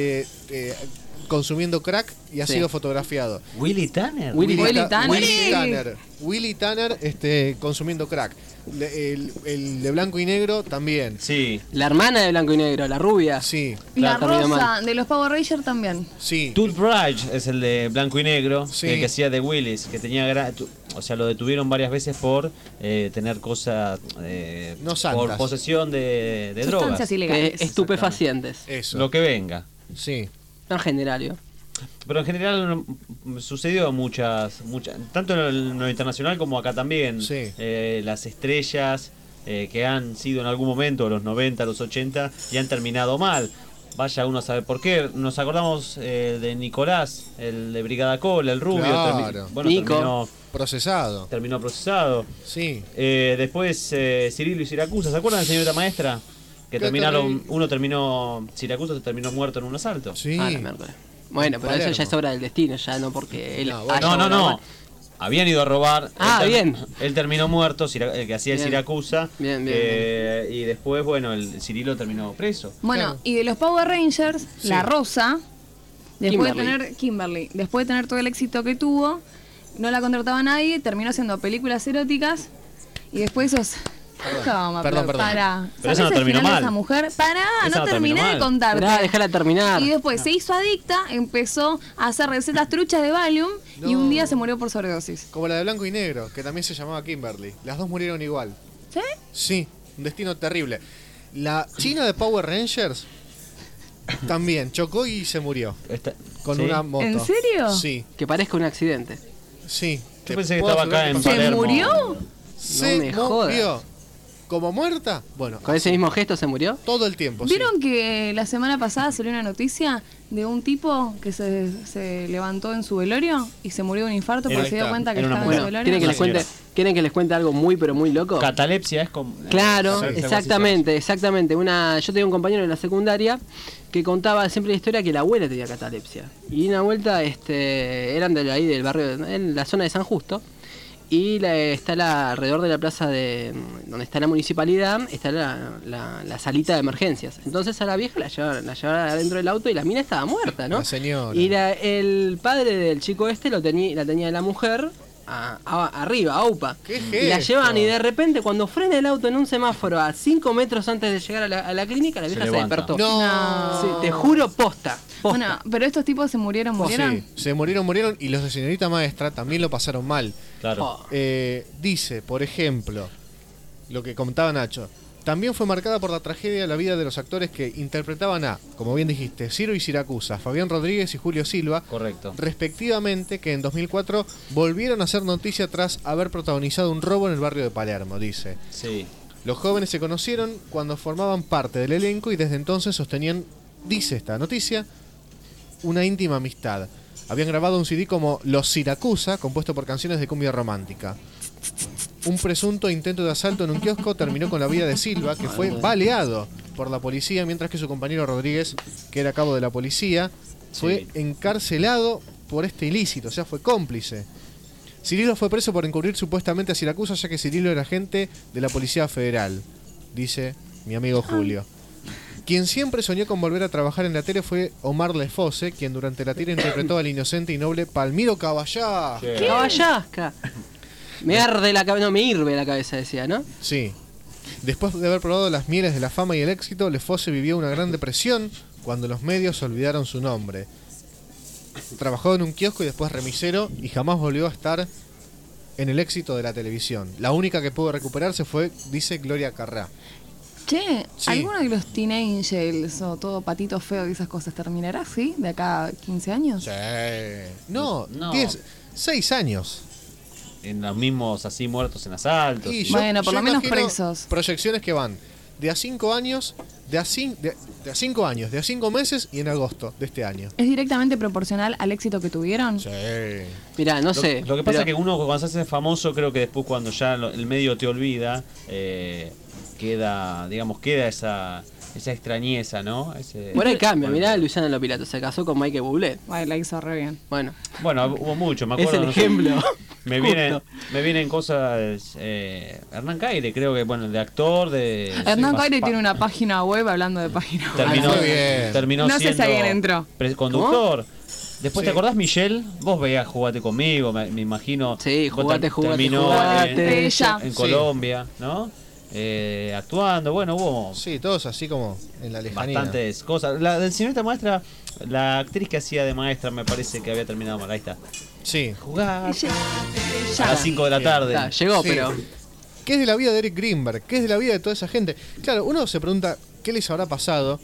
consumiendo crack y ha
Sí.
sido fotografiado.
Willy Tanner.
Willy
Tanner.
Willy Tanner consumiendo crack. El de blanco y negro también.
Sí.
La hermana de Blanco y Negro, la rubia.
Sí,
La
Claro, terminó
rosa
mal.
de los Power Rangers también.
sí.
Toothbrush es el de blanco y negro,
Sí.
el que hacía de Willis, que tenía o sea, lo detuvieron varias veces por tener cosas
No santas.
por posesión de drogas.
Sustancias ilegales.
Estupefacientes.
Eso.
Lo que venga.
Sí.
No en general, ¿yo?
Pero en general sucedió muchas, tanto en lo internacional como acá también.
Sí.
Las estrellas que han sido en algún momento, los 90, los 80, y han terminado mal. Vaya uno a saber por qué. Nos acordamos de Nicolás, el de Brigada Cole, el rubio.
Claro.
Terminó
procesado.
Terminó procesado.
Sí.
Después Cirilo y Siracusa. ¿Se acuerdan, señorita maestra? Que terminaron, uno terminó, Siracusa terminó muerto en un asalto.
Sí.
Ah, la miércoles. Bueno, pero eso ya es obra del destino, ya no porque él.
No. Habían ido a robar.
Bien.
Él terminó muerto, el que hacía el
Bien.
Siracusa.
Bien.
Y después, bueno, el Cirilo terminó preso.
Bueno, y de los Power Rangers,
Sí.
la Rosa, después
Kimberly.
de tener Kimberly, después de tener todo el éxito que tuvo, no la contrataba nadie, terminó haciendo películas eróticas y después esos. ¿Cómo?
Perdón.
Pará.
Pero esa no
¿Sabés el
terminó
final de
mal.
esa mujer? Pará,
Esa
no
no
terminé
terminó
de
mal.
contarte.
Pará, déjala terminar.
Y después se hizo adicta, empezó a hacer recetas truchas de Valium y
No.
un día se murió por sobredosis.
Como la de blanco y negro, que también se llamaba Kimberly. Las dos murieron igual.
¿Sí?
Sí, un destino terrible. La china de Power Rangers también chocó y se murió. Con
¿Sí?
una moto.
¿En serio?
Sí,
Que parezca un accidente.
sí.
Yo pensé que estaba acá en
¿Se
Palermo.
murió?
Se
me
murió.
jodas.
¿Como muerta? Bueno,
¿Con ese mismo gesto se murió?
todo el tiempo. sí.
¿Vieron que la semana pasada salió una noticia de un tipo que se levantó en su velorio y se murió de un infarto porque
Ahí
se dio
está.
cuenta que
Era una
estaba en su
mujer.
velorio?
¿Quieren que les cuente algo muy pero muy loco?
Catalepsia es como.
Claro,
Sí,
exactamente. Yo tenía un compañero en la secundaria que contaba siempre la historia que la abuela tenía catalepsia. Y una vuelta eran de ahí del barrio, en la zona de San Justo. Y alrededor de la plaza donde está la municipalidad, está la salita de emergencias. Entonces a la vieja la llevaron adentro del auto y la mina estaba muerta, ¿no?
La señora.
Y el padre del chico la tenía la mujer arriba, a UPA.
¿Qué
Y la
gesto?
llevan y de repente cuando frena el auto en un semáforo a 5 metros antes de llegar a la clínica, la vieja se
levanta.
despertó.
No.
Sí, te juro, posta.
Bueno, pero estos tipos se murieron.
Sí, se murieron y los de señorita maestra también lo pasaron mal.
Claro.
Dice, por ejemplo, lo que contaba Nacho, también fue marcada por la tragedia la vida de los actores que interpretaban a, como bien dijiste, Ciro y Siracusa, Fabián Rodríguez y Julio Silva,
Correcto.
respectivamente, que en 2004 volvieron a hacer noticia tras haber protagonizado un robo en el barrio de Palermo, dice.
Sí.
Los jóvenes se conocieron cuando formaban parte del elenco y desde entonces sostenían, dice esta noticia, una íntima amistad. Habían grabado un CD como Los Siracusa, compuesto por canciones de cumbia romántica. Un presunto intento de asalto en un kiosco terminó con la vida de Silva, que fue baleado por la policía, mientras que su compañero Rodríguez, que era cabo de la policía, fue encarcelado por este ilícito, o sea, fue cómplice. Cirilo fue preso por encubrir supuestamente a Siracusa, ya que Cirilo era agente de la Policía Federal, dice mi amigo Julio. Quien siempre soñó con volver a trabajar en la tele fue Omar Lefose, quien durante la tira interpretó al inocente y noble Palmiro Caballá.
Caballasca. Me arde la cabeza, no, me hirve la cabeza, decía, ¿no?
Sí. Después de haber probado las mieles de la fama y el éxito, Lefose vivió una gran depresión cuando los medios olvidaron su nombre. Trabajó en un kiosco y después remisero y jamás volvió a estar en el éxito de la televisión. La única que pudo recuperarse fue, dice, Gloria Carrá.
Che,
Sí.
¿alguno de los Teen Angels o todo patito feo y esas cosas terminará así de acá a 15 años?
Sí. No,
No.
6 años.
En los mismos así muertos en asaltos.
Y
Bueno, por lo menos
imagino
presos.
Proyecciones que van de a 5 años, de a 5 años, de a 5 meses y en agosto de este año.
¿Es directamente proporcional al éxito que tuvieron?
Sí.
Mirá, no sé.
Lo que pasa
pero-
es que uno cuando se hace famoso, creo que después cuando ya el medio te olvida, queda esa extrañeza, ¿no?
Por ahí cambia, mirá Luciana Lopilato, se casó con Michael Bublé.
Ay, la hizo re bien.
Bueno,
Bueno, hubo mucho, me
es
acuerdo.
el
no sé,
ejemplo.
me vienen cosas. Hernán Caire, creo que, bueno, de actor, de.
Hernán
pa-
Caire
pa-
tiene una página web hablando de página web.
Terminó,
Muy bien.
terminó
No sé si
siendo
alguien entró.
conductor. Después,
Sí.
¿te acordás, Michelle? Vos veías Jugate Conmigo, me imagino.
Sí,
Vos
Jugate, Jugate,
terminó
Jugate.
Ella.
en
Sí.
Colombia, ¿no? Actuando, bueno, hubo
Sí, todos así como en la lejanía.
bastantes cosas. La del señorita maestra, la actriz que hacía de maestra, me parece que había terminado mal. Ahí está.
Sí.
Jugate.
Ya.
A las 5 de la tarde.
Está, llegó,
Sí.
pero
¿Qué es de la vida de Eric Greenberg? ¿Qué es de la vida de toda esa gente? Claro, uno se pregunta qué les habrá pasado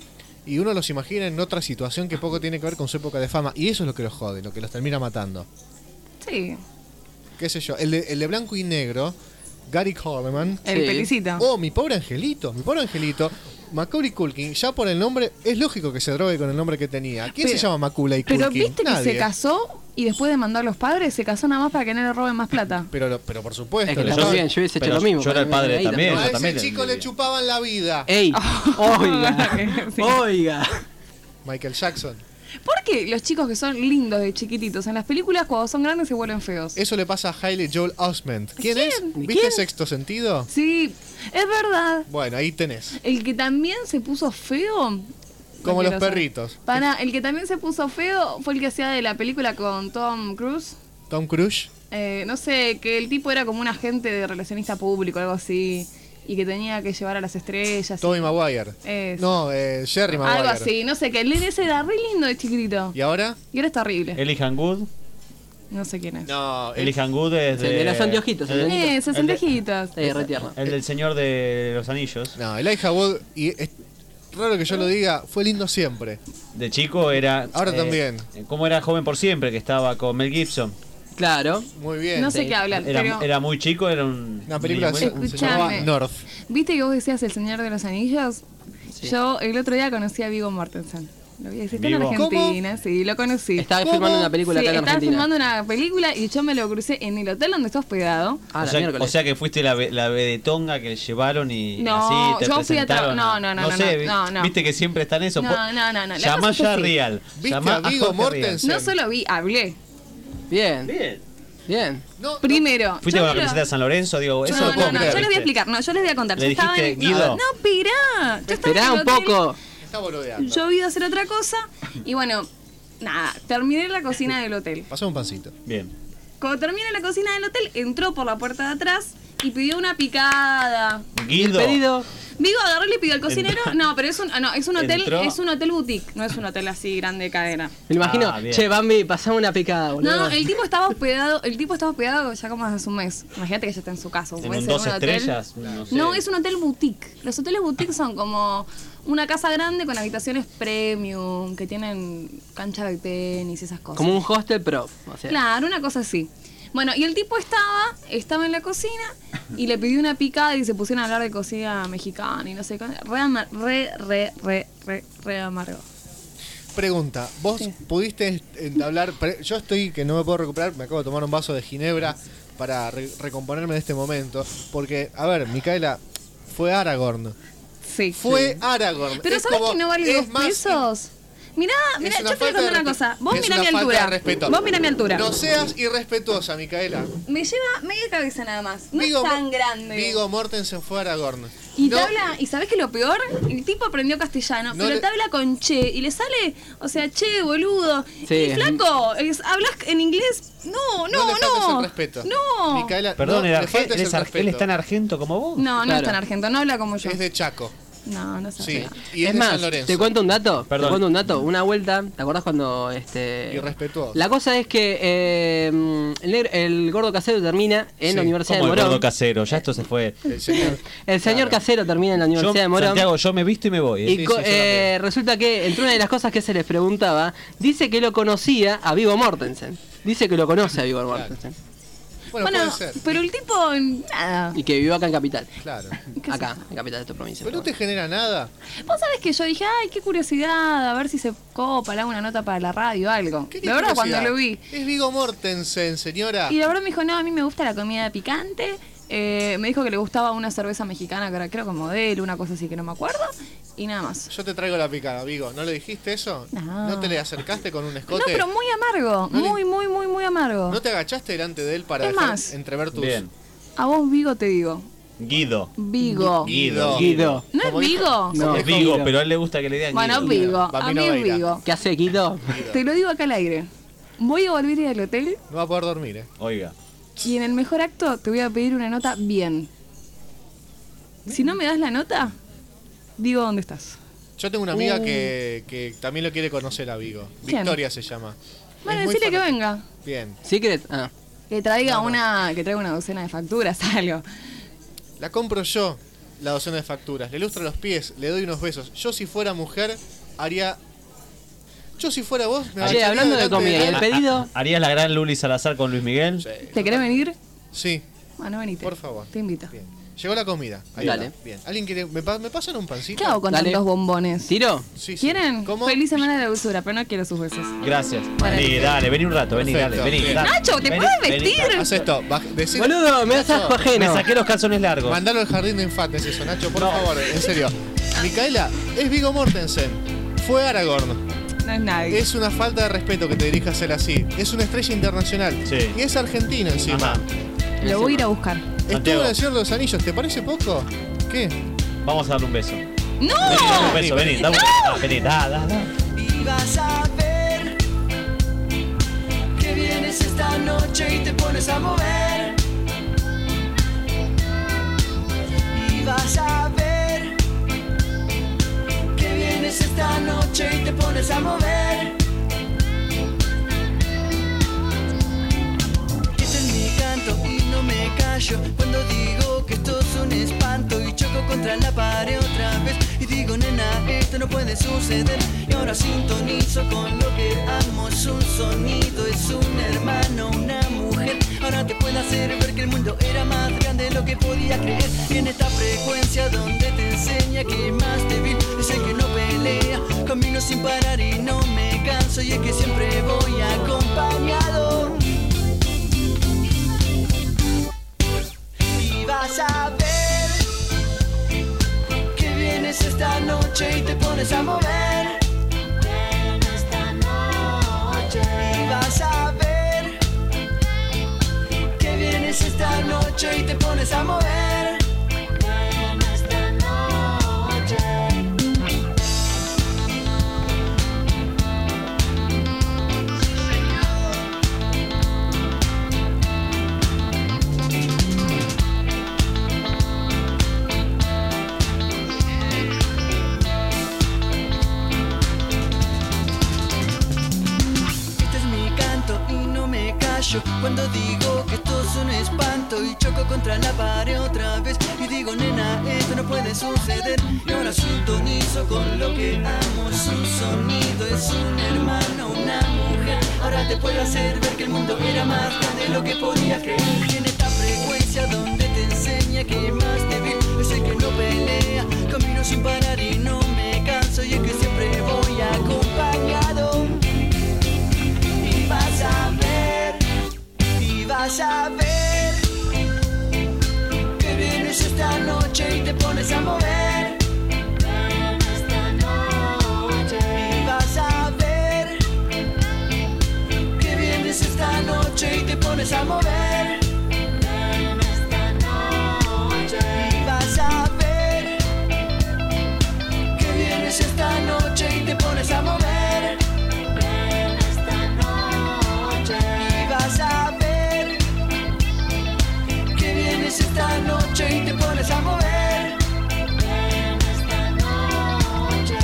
y uno los imagina en otra situación que poco tiene que ver con su época de fama. Y eso es lo que los jode, lo que los termina matando.
Sí.
¿Qué sé yo? El de blanco y negro, Gary Coleman.
El pelicito.
Oh, mi pobre angelito. Macaulay Culkin, ya por el nombre, es lógico que se drogue con el nombre que tenía. ¿Quién se llama Macaulay Culkin?
Pero viste que
Nadie.
se casó y después de mandar a los padres, se casó nada más para que no le roben más plata.
Pero por supuesto.
Es que está bien, yo hubiese hecho lo mismo.
Yo era el padre también.
A
yo también
ese chico le chupaban la vida.
¡Ey! ¡Oiga!
Sí.
¡Oiga!
Michael Jackson.
¿Por qué los chicos que son lindos de chiquititos en las películas cuando son grandes se vuelven feos?
Eso le pasa a Hailey Joel Osment. ¿Quién es? ¿Viste
¿Quién?
Sexto Sentido?
Sí, es verdad.
Bueno, ahí tenés.
El que también se puso feo.
Como los
quiero saber.
perritos.
El que también se puso feo fue el que hacía de la película con Tom Cruise.
Tom Cruise.
No sé, que el tipo era como un agente de relacionista público, algo así. Y que tenía que llevar a las estrellas.
Tobey Maguire.
Eso.
No, Jerry Maguire.
Algo así, no sé, que el nene ese era re lindo de chiquitito.
¿Y ahora?
Y ahora está horrible.
Elijah Wood.
No sé quién es.
No,
Elijah Wood es
El de los anteojitos.
Esos anteojitos.
Re tierno.
El del Señor de los Anillos.
No, Elijah Wood, y es raro que yo lo diga, fue lindo siempre.
De chico era...
Ahora también.
Como era Joven por Siempre, que estaba con Mel Gibson.
Claro.
Muy bien.
No sé qué hablan, pero...
Era muy chico, era
una película que se llamaba North.
¿Viste que vos decías El Señor de los Anillos?
Sí.
Yo el otro día conocí a Viggo Mortensen. Lo vi decir, está en
¿Vigo?
Argentina, sí, lo conocí.
Estaba filmando una película
Sí,
acá en
estaba
Argentina.
filmando una película y yo me lo crucé en el hotel donde está hospedado.
Ah,
o sea que fuiste la vedetonga que llevaron y
No,
así te
yo fui a
presentaron.
no,
sé,
no.
viste que siempre están eso.
No. La
Llamá
cosa es que
ya a
sí.
Real.
¿Viste
Llamá
a Viggo
Jorge Real.
Mortensen?
No solo vi, hablé.
Bien.
Primero.
¿Fuiste
yo
con la
me lo-
camiseta de San Lorenzo? Digo, eso lo puedo
yo
creer,
les voy a
¿viste?
explicar. No, yo les voy a contar.
¿Le
Yo estaba
dijiste,
en el-
Guido?
No, pirá. Yo estaba
Esperá
en el
un
hotel,
poco.
Está boludeando.
Yo iba a hacer otra cosa y bueno, nada, terminé en la cocina del hotel.
Pasó un pancito.
Bien.
Cuando terminé en la cocina del hotel, entró por la puerta de atrás y pidió una picada.
Guido.
Pedido.
Vigo agarró y le pidió al cocinero. No, pero es un hotel,
Entró.
es un hotel boutique, no es un hotel así grande de cadena.
Me lo imagino.
bien.
Che, Bambi, pasame una picada, boludo.
No, el tipo estaba hospedado ya como hace un mes. Imagínate que ya está en su casa.
En
puede
un
ser
2
hotel.
estrellas. No, sé.
No, es un hotel boutique. Los hoteles boutique son como una casa grande con habitaciones premium, que tienen cancha de tenis y esas cosas.
Como un hostel pro. O sea,
Claro, una cosa así. Bueno, y el tipo estaba en la cocina y le pidió una picada y se pusieron a hablar de cocina mexicana y no sé qué. Re amargo.
Pregunta, ¿vos pudiste entablar? Yo estoy que no me puedo recuperar, me acabo de tomar un vaso de ginebra para recomponerme de este momento. Porque, a ver, Micaela, fue Aragorn.
Sí.
Fue Aragorn.
Pero
Es
¿sabes
como-
que no vale
es
2
más,
pesos? Mirá,
una
yo te voy a
falta de
contar una
respeto.
cosa. Vos
Es
mirá
una
mi
falta de
altura.
respeto.
Vos mirá mi altura.
No seas irrespetuosa, Micaela.
Me lleva media cabeza nada más. No
Viggo
es tan grande.
Viggo Mortensen fue Aragorn.
Y
No,
te habla, y ¿sabés qué es lo peor? El tipo aprendió castellano,
No
pero
le-
te habla con che, y le sale, o sea, che, boludo.
Sí.
Y flaco, hablas en inglés. No,
no le faltes el respeto.
No.
Micaela,
Perdón,
no
él
le faltes el respeto.
es tan argento como vos.
No, no
Claro.
es tan argento, no habla como yo.
Es de Chaco.
No, no sé.
Sí. Y es,
Es
de
más,
San Lorenzo.
¿te cuento un dato?
Perdón.
Te cuento un dato. Una vuelta, ¿te acordás cuando
Irrespetuoso.
La cosa es que el gordo casero termina en la Universidad
Como
de
el
Morón.
gordo casero, ya esto se fue.
El señor.
El señor casero termina en la Universidad de Morón.
Santiago, yo me visto y me voy.
Y resulta que entre una de las cosas que se les preguntaba, dice que lo conocía a Viggo Mortensen. Dice que lo conoce a Viggo Mortensen.
Bueno,
Bueno,
puede ser.
pero el tipo, nada.
Y que vivió acá en Capital.
Claro.
Acá, en Capital de esta provincia.
Pero no te genera nada.
Vos sabés que yo dije, ay, qué curiosidad, a ver si se copa, le hago una nota para la radio, algo.
¿Qué
La verdad, cuando
curiosidad?
lo vi.
Es Viggo Mortensen, señora.
Y la verdad me dijo, no, a mí me gusta la comida picante. Me dijo que le gustaba una cerveza mexicana, que era creo que modelo, una cosa así que no me acuerdo. Y nada más.
Yo te traigo la picada, Vigo. ¿No le dijiste eso?
No.
te le acercaste con un
No,
escote?
pero muy amargo.
No le-
Muy amargo.
¿No te agachaste delante de él para
Es
dejar
más.
entrever tus...
Bien.
A vos, Vigo, te digo.
Guido.
Vigo.
Guido.
Guido.
¿No es
Como dijo-
Vigo?
No.
Es Vigo, pero a él le gusta que le digan
Bueno,
Guido.
Vigo. A
Bambino
mí es
Veira.
Vigo.
¿Qué hace Guido?
Te lo digo acá al aire. Voy a volver a ir al hotel
No va a poder dormir, ¿eh?
Oiga.
y en el mejor acto te voy a pedir una nota bien. Si no me das la nota, digo dónde estás.
Yo tengo una amiga que también lo quiere conocer a Vigo.
¿Quién?
Victoria se llama.
Bueno,
Es muy
decirle que
fanática.
venga.
Bien.
Secret. Ah.
Que traiga que traiga una docena de facturas, algo.
La compro yo, la docena de facturas. Le lustro los pies, le doy unos besos. Yo si fuera mujer, haría... Yo si fuera vos... me
Che,
agacharía
hablando de
delante
comida, ¿y el pedido?
¿Harías la gran Luli Salazar con Luis Miguel?
¿Te querés venir?
Sí.
Bueno, venite.
Por favor.
Te invito.
Llegó la comida. Ahí
Dale.
está. Bien. ¿Alguien quiere...? ¿Me pasan un pancito?
¿Qué hago con
Dale.
tantos bombones?
¿Tiro?
Sí, sí.
¿Quieren?
¿Cómo?
Feliz semana de la dulzura, pero no quiero sus besos.
Gracias.
Para
Vení,
que-
dale, vení un rato, vení,
Perfecto.
dale, vení.
Bien.
dale.
Nacho, ¿te
Vení,
puedes
vení.
vestir?
Haz esto.
Boludo, me das asco
Me
ajeno.
saqué los calzones largos.
Mandalo al jardín de infantes eso, Nacho, por favor. En serio. Micaela, es Viggo Mortensen. Fue Aragorn.
No es nadie.
Es una falta de respeto que te dirijas a él así. Es una estrella internacional.
Sí.
Y es argentino encima.
Ajá.
Lo voy a ir a buscar.
Estuvo
Santiago.
en El Señor de los Anillos. ¿Te parece poco? ¿Qué?
Vamos a darle un beso.
¡No!
Dame un beso, vení, dame un beso. Ah, vení, da.
Y vas a ver que vienes esta noche y te pones a mover. Y vas a ver que vienes esta noche y te pones a mover. Este es mi canto y no me callo cuando digo que esto es un espanto y choco contra la pared otra vez y digo nena esto no puede suceder y ahora sintonizo con lo que amo. Es un sonido, es un hermano, una mujer. Ahora te puedo hacer ver que el mundo era más grande de lo que podía creer. Y en esta frecuencia donde te enseña que más débil es el que no pelea. Camino sin parar y no me canso y es que siempre voy acompañado. Y vas a ver que vienes esta noche y te pones a mover. Esta noche. Y vas a ver que vienes esta noche y te pones a mover. Esta noche. Este es mi canto y no me callo cuando digo que esto es un espanto y choco contra la pared otra vez y digo nena esto no puede suceder y ahora sintonizo con lo que amo. Es un sonido, es un hermano, una mujer. Ahora te puedo hacer ver que el mundo era más grande de lo que podía creer. Y en esta frecuencia donde te enseña que más débil es el que no pelea. Camino sin parar y no me canso y es que siempre voy acompañado. Y vas a ver que vienes esta noche y te pones a mover. Esta noche. Y vas a ver que vienes esta noche y te pones a mover. Esta noche. Y vas a ver que vienes esta noche y te pones a mover. Vas a ver que vienes esta noche y te pones a mover. Esta noche.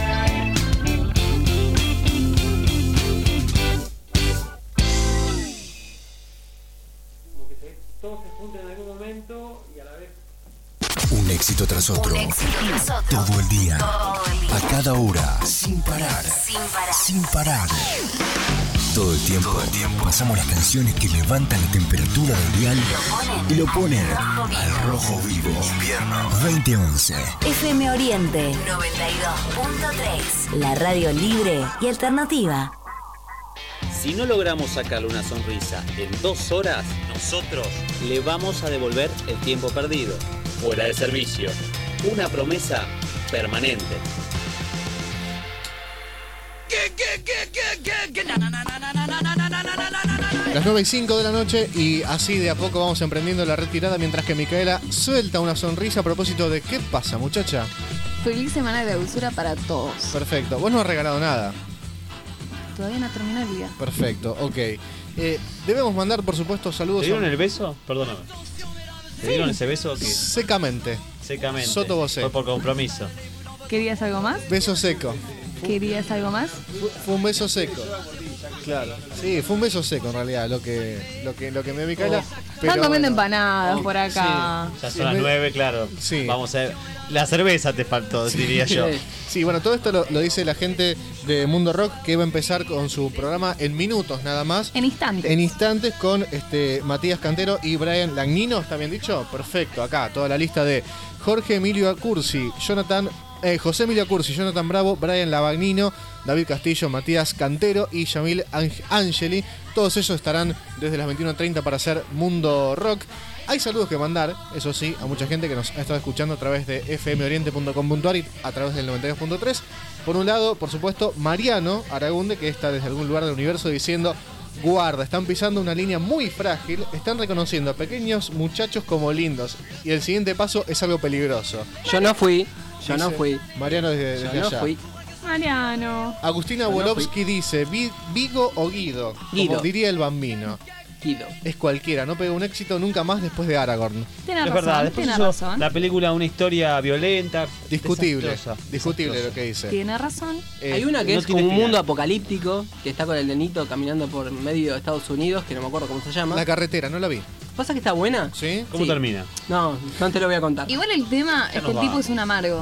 Todos se juntan en algún momento y a la vez.
Un éxito tras otro. Todo el día. A cada hora. Sin parar. Sin parar. Todo el tiempo. Pasamos las canciones que levantan la temperatura del dial y lo ponen al rojo vivo. Invierno 2011.
FM Oriente 92.3. La radio libre y alternativa.
Si no logramos sacarle una sonrisa en 2 horas, nosotros le vamos a devolver el tiempo perdido. Fuera de servicio. Una promesa permanente.
Las 9:05 de la noche y así de a poco vamos emprendiendo la retirada mientras que Micaela suelta una sonrisa a propósito de ¿qué pasa, muchacha?
Feliz semana de dulzura para todos.
Perfecto. Vos no has regalado nada.
Todavía no terminó el día.
Perfecto, ok. Debemos mandar, por supuesto, saludos.
¿Te dieron el beso? Perdóname. ¿Te dieron ese beso que
Secamente.
secamente?
Soto Bosé.
Fue por compromiso.
¿Querías algo más?
Beso seco.
¿Querías algo más?
Fue un beso seco. Claro. Sí, fue un beso seco en realidad lo que me dio Micaela. pero
Están comiendo
bueno.
empanadas por acá.
Ya son las 9, claro.
Sí.
Vamos a ver. La cerveza te faltó, diría yo.
Sí, bueno, todo esto lo dice la gente de Mundo Rock, que va a empezar con su programa en minutos nada más.
En instantes.
En instantes con Matías Cantero y Brian Lagnino, ¿está bien dicho? Perfecto, acá toda la lista de Jorge Emilio Acursi, José Emilio Acursi, Jonathan Bravo, Brian Lavagnino, David Castillo, Matías Cantero y Yamil Angeli. Todos ellos estarán desde las 21:30 para hacer Mundo Rock. Hay saludos que mandar, eso sí, a mucha gente que nos ha estado escuchando a través de fmoriente.com.ar y a través del 92.3. Por un lado, por supuesto, Mariano Aragunde, que está desde algún lugar del universo diciendo: guarda, están pisando una línea muy frágil, están reconociendo a pequeños muchachos como lindos y el siguiente paso es algo peligroso.
Yo no fui.
Mariano desde
Yo no
allá.
fui.
Mariano.
Agustina
Yo no
Wolowski dice: Vigo o Guido,
Guido.
como diría el bambino.
Guido.
Es cualquiera, no pega un éxito nunca más después de Aragorn.
Tiene
Es
razón,
verdad, después
tiene
hizo
razón.
la película una historia violenta.
Discutible,
desastrosa.
discutible lo que dice.
Tiene razón.
Hay una que
no
es
tiene
como un
final.
mundo apocalíptico, que está con el nenito caminando por medio de Estados Unidos, que no me acuerdo cómo se llama.
La carretera, no la vi.
¿Pasa que está buena?
¿Sí?
¿Cómo
Sí.
termina?
No te lo voy a contar.
Igual el tema es que el
nos
tipo
va.
es un amargo.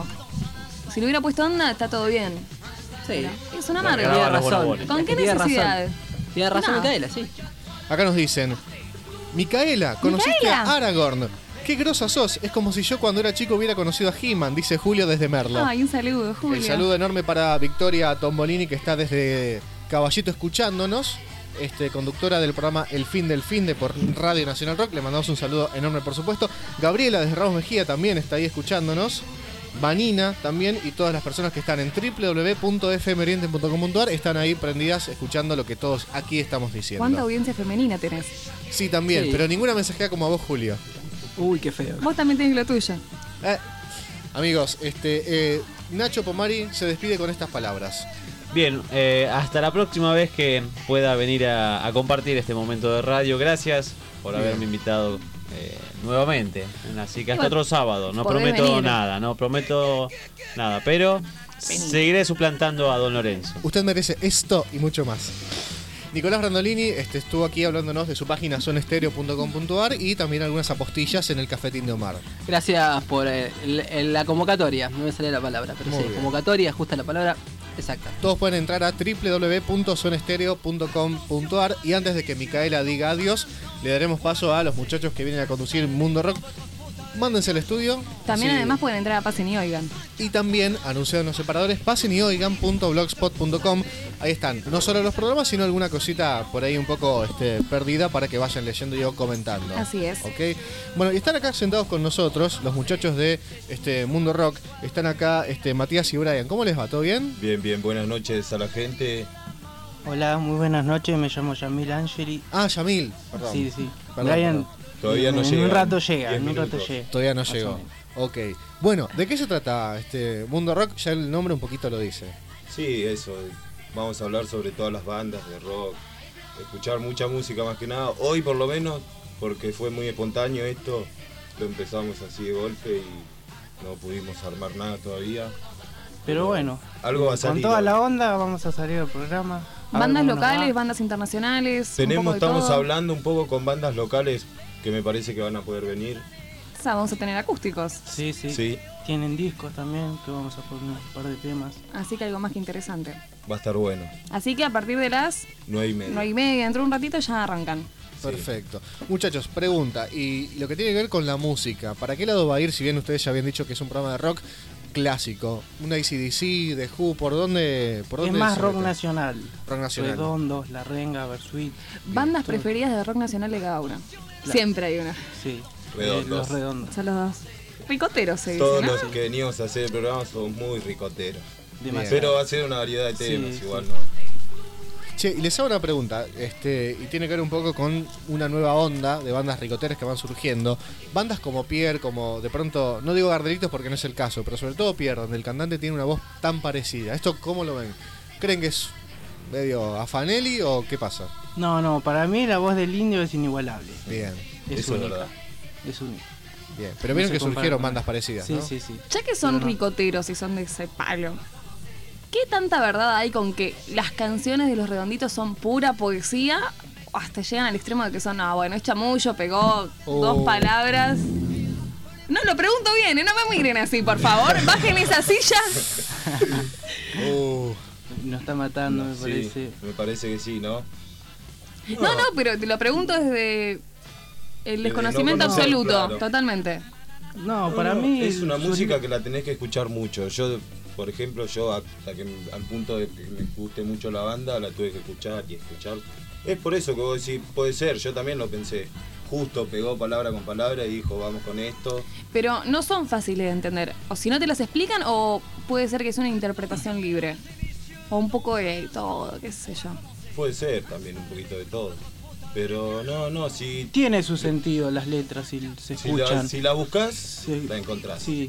Si le hubiera puesto onda, está todo bien.
Sí.
Es un
Le
amargo.
grababa
Tiene
los
razón.
bonobones.
¿Con
Es
qué
que tiene
necesidad?
razón. Tiene razón
No.
Micaela, sí.
Acá nos dicen: Micaela, conociste
Micaela.
a Aragorn. Qué grosa sos. Es como si yo cuando era chico hubiera conocido a He-Man, dice Julio desde Merlo.
Ay, un saludo, Julio.
El saludo enorme para Victoria Tombolini, que está desde Caballito escuchándonos. Conductora del programa El Fin del Fin de por Radio Nacional Rock. Le mandamos un saludo enorme, por supuesto. Gabriela desde Ramos Mejía también está ahí escuchándonos. Vanina también, y todas las personas que están en www.fmoriente.com.ar están ahí prendidas escuchando lo que todos aquí estamos diciendo.
¿Cuánta audiencia femenina tenés?
Sí, también,
Sí.
pero ninguna mensajera como a vos, Julio.
Uy, qué feo.
Vos también tenés lo tuyo.
Amigos, Nacho Pomari se despide con estas palabras.
Bien, hasta la próxima vez que pueda venir a compartir este momento de radio. Gracias por
Bien.
haberme invitado nuevamente. Así que hasta
Bueno,
otro sábado. No
podés
prometo
venir.
nada, no prometo nada, pero seguiré suplantando a Don Lorenzo.
Usted merece esto y mucho más. Nicolás Brandolini estuvo aquí hablándonos de su página sonestereo.com.ar y también algunas apostillas en el Cafetín de Omar.
Gracias por la convocatoria. No me salía la palabra, pero
Muy
sí,
bien.
convocatoria, justa la palabra exacta.
Todos pueden entrar a www.sonestereo.com.ar y antes de que Micaela diga adiós, le daremos paso a los muchachos que vienen a conducir Mundo Rock. Mándense al estudio.
También
Sí.
además pueden entrar a Pasen y Oigan.
Y también, anunciado en los separadores, paseniyoigan.blogspot.com. Ahí están, no solo los programas, sino alguna cosita por ahí un poco perdida para que vayan leyendo y o comentando.
Así es.
¿Ok? Bueno, y están acá sentados con nosotros, los muchachos de Mundo Rock. Están acá Matías y Brian. ¿Cómo les va? ¿Todo bien?
Bien, bien, buenas noches a la gente.
Hola, muy buenas noches, me llamo Yamil Angeli.
Ah, Yamil, perdón.
Sí, sí.
Perdón,
Brian,
perdón.
Todavía no
en
llega.
un rato llega,
10
en un rato
minutos.
llega.
Todavía no
Más o
llegó.
menos.
Ok. Bueno, ¿de qué se trata Mundo Rock? Ya el nombre un poquito lo dice.
Sí, eso. Vamos a hablar sobre todas las bandas de rock. Escuchar mucha música más que nada. Hoy por lo menos, porque fue muy espontáneo esto, lo empezamos así de golpe y no pudimos armar nada todavía.
Pero bueno,
Algo va a salir.
con toda la onda vamos a salir al programa. A ver
Bandas
cómo nos
locales,
va.
bandas internacionales. un poco de
Estamos
todo.
hablando un poco con bandas locales que me parece que van a poder venir.
O sea, vamos a tener acústicos.
Sí, sí,
Sí.
Tienen discos también, que vamos a poner un par de temas.
Así que algo más que interesante.
Va a estar bueno.
Así que a partir de las
9:30.
9:30, dentro de un ratito ya arrancan.
Perfecto. Muchachos, pregunta, y lo que tiene que ver con la música, ¿para qué lado va a ir? Si bien ustedes ya habían dicho que es un programa de rock clásico, un AC/DC, The Who, ¿por dónde
Es más
se
rock
mete?
nacional.
Rock nacional.
Redondos, La Renga, Versuit.
Bandas
todo.
preferidas de rock nacional de cada uno.
Claro.
Siempre hay una.
Sí,
Redondos.
los redondos.
Son los dos. Ricoteros se dice,
Todos
¿no?
los que venimos a hacer el programa son muy ricoteros.
Demasiado.
Pero va a ser una variedad de
Sí,
temas,
sí.
igual no.
Che, y les hago una pregunta, y tiene que ver un poco con una nueva onda de bandas ricoteras que van surgiendo. Bandas como Pierre, como de pronto, no digo Gardelitos porque no es el caso, pero sobre todo Pierre, donde el cantante tiene una voz tan parecida. ¿Esto cómo lo ven? ¿Creen que es medio afanelli o qué pasa?
No, para mí la voz del indio es inigualable.
Bien,
Es
eso es
única.
verdad.
Es única.
bien. Pero
No
vieron
se
que
compara
surgieron
con
bandas
nada.
parecidas,
Sí,
¿no?
sí, sí.
Ya que son
Pero no.
ricoteros y son de ese palo, ¿qué tanta verdad hay con que las canciones de Los Redonditos son pura poesía? Hasta llegan al extremo de que son, bueno, es chamullo, pegó 2 palabras. No, lo pregunto bien, no me miren así, por favor. Bajen esa silla.
Nos está matando, me
Sí,
parece.
me parece que sí, ¿no?
No, pero te lo pregunto desde el desconocimiento
no conocer,
absoluto,
claro.
totalmente.
No, para mí
es una música que la tenés que escuchar mucho. Yo, por ejemplo, hasta que al punto de que me guste mucho la banda, la tuve que escuchar y escuchar. Es por eso que vos decís, puede ser, yo también lo pensé. Justo pegó palabra con palabra y dijo, vamos con esto.
Pero no son fáciles de entender. O si no te las explican, o puede ser que es una interpretación libre. O un poco de todo, qué sé yo.
Puede ser también un poquito de todo. Pero no, si...
Tiene su sentido las letras y se
Si
escuchan.
si la buscas, la encontrás.
Sí.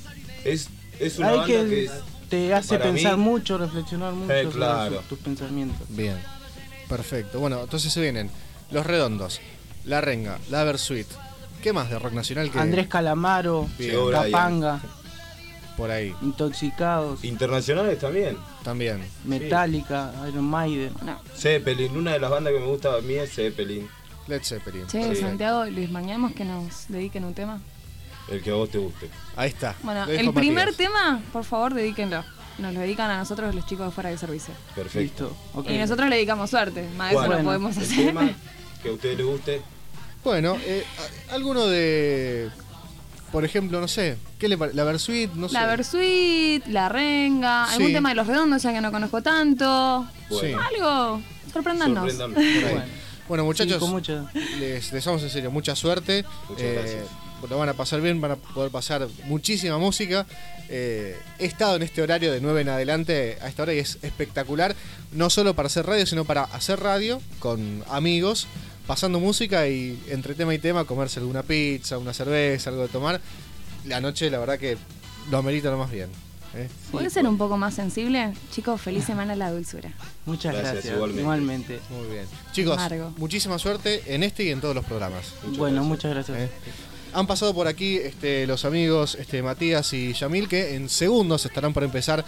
Es una
Hay
banda que
te hace
para
pensar
mí-
mucho, reflexionar mucho sobre
claro.
tus pensamientos.
Bien, perfecto. Bueno, entonces se vienen Los Redondos, La Renga, La Versuit. ¿Qué más de rock nacional que
Andrés Calamaro,
Bien.
Capanga,
por ahí?
Intoxicados,
Internacionales también.
También.
Metallica, Iron Maiden.
Zeppelin, una de las bandas que me gusta a mí es Zeppelin.
Led Zeppelin.
Che,
Sí.
Santiago, les mañamos que nos dediquen un tema.
El que a vos te guste.
Ahí está.
Bueno,
Lo dijo
el primer
Matías.
tema, por favor, dedíquenlo. Nos lo dedican a nosotros los chicos de Fuera de Servicio.
Perfecto.
Y nosotros le dedicamos suerte. Más de eso
Bueno,
no podemos
el
hacer.
tema que a ustedes les guste.
Bueno, alguno de... Por ejemplo, no sé, ¿qué le parece? La Versuit, no sé.
La Versuit, La Renga,
Sí.
algún tema de Los Redondos, ya que no conozco tanto.
Bueno.
Algo, sorpréndanos.
Por ahí. Bueno, muchachos,
Sí, con mucha-
les deseamos en serio mucha suerte.
Muchas gracias.
Lo van a pasar bien, van a poder pasar muchísima música. He estado en este horario de 9 en adelante a esta hora y es espectacular. No solo para hacer radio, sino para hacer radio con amigos, pasando música y entre tema y tema comerse alguna pizza, una cerveza, algo de tomar. La noche, la verdad que lo amerita lo más bien.
¿Puede ser un poco más sensible? Chicos, feliz semana a la dulzura.
Muchas
Gracias,
gracias.
igualmente.
Igualmente.
Muy bien. Chicos,
Amargo.
muchísima suerte en este y en todos los programas.
Bueno, muchas gracias.
Han pasado por aquí los amigos Matías y Yamil, que en segundos estarán por empezar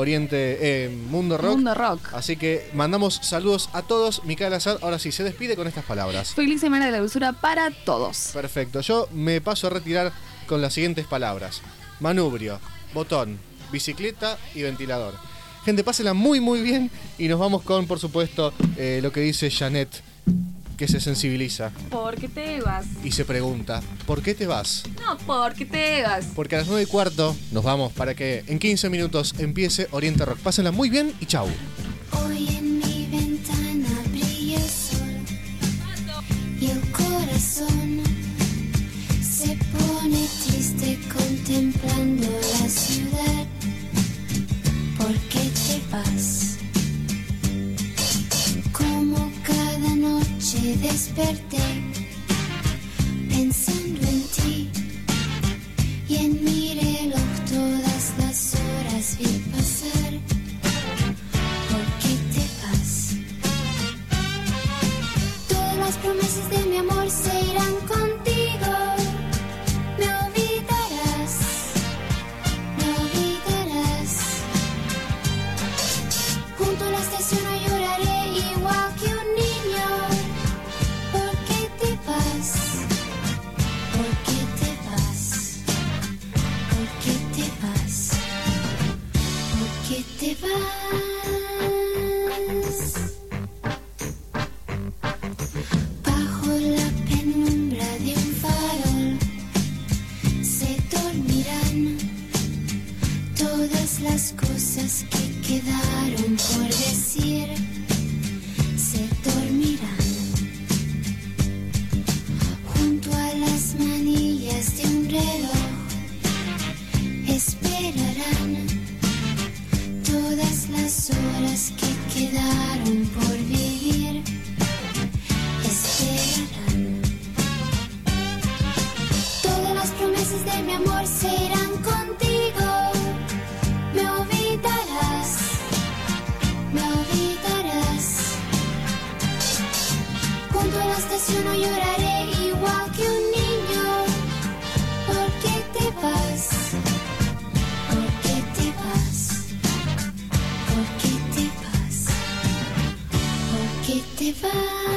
Mundo Rock.
Mundo Rock.
Así que mandamos saludos a todos. Micaela Azar, ahora sí, se despide con estas palabras.
Feliz semana de la dulzura para todos.
Perfecto, yo me paso a retirar con las siguientes palabras. Manubrio, botón, bicicleta y ventilador. Gente, pásenla muy muy bien y nos vamos con, por supuesto, lo que dice Janet, que se sensibiliza
¿Por qué te vas?
y se pregunta, ¿por qué te vas?
No, ¿por qué te vas?
Porque a las 9:15 nos vamos para que en 15 minutos empiece Oriente Rock. Pásenla muy bien y chau.
Hoy en mi ventana brilla el sol y el corazón se pone triste contemplando la ciudad. ¿Por qué te vas? Como cada noche desperté pensando en ti y en mi reloj todas las horas vi pasar. ¿Por qué te vas? Todas las promesas de mi amor se irán contigo. Me olvidarás, me olvidarás. Junto a la estación no lloraré igual que un niño. ¿Por qué te vas? ¿Por qué te vas? ¿Por qué te vas? ¿Por qué te vas? Bajo la penumbra de un farol se dormirán todas las cosas que quedaron por decir. Se dormirán junto a las manillas de un reloj. Esperarán todas las horas que quedaron por vivir. Esperarán. Todas las promesas de mi amor se irán contigo. Me olvidarás, me olvidarás. Junto a la estación no lloraré igual que un niño. ¿Por qué te vas? ¿Por qué te vas? te vas?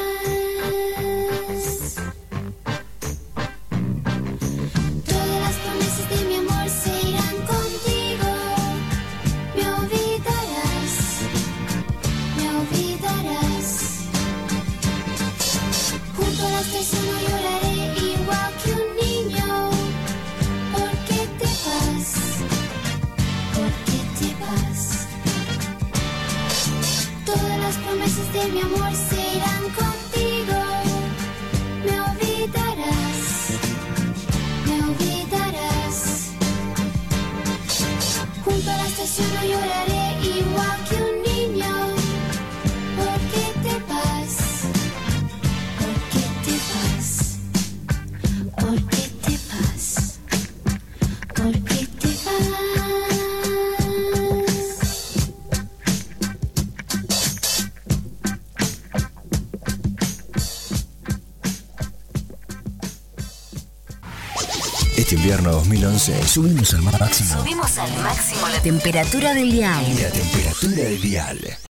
Todas las promesas de mi amor se irán contigo. Me olvidarás, me olvidarás. Junto a la estación no lloraré igual que un niño. ¿Por qué te vas? ¿Por qué te vas? Todas las promesas de mi amor se irán contigo. Me olvidarás, me olvidarás. Junto a la estación no lloraré igual que un niño. ¿Por qué te vas? ¿Por qué te vas? ¿Por qué te vas? ¿Por qué te vas?
Este invierno 2011 subimos al máximo
Subimos al máximo la temperatura del dial.
la temperatura del dial.